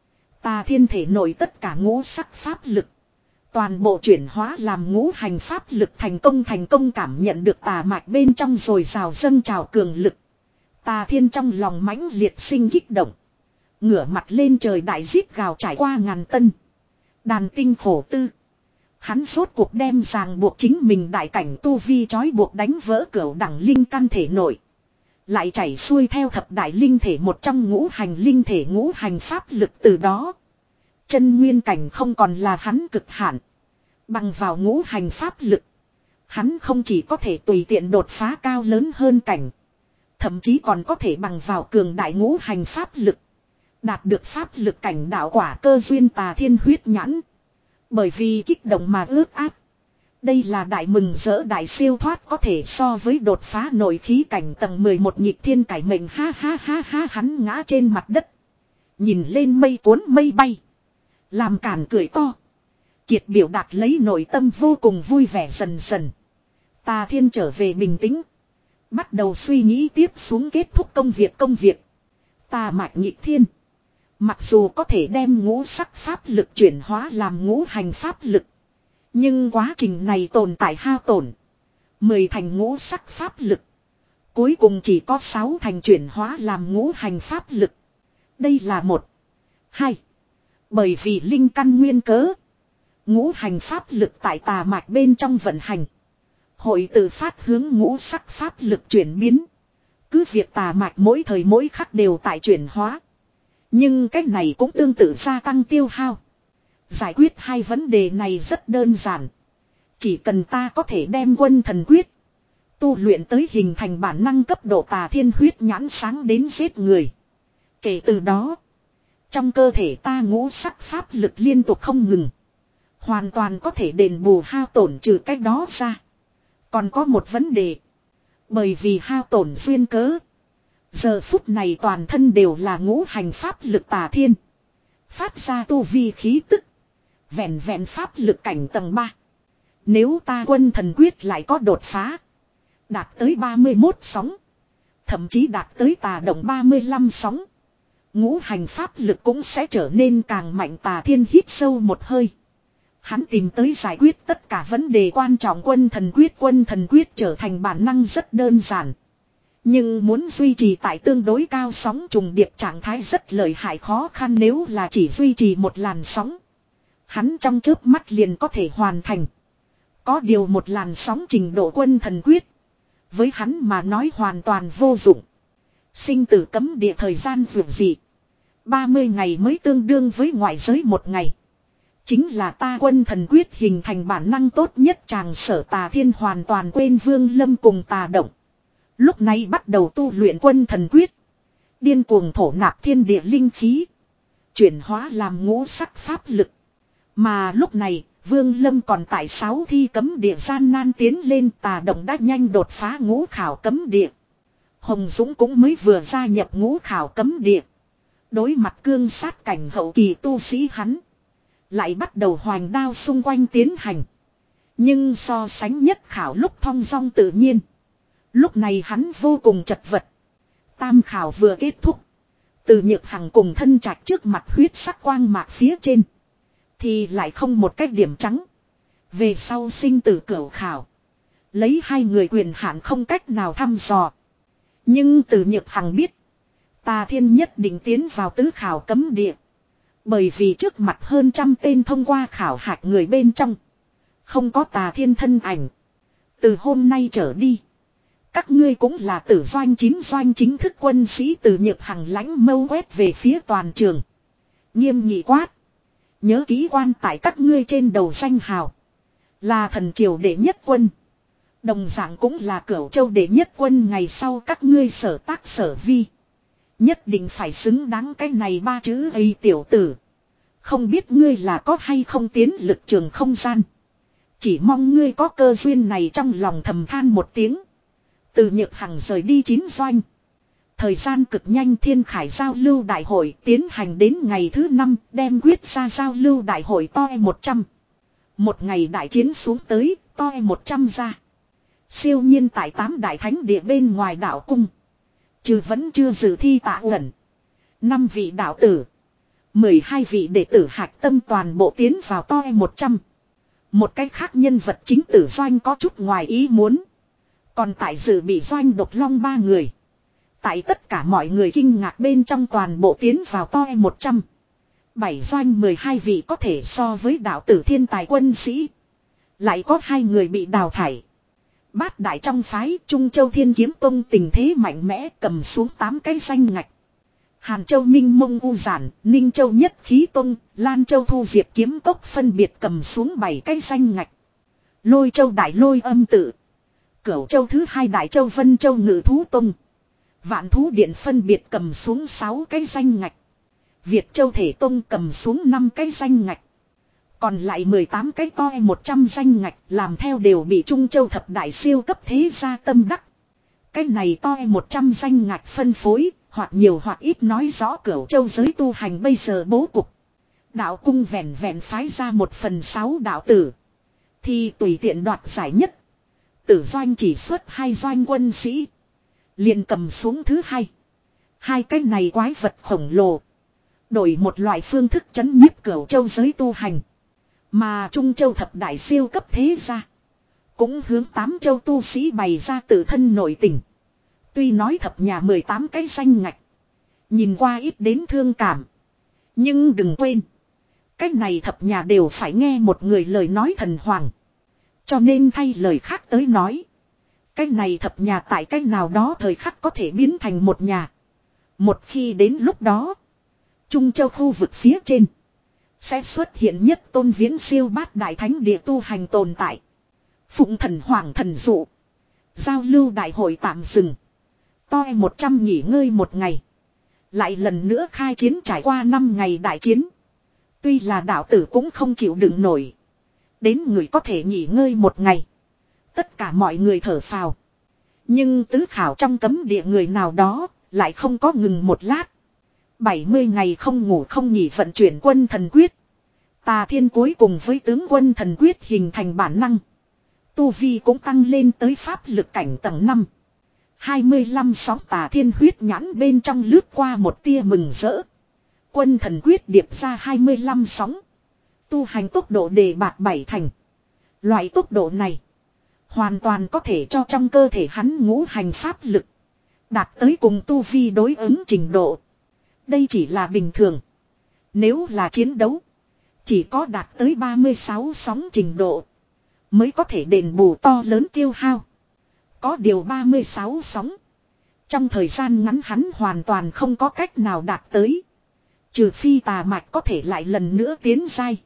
Tà Thiên thể nổi tất cả ngũ sắc pháp lực. Toàn bộ chuyển hóa làm ngũ hành pháp lực thành công thành công cảm nhận được tà mạch bên trong rồi rào dâng trào cường lực. Tà Thiên trong lòng mãnh liệt sinh kích động. Ngửa mặt lên trời đại giết gào trải qua ngàn tân. Đàn tinh khổ tư. Hắn rốt cuộc đem ràng buộc chính mình đại cảnh tu vi trói buộc đánh vỡ cửu đẳng linh căn thể nội. Lại chảy xuôi theo thập đại linh thể một trong ngũ hành linh thể ngũ hành pháp lực từ đó. Chân nguyên cảnh không còn là hắn cực hạn. Bằng vào ngũ hành pháp lực. Hắn không chỉ có thể tùy tiện đột phá cao lớn hơn cảnh. Thậm chí còn có thể bằng vào cường đại ngũ hành pháp lực. Đạt được pháp lực cảnh đạo quả cơ duyên Tà Thiên huyết nhãn. Bởi vì kích động mà ướt áp. Đây là đại mừng rỡ đại siêu thoát có thể so với đột phá nội khí cảnh tầng mười một nhịp thiên cải mệnh ha ha ha ha hắn ngã trên mặt đất. Nhìn lên mây cuốn mây bay. Làm cản cười to. Kiệt biểu đạt lấy nội tâm vô cùng vui vẻ dần dần. Tà Thiên trở về bình tĩnh. Bắt đầu suy nghĩ tiếp xuống kết thúc công việc công việc. Tà mạch nhị thiên. Mặc dù có thể đem ngũ sắc pháp lực chuyển hóa làm ngũ hành pháp lực. Nhưng quá trình này tồn tại hao tổn. Mười thành ngũ sắc pháp lực. Cuối cùng chỉ có sáu thành chuyển hóa làm ngũ hành pháp lực. Đây là một. Hai. Bởi vì linh căn nguyên cớ. Ngũ hành pháp lực tại tà mạch bên trong vận hành. Hội tự phát hướng ngũ sắc pháp lực chuyển biến. Cứ việc tà mạch mỗi thời mỗi khắc đều tại chuyển hóa. Nhưng cách này cũng tương tự gia tăng tiêu hao. Giải quyết hai vấn đề này rất đơn giản. Chỉ cần ta có thể đem quân thần quyết. Tu luyện tới hình thành bản năng cấp độ Tà Thiên huyết nhãn sáng đến giết người. Kể từ đó. Trong cơ thể ta ngũ sắc pháp lực liên tục không ngừng. Hoàn toàn có thể đền bù hao tổn trừ cách đó ra. Còn có một vấn đề. Bởi vì hao tổn duyên cớ. Giờ phút này toàn thân đều là ngũ hành pháp lực Tà Thiên. Phát ra tu vi khí tức. Vẹn vẹn pháp lực cảnh tầng ba. Nếu ta quân thần quyết lại có đột phá. Đạt tới ba mươi mốt sóng. Thậm chí đạt tới tà động ba mươi lăm sóng. Ngũ hành pháp lực cũng sẽ trở nên càng mạnh. Tà Thiên hít sâu một hơi. Hắn tìm tới giải quyết tất cả vấn đề quan trọng quân thần quyết. Quân thần quyết trở thành bản năng rất đơn giản. Nhưng muốn duy trì tại tương đối cao sóng trùng điệp trạng thái rất lợi hại khó khăn nếu là chỉ duy trì một làn sóng. Hắn trong chớp mắt liền có thể hoàn thành. Có điều một làn sóng trình độ quân thần quyết. Với hắn mà nói hoàn toàn vô dụng. Sinh tử cấm địa thời gian vượt dị. ba mươi ngày mới tương đương với ngoại giới một ngày. Chính là ta quân thần quyết hình thành bản năng tốt nhất chàng sở Tà Thiên hoàn toàn quên Vương Lâm cùng tà động. Lúc này bắt đầu tu luyện quân thần quyết. Điên cuồng thổ nạp thiên địa linh khí. Chuyển hóa làm ngũ sắc pháp lực. Mà lúc này, Vương Lâm còn tại sáu thi cấm địa gian nan tiến lên tà động đã nhanh đột phá ngũ khảo cấm địa. Hồng Dũng cũng mới vừa gia nhập ngũ khảo cấm địa. Đối mặt cương sát cảnh hậu kỳ tu sĩ hắn. Lại bắt đầu hoành đao xung quanh tiến hành. Nhưng so sánh nhất khảo lúc thong dong tự nhiên. Lúc này hắn vô cùng chật vật. Tam khảo vừa kết thúc. Từ Nhược Hằng cùng thân trạch trước mặt huyết sắc quang mạc phía trên. Thì lại không một cách điểm trắng. Về sau sinh tử cửu khảo. Lấy hai người quyền hạn không cách nào thăm dò. Nhưng Từ Nhược Hằng biết. Tà Thiên nhất định tiến vào tứ khảo cấm địa. Bởi vì trước mặt hơn trăm tên thông qua khảo hạch người bên trong. Không có Tà Thiên thân ảnh. Từ hôm nay trở đi. Các ngươi cũng là tử doanh chín doanh chính thức quân sĩ. Từ Nhược Hằng lãnh mâu quét về phía toàn trường. Nghiêm nghị quát. Nhớ ký quan tại các ngươi trên đầu danh hào. Là thần triều đệ nhất quân. Đồng dạng cũng là Cửu Châu đệ nhất quân. Ngày sau các ngươi sở tác sở vi. Nhất định phải xứng đáng cái này ba chữ ấy tiểu tử. Không biết ngươi là có hay không tiến lực trường không gian. Chỉ mong ngươi có cơ duyên này. Trong lòng thầm than một tiếng. Từ Nhược Hằng rời đi chín doanh. Thời gian cực nhanh. Thiên Khải giao lưu đại hội tiến hành đến ngày thứ năm. Đem quyết ra giao lưu đại hội toi một trăm. Một ngày đại chiến xuống tới. Toi một trăm ra. Siêu nhiên tại tám đại thánh địa bên ngoài đảo cung. Trừ vẫn chưa dự thi Tạ Uẩn. Năm vị đạo tử. mười hai vị đệ tử hạch tâm toàn bộ tiến vào toi một trăm. Một cách khác nhân vật chính tử doanh có chút ngoài ý muốn. Còn tại dự bị doanh độc long ba người. Tại tất cả mọi người kinh ngạc bên trong toàn bộ tiến vào toi một trăm. Bảy doanh mười hai vị có thể so với đạo tử thiên tài quân sĩ. Lại có hai người bị đào thải. Bát đại trong phái Trung Châu Thiên Kiếm Tông tình thế mạnh mẽ cầm xuống tám cái danh ngạch. Hàn Châu Minh Mông U Giản, Ninh Châu Nhất Khí Tông, Lan Châu Thu Diệp Kiếm Cốc phân biệt cầm xuống bảy cái danh ngạch. Lôi Châu Đại Lôi Âm Tự, Cửu Châu thứ hai Đại Châu Vân Châu Ngự Thú Tông, Vạn Thú Điện phân biệt cầm xuống sáu cái danh ngạch. Việt Châu Thể Tông cầm xuống năm cái danh ngạch. Còn lại mười tám cái toi một trăm danh ngạch làm theo đều bị Trung Châu thập đại siêu cấp thế gia tâm đắc. Cái này toi một trăm danh ngạch phân phối, hoặc nhiều hoặc ít nói rõ Cửu Châu giới tu hành bây giờ bố cục. Đạo cung vẹn vẹn phái ra một phần sáu đạo tử. Thì tùy tiện đoạt giải nhất. Tử doanh chỉ xuất hai doanh quân sĩ. Liền cầm xuống thứ hai. Hai cái này quái vật khổng lồ. Đổi một loại phương thức chấn nhiếp Cửu Châu giới tu hành. Mà Trung Châu thập đại siêu cấp thế gia. Cũng hướng tám châu tu sĩ bày ra tự thân nội tình. Tuy nói thập nhà mười tám cái danh ngạch. Nhìn qua ít đến thương cảm. Nhưng đừng quên. Cái này thập nhà đều phải nghe một người lời nói thần hoàng. Cho nên thay lời khác tới nói. Cái này thập nhà tại cái nào đó thời khắc có thể biến thành một nhà. Một khi đến lúc đó. Trung Châu khu vực phía trên. Sẽ xuất hiện nhất tôn viễn siêu bát đại thánh địa tu hành tồn tại. Phụng thần hoàng thần dụ. Giao lưu đại hội tạm dừng. Toi một trăm nghỉ ngơi một ngày. Lại lần nữa khai chiến trải qua năm ngày đại chiến. Tuy là đạo tử cũng không chịu đựng nổi. Đến người có thể nghỉ ngơi một ngày. Tất cả mọi người thở phào. Nhưng tứ khảo trong cấm địa người nào đó lại không có ngừng một lát. bảy mươi ngày không ngủ không nghỉ vận chuyển quân thần quyết. Tà Thiên cuối cùng với tướng quân thần quyết hình thành bản năng. Tu vi cũng tăng lên tới pháp lực cảnh tầng năm. hai mươi lăm sóng Tà Thiên huyết nhãn bên trong lướt qua một tia mừng rỡ. Quân thần quyết điệp ra hai mươi lăm sóng. Tu hành tốc độ đề bạt bảy thành. Loại tốc độ này hoàn toàn có thể cho trong cơ thể hắn ngũ hành pháp lực đạt tới cùng tu vi đối ứng trình độ. Đây chỉ là bình thường. Nếu là chiến đấu, chỉ có đạt tới ba mươi sáu sóng trình độ mới có thể đền bù to lớn tiêu hao. Có điều ba mươi sáu sóng, trong thời gian ngắn hắn hoàn toàn không có cách nào đạt tới. Trừ phi tà mạch có thể lại lần nữa tiến giai.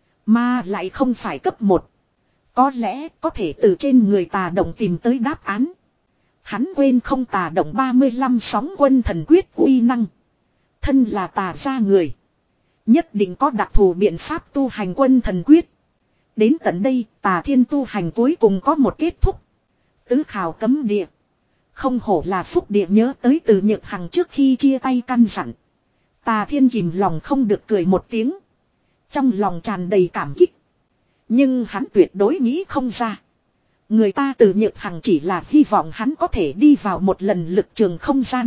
Mà lại không phải cấp một. Có lẽ có thể từ trên người tà động tìm tới đáp án. Hắn quên không tà động ba mươi lăm sóng quân thần quyết uy năng. Thân là tà gia người. Nhất định có đặc thù biện pháp tu hành quân thần quyết. Đến tận đây Tà Thiên tu hành cuối cùng có một kết thúc. Tứ khảo cấm địa. Không hổ là phúc địa, nhớ tới Từ Nhược Hằng trước khi chia tay căn dặn. Tà Thiên kìm lòng không được cười một tiếng. Trong lòng tràn đầy cảm kích. Nhưng hắn tuyệt đối nghĩ không ra. Người ta Từ Nhược Hằng chỉ là hy vọng hắn có thể đi vào một lần lực trường không gian.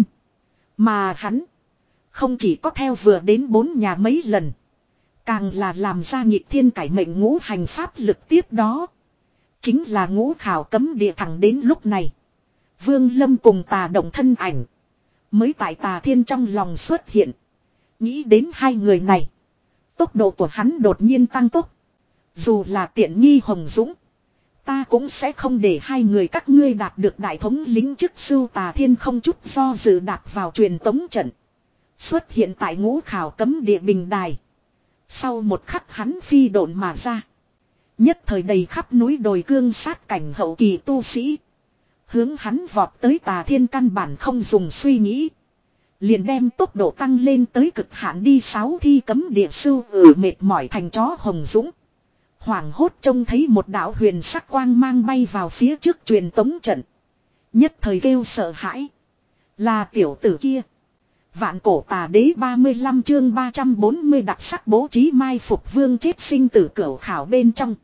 Mà hắn không chỉ có theo vừa đến bốn nhà mấy lần. Càng là làm ra nhịp thiên cải mệnh ngũ hành pháp lực tiếp đó. Chính là ngũ khảo cấm địa. Thẳng đến lúc này, Vương Lâm cùng Tà Động thân ảnh mới tại Tà Thiên trong lòng xuất hiện. Nghĩ đến hai người này, tốc độ của hắn đột nhiên tăng tốc. Dù là tiện nghi Hồng Dũng, ta cũng sẽ không để hai người các ngươi đạt được đại thống lĩnh chức sưu. Tà Thiên không chút do dự đạp vào truyền tống trận, xuất hiện tại ngũ khảo cấm địa bình đài. Sau một khắc hắn phi độn mà ra. Nhất thời đầy khắp núi đồi cương sát cảnh hậu kỳ tu sĩ. Hướng hắn vọt tới. Tà Thiên căn bản không dùng suy nghĩ, liền đem tốc độ tăng lên tới cực hạn đi. Sáu thi cấm địa sưu ử mệt mỏi thành chó Hồng Dũng hoảng hốt trông thấy một đạo huyền sắc quang mang bay vào phía trước truyền tống trận. Nhất thời kêu sợ hãi. Là tiểu tử kia. Vạn cổ tà đế ba mươi lăm chương ba trăm bốn mươi đặc sắc bố trí mai phục vương chết sinh tử cửu khảo bên trong.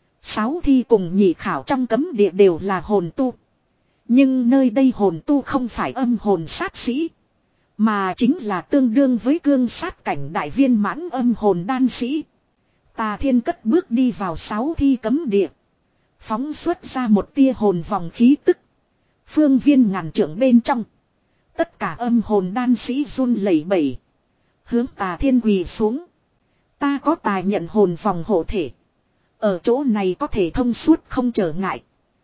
Sáu thi cùng nhị khảo trong cấm địa đều là hồn tu. Nhưng nơi đây hồn tu không phải âm hồn sát sĩ, mà chính là tương đương với cương sát cảnh đại viên mãn âm hồn đan sĩ. Tà Thiên cất bước đi vào sáu thi cấm địa, phóng xuất ra một tia hồn vòng khí tức. Phương viên ngàn trượng bên trong, tất cả âm hồn đan sĩ run lẩy bẩy, hướng Tà Thiên quỳ xuống. Ta có tài nhận hồn vòng hộ thể, ở chỗ này có thể thông suốt không trở ngại.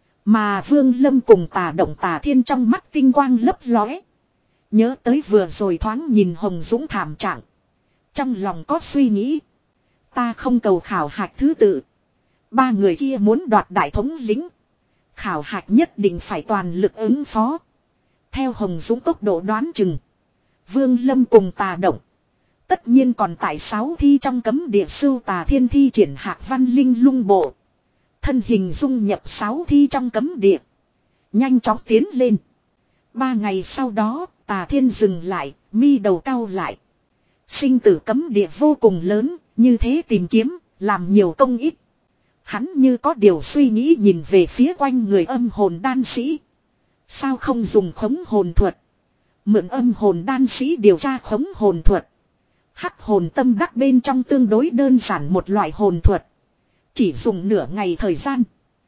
Mà Vương Lâm cùng Tà Động Tà Thiên trong mắt tinh quang lấp lóe. Nhớ tới vừa rồi thoáng nhìn Hồng Dũng thảm trạng, trong lòng có suy nghĩ. Ta không cầu khảo hạch thứ tự, ba người kia muốn đoạt đại thống lĩnh, khảo hạch nhất định phải toàn lực ứng phó. Theo Hồng Dũng tốc độ đoán chừng, Vương Lâm cùng Tà Động tất nhiên còn tại sáu thi trong cấm địa sưu. Tà Thiên thi triển Hạc Văn Linh Lung Bộ, thân hình dung nhập sáu thi trong cấm địa, nhanh chóng tiến lên. Ba ngày sau đó, Tà Thiên dừng lại, mi đầu cau lại. Sinh tử cấm địa vô cùng lớn, như thế tìm kiếm, làm nhiều công ít. Hắn như có điều suy nghĩ nhìn về phía quanh người âm hồn đan sĩ. Sao không dùng khống hồn thuật, mượn âm hồn đan sĩ điều tra khống hồn thuật. Hắc hồn tâm đắc bên trong tương đối đơn giản một loại hồn thuật, chỉ dùng nửa ngày thời gian,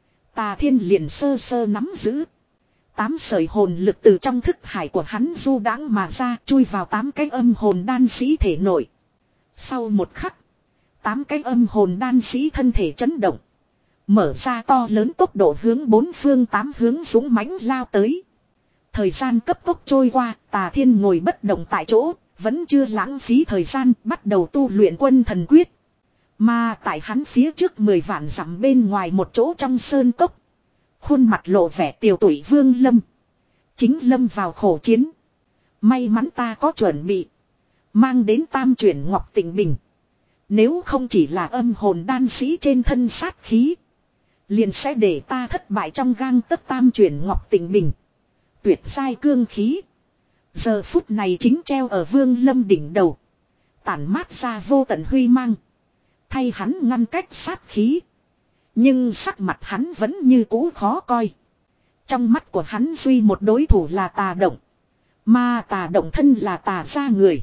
Tà Thiên liền sơ sơ nắm giữ. Tám sợi hồn lực từ trong thức hải của hắn du đãng mà ra, chui vào tám cái âm hồn đan sĩ thể nội. Sau một khắc, tám cái âm hồn đan sĩ thân thể chấn động, mở ra to lớn tốc độ hướng bốn phương tám hướng dũng mãnh lao tới. Thời gian cấp tốc trôi qua, Tà Thiên ngồi bất động tại chỗ, vẫn chưa lãng phí thời gian, bắt đầu tu luyện quân thần quyết. Mà tại hắn phía trước mười vạn dặm bên ngoài một chỗ trong sơn cốc, khuôn mặt lộ vẻ tiều tụy Vương Lâm chính lâm vào khổ chiến. May mắn ta có chuẩn bị, mang đến tam chuyển Ngọc Tịnh Bình. Nếu không chỉ là âm hồn đan sĩ trên thân sát khí, liền sẽ để ta thất bại trong gang tấc. Tam chuyển Ngọc Tịnh Bình, tuyệt giai cương khí, giờ phút này chính treo ở Vương Lâm đỉnh đầu, tản mát ra vô tận huy mang, thay hắn ngăn cách sát khí. Nhưng sắc mặt hắn vẫn như cũ khó coi. Trong mắt của hắn duy một đối thủ là Tà Động, mà Tà Động thân là Tà gia người,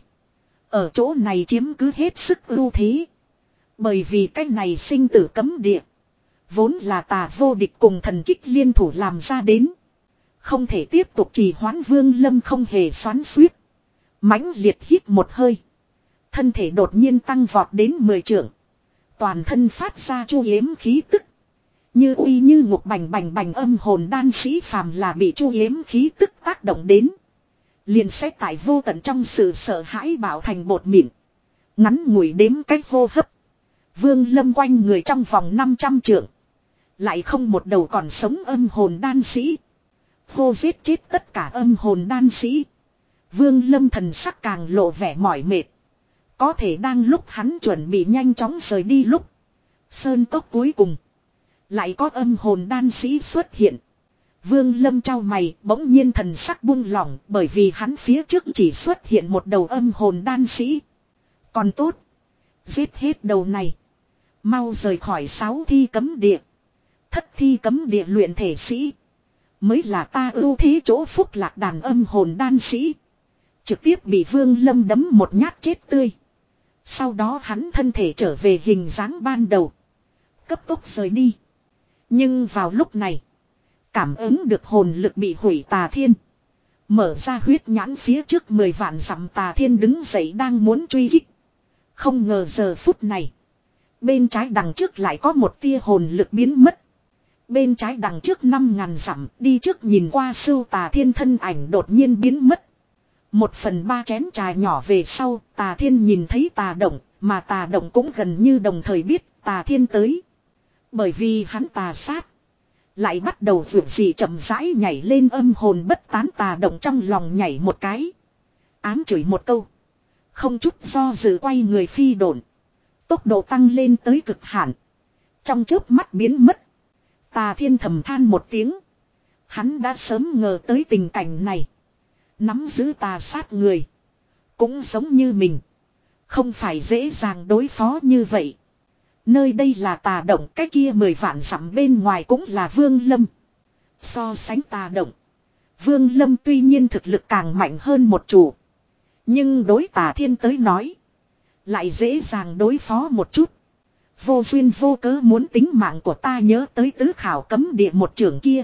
ở chỗ này chiếm cứ hết sức ưu thế. Bởi vì cái này sinh tử cấm địa vốn là Tà vô địch cùng thần kích liên thủ làm ra đến, không thể tiếp tục trì hoãn. Vương Lâm không hề xoắn xuýt, mãnh liệt hít một hơi, thân thể đột nhiên tăng vọt đến mười trượng, toàn thân phát ra chu yếm khí tức, như uy như ngục bành bành bành. Âm hồn đan sĩ phàm là bị chu yếm khí tức tác động đến, liền sẽ tại vô tận trong sự sợ hãi bạo thành bột mịn. Ngắn ngủi đếm cách hô hấp, Vương Lâm quanh người trong vòng năm trăm trượng lại không một đầu còn sống âm hồn đan sĩ. Hô giết chết tất cả âm hồn đan sĩ, Vương Lâm thần sắc càng lộ vẻ mỏi mệt. Có thể đang lúc hắn chuẩn bị nhanh chóng rời đi lúc, sơn cốc cuối cùng lại có âm hồn đan sĩ xuất hiện. Vương Lâm trao mày, bỗng nhiên thần sắc buông lỏng, bởi vì hắn phía trước chỉ xuất hiện một đầu âm hồn đan sĩ. Còn tốt, giết hết đầu này, mau rời khỏi sáu thi cấm địa. Thất thi cấm địa luyện thể sĩ mới là ta ưu thế chỗ. Phúc lạc đàn âm hồn đan sĩ trực tiếp bị Vương Lâm đấm một nhát chết tươi. Sau đó hắn thân thể trở về hình dáng ban đầu, cấp tốc rời đi. Nhưng vào lúc này. Cảm ứng được hồn lực bị hủy Tà Thiên. Mở ra huyết nhãn phía trước mười vạn dặm Tà Thiên đứng dậy đang muốn truy kích. Không ngờ giờ phút này. Bên trái đằng trước lại có một tia hồn lực biến mất. Bên trái đằng trước năm ngàn dặm đi trước nhìn qua sưu Tà Thiên thân ảnh đột nhiên biến mất. Một phần ba chén trà nhỏ về sau Tà Thiên nhìn thấy Tà Động. Mà Tà Động cũng gần như đồng thời biết Tà Thiên tới. Bởi vì hắn tà sát. Lại bắt đầu vượt gì chậm rãi nhảy lên âm hồn bất tán Tà Động trong lòng nhảy một cái. Ám chửi một câu. Không chút do dự quay người phi độn. Tốc độ tăng lên tới cực hạn. Trong chớp mắt biến mất. Tà Thiên thầm than một tiếng. Hắn đã sớm ngờ tới tình cảnh này. Nắm giữ tà sát người. Cũng giống như mình. Không phải dễ dàng đối phó như vậy. Nơi đây là Tà Động, cái kia mười vạn dặm bên ngoài cũng là Vương Lâm. So sánh Tà Động. Vương Lâm tuy nhiên thực lực càng mạnh hơn một chủ. Nhưng đối Tà Thiên tới nói. Lại dễ dàng đối phó một chút. Vô duyên vô cớ muốn tính mạng của ta nhớ tới tứ khảo cấm địa một trưởng kia.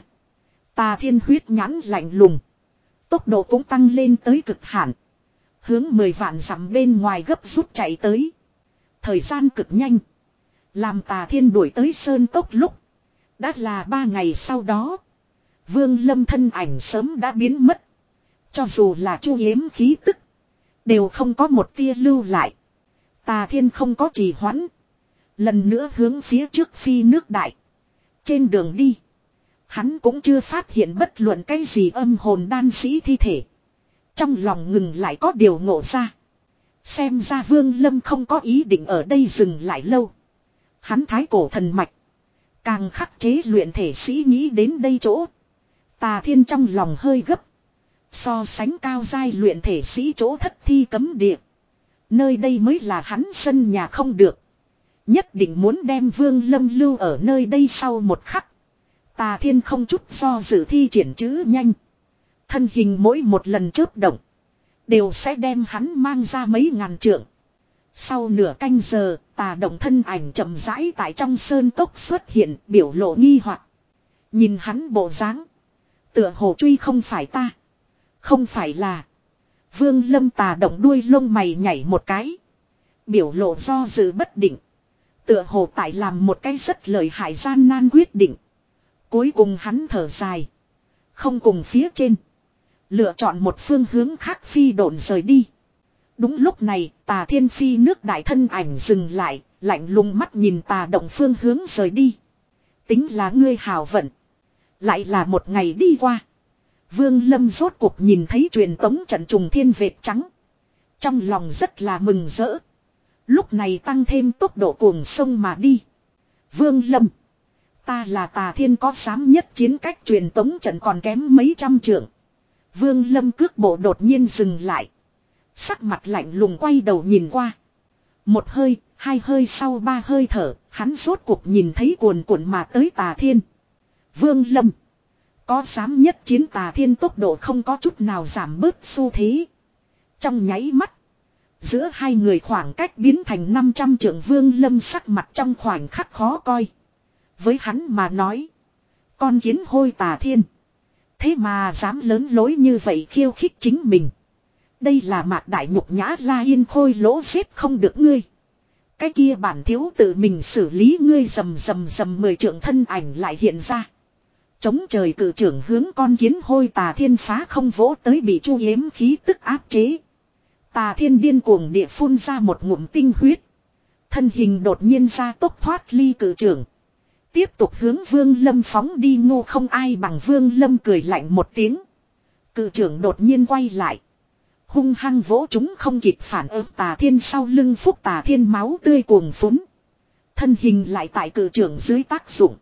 Tà Thiên huyết nhãn lạnh lùng. Tốc độ cũng tăng lên tới cực hạn. Hướng mười vạn dặm bên ngoài gấp rút chạy tới. Thời gian cực nhanh. Làm Tà Thiên đuổi tới sơn cốc lúc. Đã là ba ngày sau đó. Vương Lâm thân ảnh sớm đã biến mất. Cho dù là chu yếm khí tức. Đều không có một tia lưu lại. Tà Thiên không có trì hoãn. Lần nữa hướng phía trước phi nước đại. Trên đường đi. Hắn cũng chưa phát hiện bất luận cái gì âm hồn đan sĩ thi thể. Trong lòng ngừng lại có điều ngộ ra. Xem ra Vương Lâm không có ý định ở đây dừng lại lâu. Hắn thái cổ thần mạch. Càng khắc chế luyện thể sĩ nghĩ đến đây chỗ. Tà Thiên trong lòng hơi gấp. So sánh cao giai luyện thể sĩ chỗ thất thi cấm địa. Nơi đây mới là hắn sân nhà không được. Nhất định muốn đem Vương Lâm lưu ở nơi đây sau một khắc. Tà Thiên không chút do dự thi triển chữ nhanh. Thân hình mỗi một lần chớp động. Đều sẽ đem hắn mang ra mấy ngàn trượng. Sau nửa canh giờ, Tà Động thân ảnh chậm rãi tại trong sơn cốc xuất hiện, biểu lộ nghi hoặc. Nhìn hắn bộ dáng, tựa hồ truy không phải ta. Không phải là. Vương Lâm Tà Động đuôi lông mày nhảy một cái. Biểu lộ do dự bất định. Tựa hồ tại làm một cái rất lợi hại gian nan quyết định. Cuối cùng hắn thở dài. Không cùng phía trên. Lựa chọn một phương hướng khác phi độn rời đi. Đúng lúc này, Tà Thiên phi nước đại thân ảnh dừng lại, lạnh lùng mắt nhìn Tà Động phương hướng rời đi. Tính là ngươi hào vận. Lại là một ngày đi qua. Vương Lâm rốt cuộc nhìn thấy truyền tống trận trùng thiên vệt trắng. Trong lòng rất là mừng rỡ. Lúc này tăng thêm tốc độ cuồng sông mà đi. Vương Lâm. Ta là Tà Thiên có dám nhất chiến cách truyền tống trận còn kém mấy trăm trượng. Vương Lâm cước bộ đột nhiên dừng lại. Sắc mặt lạnh lùng quay đầu nhìn qua. Một hơi, hai hơi sau ba hơi thở, hắn rốt cuộc nhìn thấy cuồn cuộn mà tới Tà Thiên. Vương Lâm. Có dám nhất chiến Tà Thiên tốc độ không có chút nào giảm bớt xu thế. Trong nháy mắt. Giữa hai người khoảng cách biến thành năm trăm trượng. Vương Lâm sắc mặt trong khoảnh khắc khó coi. Với hắn mà nói. Con kiến hôi Tà Thiên. Thế mà dám lớn lối như vậy khiêu khích chính mình. Đây là mạc đại nhục nhã La Yên Khôi lỗ xếp không được ngươi. Cái kia bản thiếu tự mình xử lý ngươi rầm rầm rầm mười trượng thân ảnh lại hiện ra. Chống trời cự trưởng hướng con kiến hôi Tà Thiên phá không vỗ tới bị chu yếm khí tức áp chế. Tà Thiên điên cuồng địa phun ra một ngụm tinh huyết. Thân hình đột nhiên ra tốc thoát ly cự trưởng. Tiếp tục hướng Vương Lâm phóng đi ngô không ai bằng Vương Lâm cười lạnh một tiếng. Cự trưởng đột nhiên quay lại. Hung hăng vỗ chúng không kịp phản ứng Tà Thiên sau lưng phúc Tà Thiên máu tươi cuồng phúng. Thân hình lại tại cự trưởng dưới tác dụng.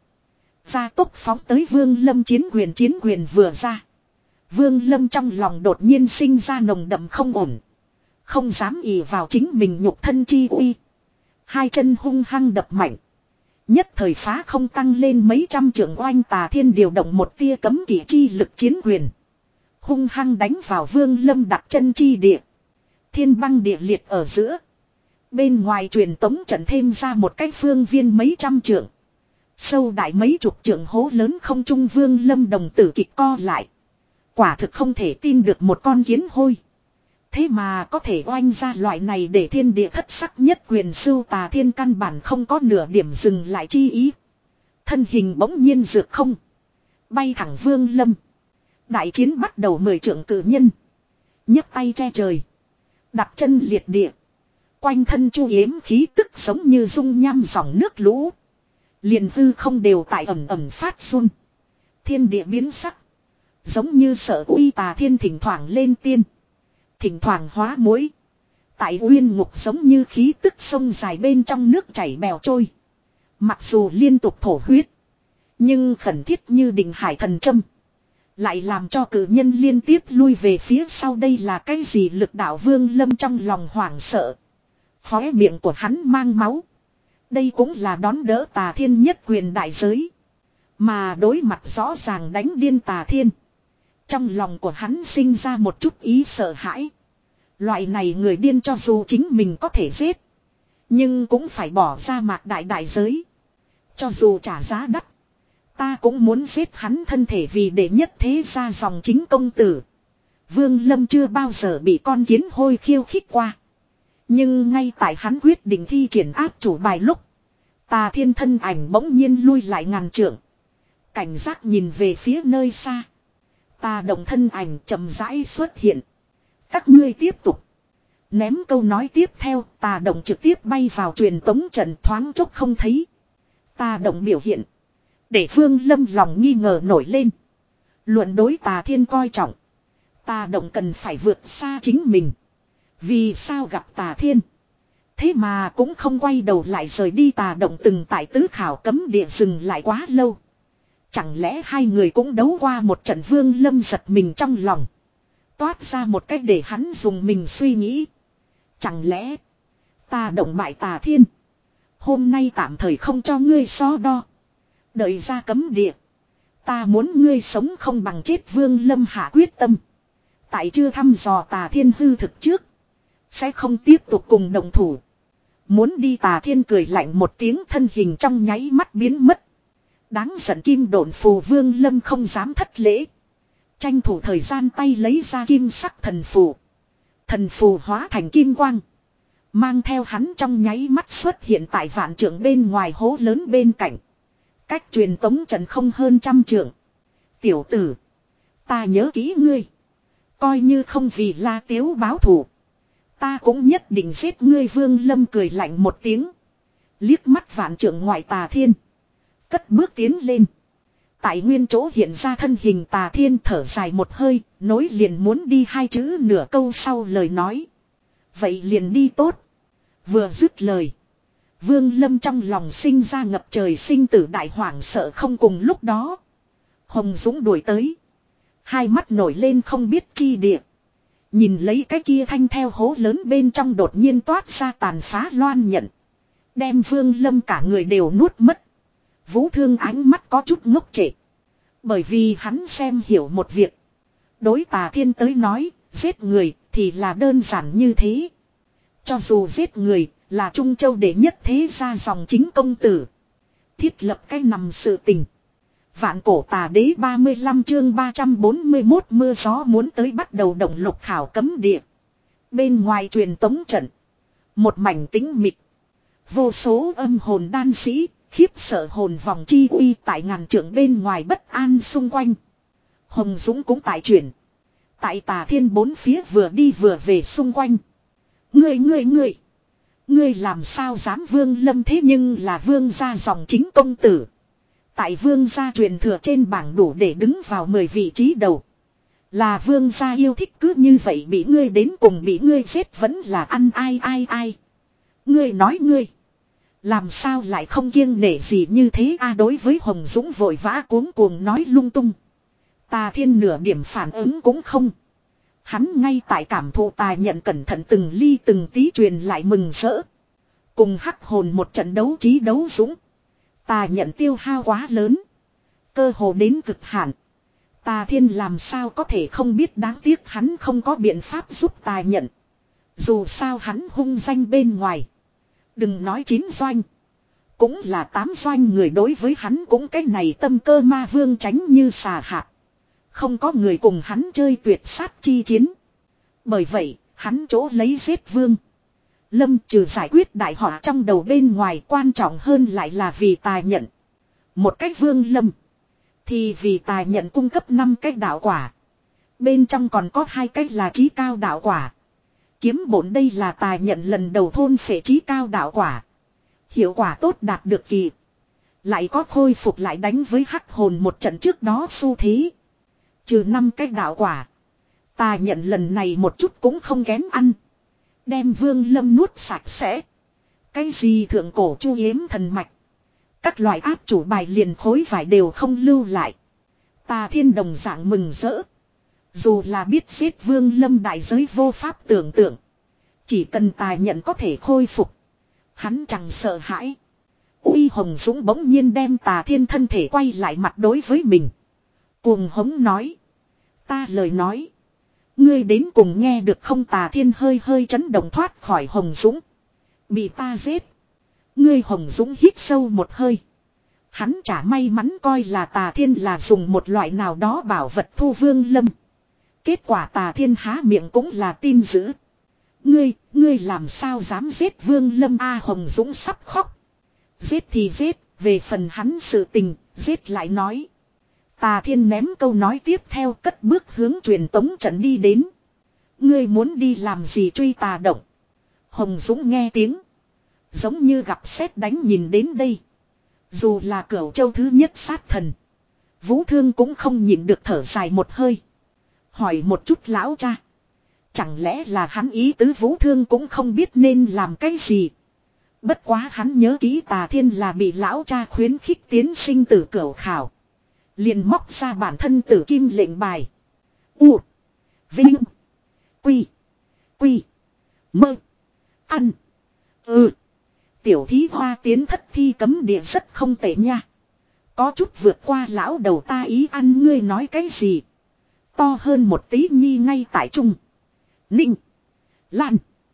Ra tốc phóng tới Vương Lâm chiến quyền chiến quyền vừa ra. Vương Lâm trong lòng đột nhiên sinh ra nồng đậm không ổn. Không dám ỷ vào chính mình nhục thân chi uy. Hai chân hung hăng đập mạnh. Nhất thời phá không tăng lên mấy trăm trượng oanh Tà Thiên điều động một tia cấm kỵ chi lực chiến quyền. Hung hăng đánh vào Vương Lâm đặt chân chi địa. Thiên băng địa liệt ở giữa. Bên ngoài truyền tống trận thêm ra một cái phương viên mấy trăm trượng. Sâu đại mấy chục trượng hố lớn không trung Vương Lâm đồng tử kịch co lại. Quả thực không thể tin được một con kiến hôi. Thế mà có thể oanh ra loại này để thiên địa thất sắc nhất quyền sưu Tà Thiên căn bản không có nửa điểm dừng lại chi ý. Thân hình bỗng nhiên dược không. Bay thẳng Vương Lâm. Đại chiến bắt đầu mười trượng cử nhân. nhấc tay che trời. Đặt chân liệt địa. Quanh thân chu yếm khí tức giống như dung nham dòng nước lũ. Liền hư không đều tại ẩm ẩm phát run. Thiên địa biến sắc. Giống như sợ uy Tà Thiên thỉnh thoảng lên tiên. Thỉnh thoảng hóa muối. Tại uyên ngục giống như khí tức sông dài bên trong nước chảy bèo trôi. Mặc dù liên tục thổ huyết. Nhưng khẩn thiết như đình hải thần châm. Lại làm cho cử nhân liên tiếp lui về phía sau. Đây là cái gì lực đạo Vương Lâm trong lòng hoảng sợ. Khóe miệng của hắn mang máu. Đây cũng là đón đỡ Tà Thiên nhất quyền đại giới. Mà đối mặt rõ ràng đánh điên Tà Thiên. Trong lòng của hắn sinh ra một chút ý sợ hãi. Loại này người điên cho dù chính mình có thể giết. Nhưng cũng phải bỏ ra mạc đại đại giới. Cho dù trả giá đắt. Ta cũng muốn giết hắn thân thể vì để nhất thế ra dòng chính công tử. Vương Lâm chưa bao giờ bị con kiến hôi khiêu khích qua. Nhưng ngay tại hắn quyết định thi triển áp chủ bài lúc. Tà Thiên thân ảnh bỗng nhiên lui lại ngàn trượng. Cảnh giác nhìn về phía nơi xa. Tà Động thân ảnh chậm rãi xuất hiện. Các ngươi tiếp tục. Ném câu nói tiếp theo, Tà Động trực tiếp bay vào truyền tống trận thoáng chốc không thấy. Tà Động biểu hiện. Để Vương Lâm lòng nghi ngờ nổi lên. Luận đối Tà Thiên coi trọng. Tà Động cần phải vượt xa chính mình. Vì sao gặp Tà Thiên? Thế mà cũng không quay đầu lại rời đi. Tà Động từng tại tứ khảo cấm địa dừng lại quá lâu. Chẳng lẽ hai người cũng đấu qua một trận? Vương Lâm giật mình trong lòng. Toát ra một cách để hắn dùng mình suy nghĩ. Chẳng lẽ Tà Động bại Tà Thiên? Hôm nay tạm thời không cho ngươi so đo. Đợi ra cấm địa. Ta muốn ngươi sống không bằng chết. Vương Lâm hạ quyết tâm. Tại chưa thăm dò Tà Thiên hư thực trước. Sẽ không tiếp tục cùng đồng thủ. Muốn đi. Tà Thiên cười lạnh một tiếng, thân hình trong nháy mắt biến mất. Đáng giận kim độn phù. Vương Lâm không dám thất lễ. Tranh thủ thời gian tay lấy ra kim sắc thần phù. Thần phù hóa thành kim quang. Mang theo hắn trong nháy mắt xuất hiện tại vạn trượng bên ngoài hố lớn bên cạnh. Cách truyền tống trận không hơn trăm trượng. Tiểu tử. Ta nhớ kỹ ngươi. Coi như không vì La Tiếu báo thù. Ta cũng nhất định giết ngươi. Vương Lâm cười lạnh một tiếng. Liếc mắt vạn trượng ngoại Tà Thiên. Cất bước tiến lên. Tại nguyên chỗ hiện ra thân hình Tà Thiên thở dài một hơi. Nối liền muốn đi hai chữ nửa câu sau lời nói. Vậy liền đi tốt. Vừa dứt lời. Vương Lâm trong lòng sinh ra ngập trời sinh tử đại hoảng sợ. Không cùng lúc đó. Hồng Dũng đuổi tới. Hai mắt nổi lên không biết chi địa. Nhìn lấy cái kia thanh theo hố lớn bên trong đột nhiên toát ra tàn phá loan nhận. Đem Vương Lâm cả người đều nuốt mất. Vũ Thương ánh mắt có chút ngốc trệ. Bởi vì hắn xem hiểu một việc. Đối Tà Thiên tới nói, giết người thì là đơn giản như thế. Cho dù giết người là Trung Châu đệ nhất thế gia dòng chính công tử. Thiết lập cái nằm sự tình. Vạn cổ Tà Đế ba mươi lăm chương ba trăm bốn mươi mốt mưa gió muốn tới bắt đầu động lục khảo cấm địa. Bên ngoài truyền tống trận. Một mảnh tĩnh mịch. Vô số âm hồn đan sĩ, khiếp sợ hồn vòng chi uy tại ngàn trượng bên ngoài bất an xung quanh. Hồng Dũng cũng tại chuyển. Tại Tà Thiên bốn phía vừa đi vừa về xung quanh. Ngươi ngươi ngươi. Ngươi làm sao dám? Vương Lâm thế nhưng là vương gia dòng chính công tử. Tại vương gia truyền thừa trên bảng đủ để đứng vào mười vị trí đầu. Là vương gia yêu thích cứ như vậy bị ngươi đến cùng bị ngươi giết vẫn là ăn ai ai ai. Ngươi nói ngươi. Làm sao lại không kiêng nể gì như thế a? Đối với Hồng Dũng vội vã cuống cuồng nói lung tung. Tà Thiên nửa điểm phản ứng cũng không. Hắn ngay tại cảm thụ tài nhận cẩn thận từng ly từng tí truyền lại mừng rỡ. Cùng hắc hồn một trận đấu trí đấu dũng. Tà nhận tiêu hao quá lớn. Cơ hồ đến cực hạn. Tà Thiên làm sao có thể không biết, đáng tiếc hắn không có biện pháp giúp Tà nhận. Dù sao hắn hung danh bên ngoài. Đừng nói chín doanh. Cũng là tám doanh người đối với hắn cũng cái này tâm cơ ma vương tránh như xà hạt. Không có người cùng hắn chơi tuyệt sát chi chiến. Bởi vậy, hắn chỗ lấy giết vương Lâm trừ giải quyết đại họa trong đầu bên ngoài, quan trọng hơn lại là vì tài nhận. Một cách Vương Lâm thì vì tài nhận cung cấp năm cái đạo quả. Bên trong còn có hai cái là chí cao đạo quả. Kiếm bổn đây là tài nhận lần đầu thôn phệ chí cao đạo quả. Hiệu quả tốt đạt được kỳ. Lại có khôi phục lại đánh với hắc hồn một trận trước đó xu thế. Trừ năm cái đạo quả, tài nhận lần này một chút cũng không kén ăn. Đem Vương Lâm nuốt sạch sẽ. Cái gì thượng cổ chu yếm thần mạch, các loại áp chủ bài liền khối vải đều không lưu lại. Tà Thiên đồng dạng mừng rỡ. Dù là biết giết Vương Lâm đại giới vô pháp tưởng tượng. Chỉ cần tài nhận có thể khôi phục, hắn chẳng sợ hãi. Uy Hồng Dũng bỗng nhiên đem Tà Thiên thân thể quay lại mặt đối với mình. Cuồng hống nói. Ta lời nói, ngươi đến cùng nghe được không? Tà Thiên hơi hơi chấn động thoát khỏi Hồng Dũng. Bị ta giết. Ngươi Hồng Dũng hít sâu một hơi. Hắn chả may mắn coi là Tà Thiên là dùng một loại nào đó bảo vật thu Vương Lâm. Kết quả Tà Thiên há miệng cũng là tin dữ. Ngươi, ngươi làm sao dám giết Vương Lâm? A Hồng Dũng sắp khóc. Giết thì giết, về phần hắn sự tình, giết lại nói. Tà Thiên ném câu nói tiếp theo, cất bước hướng truyền tống trận đi đến. Ngươi muốn đi làm gì? Truy Tà Động. Hồng Dũng nghe tiếng, giống như gặp sét đánh nhìn đến đây. Dù là Cửu Châu thứ nhất sát thần, Vũ Thương cũng không nhịn được thở dài một hơi. Hỏi một chút lão cha, chẳng lẽ là hắn ý tứ? Vũ Thương cũng không biết nên làm cái gì. Bất quá hắn nhớ kỹ Tà Thiên là bị lão cha khuyến khích tiến sinh tử cửu khảo, liền móc ra bản thân tử kim lệnh bài. U, Vinh, Quy, Quy, Mơ, Ăn, Ừ. Tiểu thí hoa tiến thất thi cấm địa rất không tệ nha. Có chút vượt qua lão đầu ta ý ăn. Ngươi nói cái gì? To hơn một tí nhi ngay tại Trung, Ninh, Lan,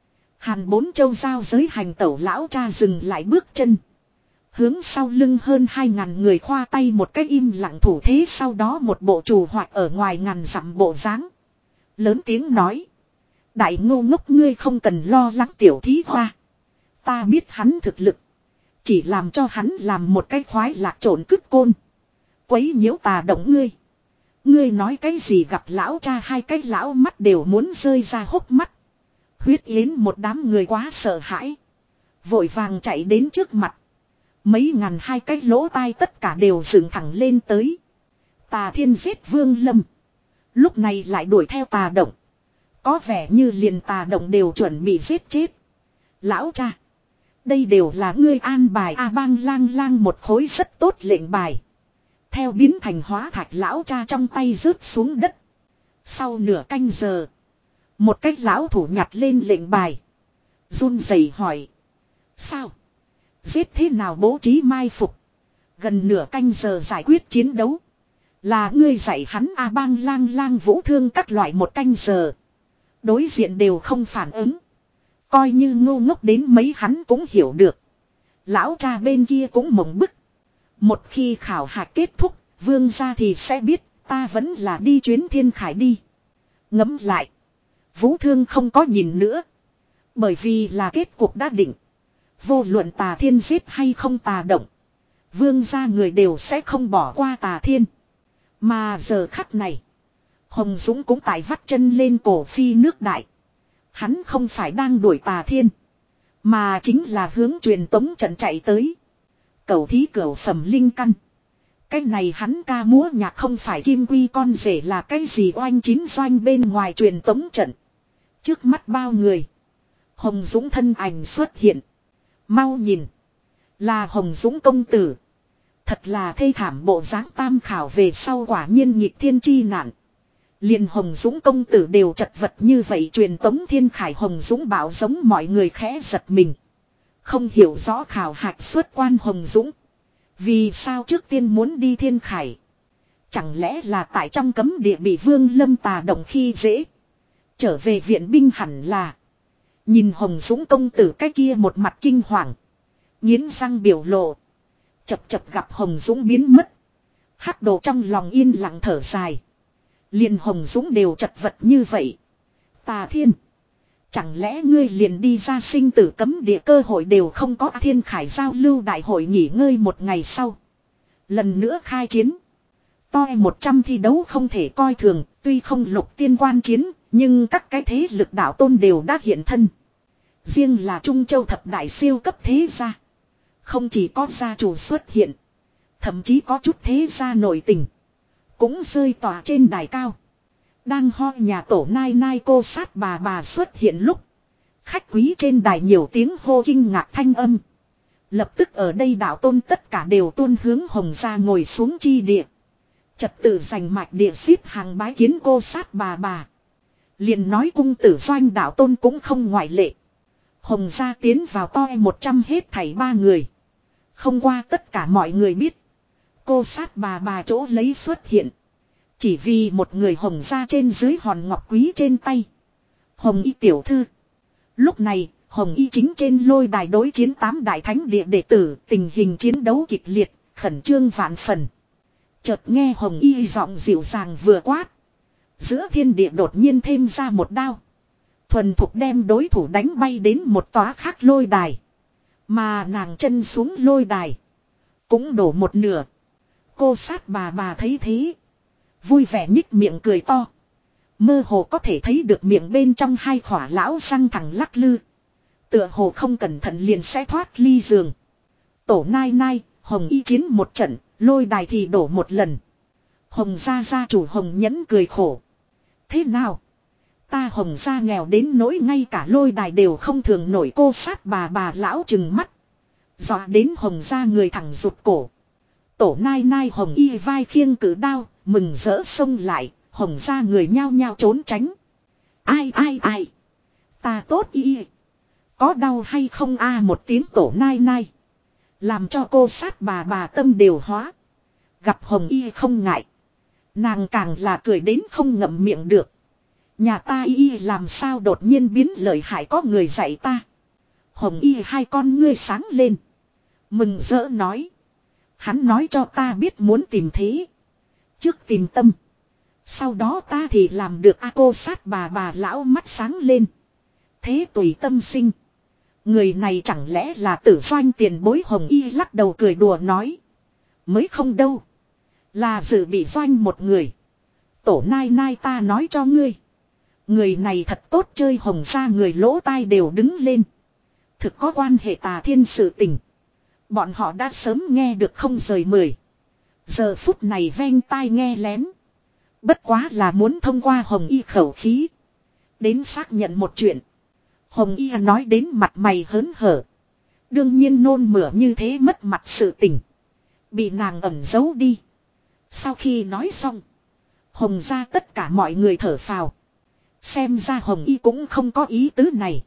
Hàn bốn châu giao giới hành tẩu. Lão cha dừng lại bước chân, hướng sau lưng hơn hai ngàn người khoa tay một cái im lặng thủ thế. Sau đó một bộ trù hoạt ở ngoài ngàn dặm bộ dáng, lớn tiếng nói. Đại ngô ngốc, ngươi không cần lo lắng tiểu thí hoa. Ta biết hắn thực lực, chỉ làm cho hắn làm một cái khoái lạc trộn cứt côn, quấy nhiễu Tà Động ngươi. Ngươi nói cái gì? Gặp lão cha hai cái lão mắt đều muốn rơi ra hốc mắt. Huyết Yến một đám người quá sợ hãi, vội vàng chạy đến trước mặt. Mấy ngàn hai cái lỗ tai tất cả đều dựng thẳng lên tới. Tà Thiên giết Vương Lâm, lúc này lại đuổi theo Tà Động, có vẻ như liền Tà Động đều chuẩn bị giết chết. Lão cha, đây đều là ngươi an bài. A Bang lang lang một khối rất tốt lệnh bài, theo biến thành hóa thạch lão cha trong tay rớt xuống đất. Sau nửa canh giờ, một cái lão thủ nhặt lên lệnh bài, run rẩy hỏi. Sao? Giết thế nào? Bố trí mai phục, gần nửa canh giờ giải quyết chiến đấu. Là ngươi dạy hắn? A Bang lang lang Vũ Thương các loại một canh giờ, đối diện đều không phản ứng. Coi như ngu ngốc đến mấy hắn cũng hiểu được. Lão cha bên kia cũng mộng bức. Một khi khảo hạch kết thúc, vương gia thì sẽ biết. Ta vẫn là đi chuyến Thiên Khải đi. Ngẫm lại, Vũ Thương không có nhìn nữa, bởi vì là kết cục đã định. Vô luận Tà Thiên giết hay không Tà Động, vương gia người đều sẽ không bỏ qua Tà Thiên. Mà giờ khắc này, Hồng Dũng cũng tại vắt chân lên cổ phi nước đại. Hắn không phải đang đuổi Tà Thiên, mà chính là hướng truyền tống trận chạy tới. Cẩu thí cửu phẩm linh căn, cái này hắn ca múa nhạc không phải kim quy con rể là cái gì? Oanh chín doanh bên ngoài truyền tống trận, trước mắt bao người, Hồng Dũng thân ảnh xuất hiện. Mau nhìn, là Hồng Dũng công tử. Thật là thê thảm bộ dáng. Tam khảo về sau quả nhiên nghịch thiên chi nạn, liền Hồng Dũng công tử đều chật vật như vậy. Truyền tống Thiên Khải, Hồng Dũng bảo giống mọi người khẽ giật mình. Không hiểu rõ khảo hạch xuất quan Hồng Dũng vì sao trước tiên muốn đi Thiên Khải. Chẳng lẽ là tại trong cấm địa bị Vương Lâm Tà Động khi dễ, trở về viện binh? Hẳn là. Nhìn Hồng Dũng công tử cái kia một mặt kinh hoàng, Nghiến răng biểu lộ. Chập chập gặp Hồng Dũng biến mất. Hắc đồ trong lòng yên lặng thở dài. Liền Hồng Dũng đều chật vật như vậy. Tà Thiên. Chẳng lẽ ngươi liền đi ra sinh tử cấm địa cơ hội đều không có. Thiên Khải giao lưu đại hội nghỉ ngơi một ngày sau. Lần nữa khai chiến. Toi một trăm thi đấu không thể coi thường. Tuy không lục tiên quan chiến. Nhưng các cái thế lực đạo tôn đều đã hiện thân. Riêng là Trung Châu thập đại siêu cấp thế gia. Không chỉ có gia chủ xuất hiện. Thậm chí có chút thế gia nổi tình. Cũng rơi tỏa trên đài cao. Đang ho nhà tổ nai nai cô sát bà bà xuất hiện lúc. Khách quý trên đài nhiều tiếng hô kinh ngạc thanh âm. Lập tức ở đây đạo tôn tất cả đều tuôn hướng Hồng gia ngồi xuống chi địa. Trật tự giành mạch địa xếp hàng bái kiến cô sát bà bà. Liền nói cung tử doanh đạo tôn cũng không ngoại lệ. Hồng gia tiến vào toi một trăm hết thảy ba người. Không qua tất cả mọi người biết. Cô sát bà bà chỗ lấy xuất hiện. Chỉ vì một người Hồng gia trên dưới hòn ngọc quý trên tay. Hồng y tiểu thư. Lúc này, Hồng y chính trên lôi đài đối chiến tám đại thánh địa đệ tử. Tình hình chiến đấu kịch liệt, khẩn trương vạn phần. Chợt nghe Hồng y giọng dịu dàng vừa quát. Giữa thiên địa đột nhiên thêm ra một đao. Thuần thục đem đối thủ đánh bay đến một tóa khác lôi đài. Mà nàng chân xuống lôi đài. Cũng đổ một nửa. Cô sát bà bà thấy thế. Vui vẻ nhích miệng cười to. Mơ hồ có thể thấy được miệng bên trong hai khỏa lão răng thẳng lắc lư. Tựa hồ không cẩn thận liền sẽ thoát ly giường. Tổ nai nai, Hồng y chiến một trận, lôi đài thì đổ một lần. Hồng gia gia chủ Hồng nhẫn cười khổ. Thế nào? Ta Hồng gia nghèo đến nỗi ngay cả lôi đài đều không thường nổi. Cô sát bà bà lão trừng mắt. Dọa đến Hồng gia người thẳng rụt cổ. Tổ nai nai Hồng y vai khiêng cử đao, mừng rỡ xông lại, Hồng gia người nhao nhao trốn tránh. Ai ai ai? Ta tốt y. Có đau hay không a một tiếng tổ nai nai. Làm cho cô sát bà bà tâm đều hóa. Gặp Hồng y không ngại. Nàng càng là cười đến không ngậm miệng được. Nhà ta y làm sao đột nhiên biến lợi hại có người dạy ta. Hồng y hai con ngươi sáng lên. Mừng rỡ nói. Hắn nói cho ta biết muốn tìm thế. Trước tìm tâm. Sau đó ta thì làm được a cô sát bà bà lão mắt sáng lên. Thế tùy tâm sinh. Người này chẳng lẽ là tử doanh tiền bối. Hồng y lắc đầu cười đùa nói. Mới không đâu. Là dự bị doanh một người. Tổ nai nai ta nói cho ngươi. Người này thật tốt chơi. Hồng gia người lỗ tai đều đứng lên. Thực có quan hệ Tà Thiên sự tình. Bọn họ đã sớm nghe được không rời mười. Giờ phút này ven tai nghe lén. Bất quá là muốn thông qua Hồng y khẩu khí. Đến xác nhận một chuyện. Hồng y nói đến mặt mày hớn hở. Đương nhiên nôn mửa như thế mất mặt sự tình. Bị nàng ẩn giấu đi. Sau khi nói xong. Hồng gia tất cả mọi người thở phào. Xem ra Hồng y cũng không có ý tứ này.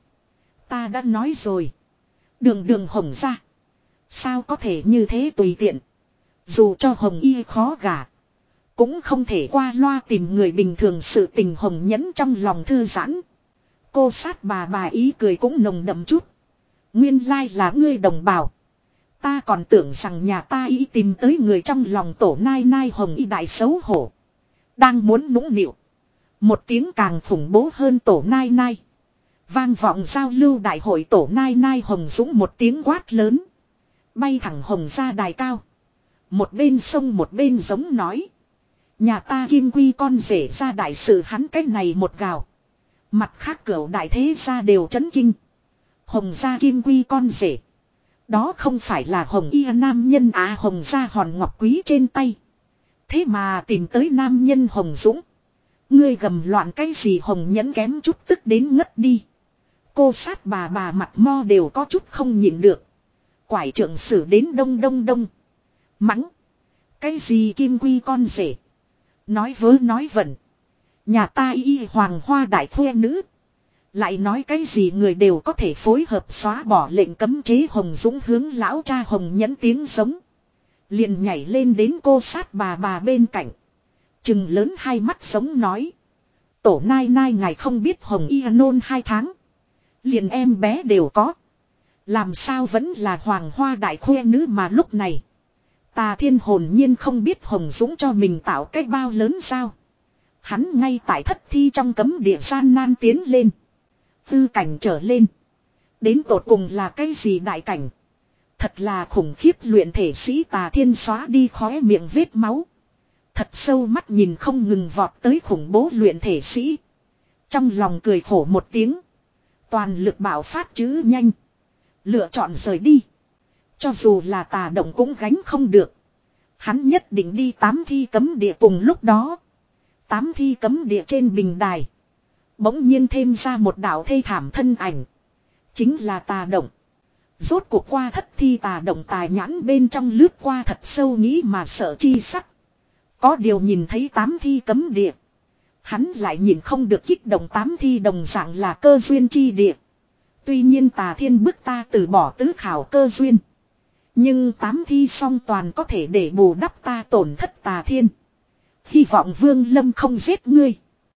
Ta đã nói rồi. Đường đường Hồng gia. Sao có thể như thế tùy tiện. Dù cho Hồng y khó gả. Cũng không thể qua loa tìm người bình thường. Sự tình Hồng nhẫn trong lòng thư giãn. Cô sát bà bà ý cười cũng nồng đậm chút. Nguyên lai là ngươi đồng bào. Ta còn tưởng rằng nhà ta ý tìm tới người trong lòng tổ nai nai Hồng y đại xấu hổ. Đang muốn nũng nịu. Một tiếng càng khủng bố hơn tổ nai nai. Vang vọng giao lưu đại hội tổ nai nai Hồng Dũng một tiếng quát lớn. Bay thẳng Hồng ra đài cao. Một bên sông một bên giống nói. Nhà ta kim quy con rể ra đại sự hắn cách này một gào. Mặt khác cửu đại thế gia đều chấn kinh. Hồng gia kim quy con rể. Đó không phải là Hồng y nam nhân à Hồng gia hòn ngọc quý trên tay. Thế mà tìm tới nam nhân Hồng Dũng. Ngươi gầm loạn cái gì Hồng nhẫn kém chút tức đến ngất đi. Cô sát bà bà mặt mo đều có chút không nhịn được. Quải trượng sử đến đông đông đông. Mắng. Cái gì kim quy con rể. Nói vớ nói vẩn. Nhà ta y hoàng hoa đại khoe nữ. Lại nói cái gì người đều có thể phối hợp xóa bỏ lệnh cấm chế Hồng Dũng hướng lão cha Hồng nhẫn tiếng giống. Liền nhảy lên đến cô sát bà bà bên cạnh. Trừng lớn hai mắt giống nói. Tổ nai nai ngài không biết Hồng y nôn hai tháng. Liền em bé đều có. Làm sao vẫn là hoàng hoa đại khuê nữ mà lúc này. Tà Thiên hồn nhiên không biết Hồng Dũng cho mình tạo cái bao lớn sao. Hắn ngay tại thất thi trong cấm địa gian nan tiến lên. Tư cảnh trở lên. Đến tột cùng là cái gì đại cảnh. Thật là khủng khiếp luyện thể sĩ Tà Thiên xóa đi khóe miệng vết máu. Thật sâu mắt nhìn không ngừng vọt tới khủng bố luyện thể sĩ. Trong lòng cười khổ một tiếng. Toàn lực bảo phát chứ nhanh. Lựa chọn rời đi. Cho dù là tà động cũng gánh không được. Hắn nhất định đi tám thi cấm địa cùng lúc đó. Tám thi cấm địa trên bình đài. Bỗng nhiên thêm ra một đạo thê thảm thân ảnh. Chính là tà động. Rốt cuộc qua thất thi tà động tài nhãn bên trong lướt qua thật sâu nghĩ mà sợ chi sắc. Có điều nhìn thấy tám thi cấm địa. Hắn lại nhìn không được kích động tám thi đồng dạng là cơ duyên chi địa. Tuy nhiên Tà Thiên bức ta từ bỏ tứ khảo cơ duyên. Nhưng tám thi song toàn có thể để bù đắp ta tổn thất Tà Thiên. Hy vọng Vương Lâm không giết ngươi.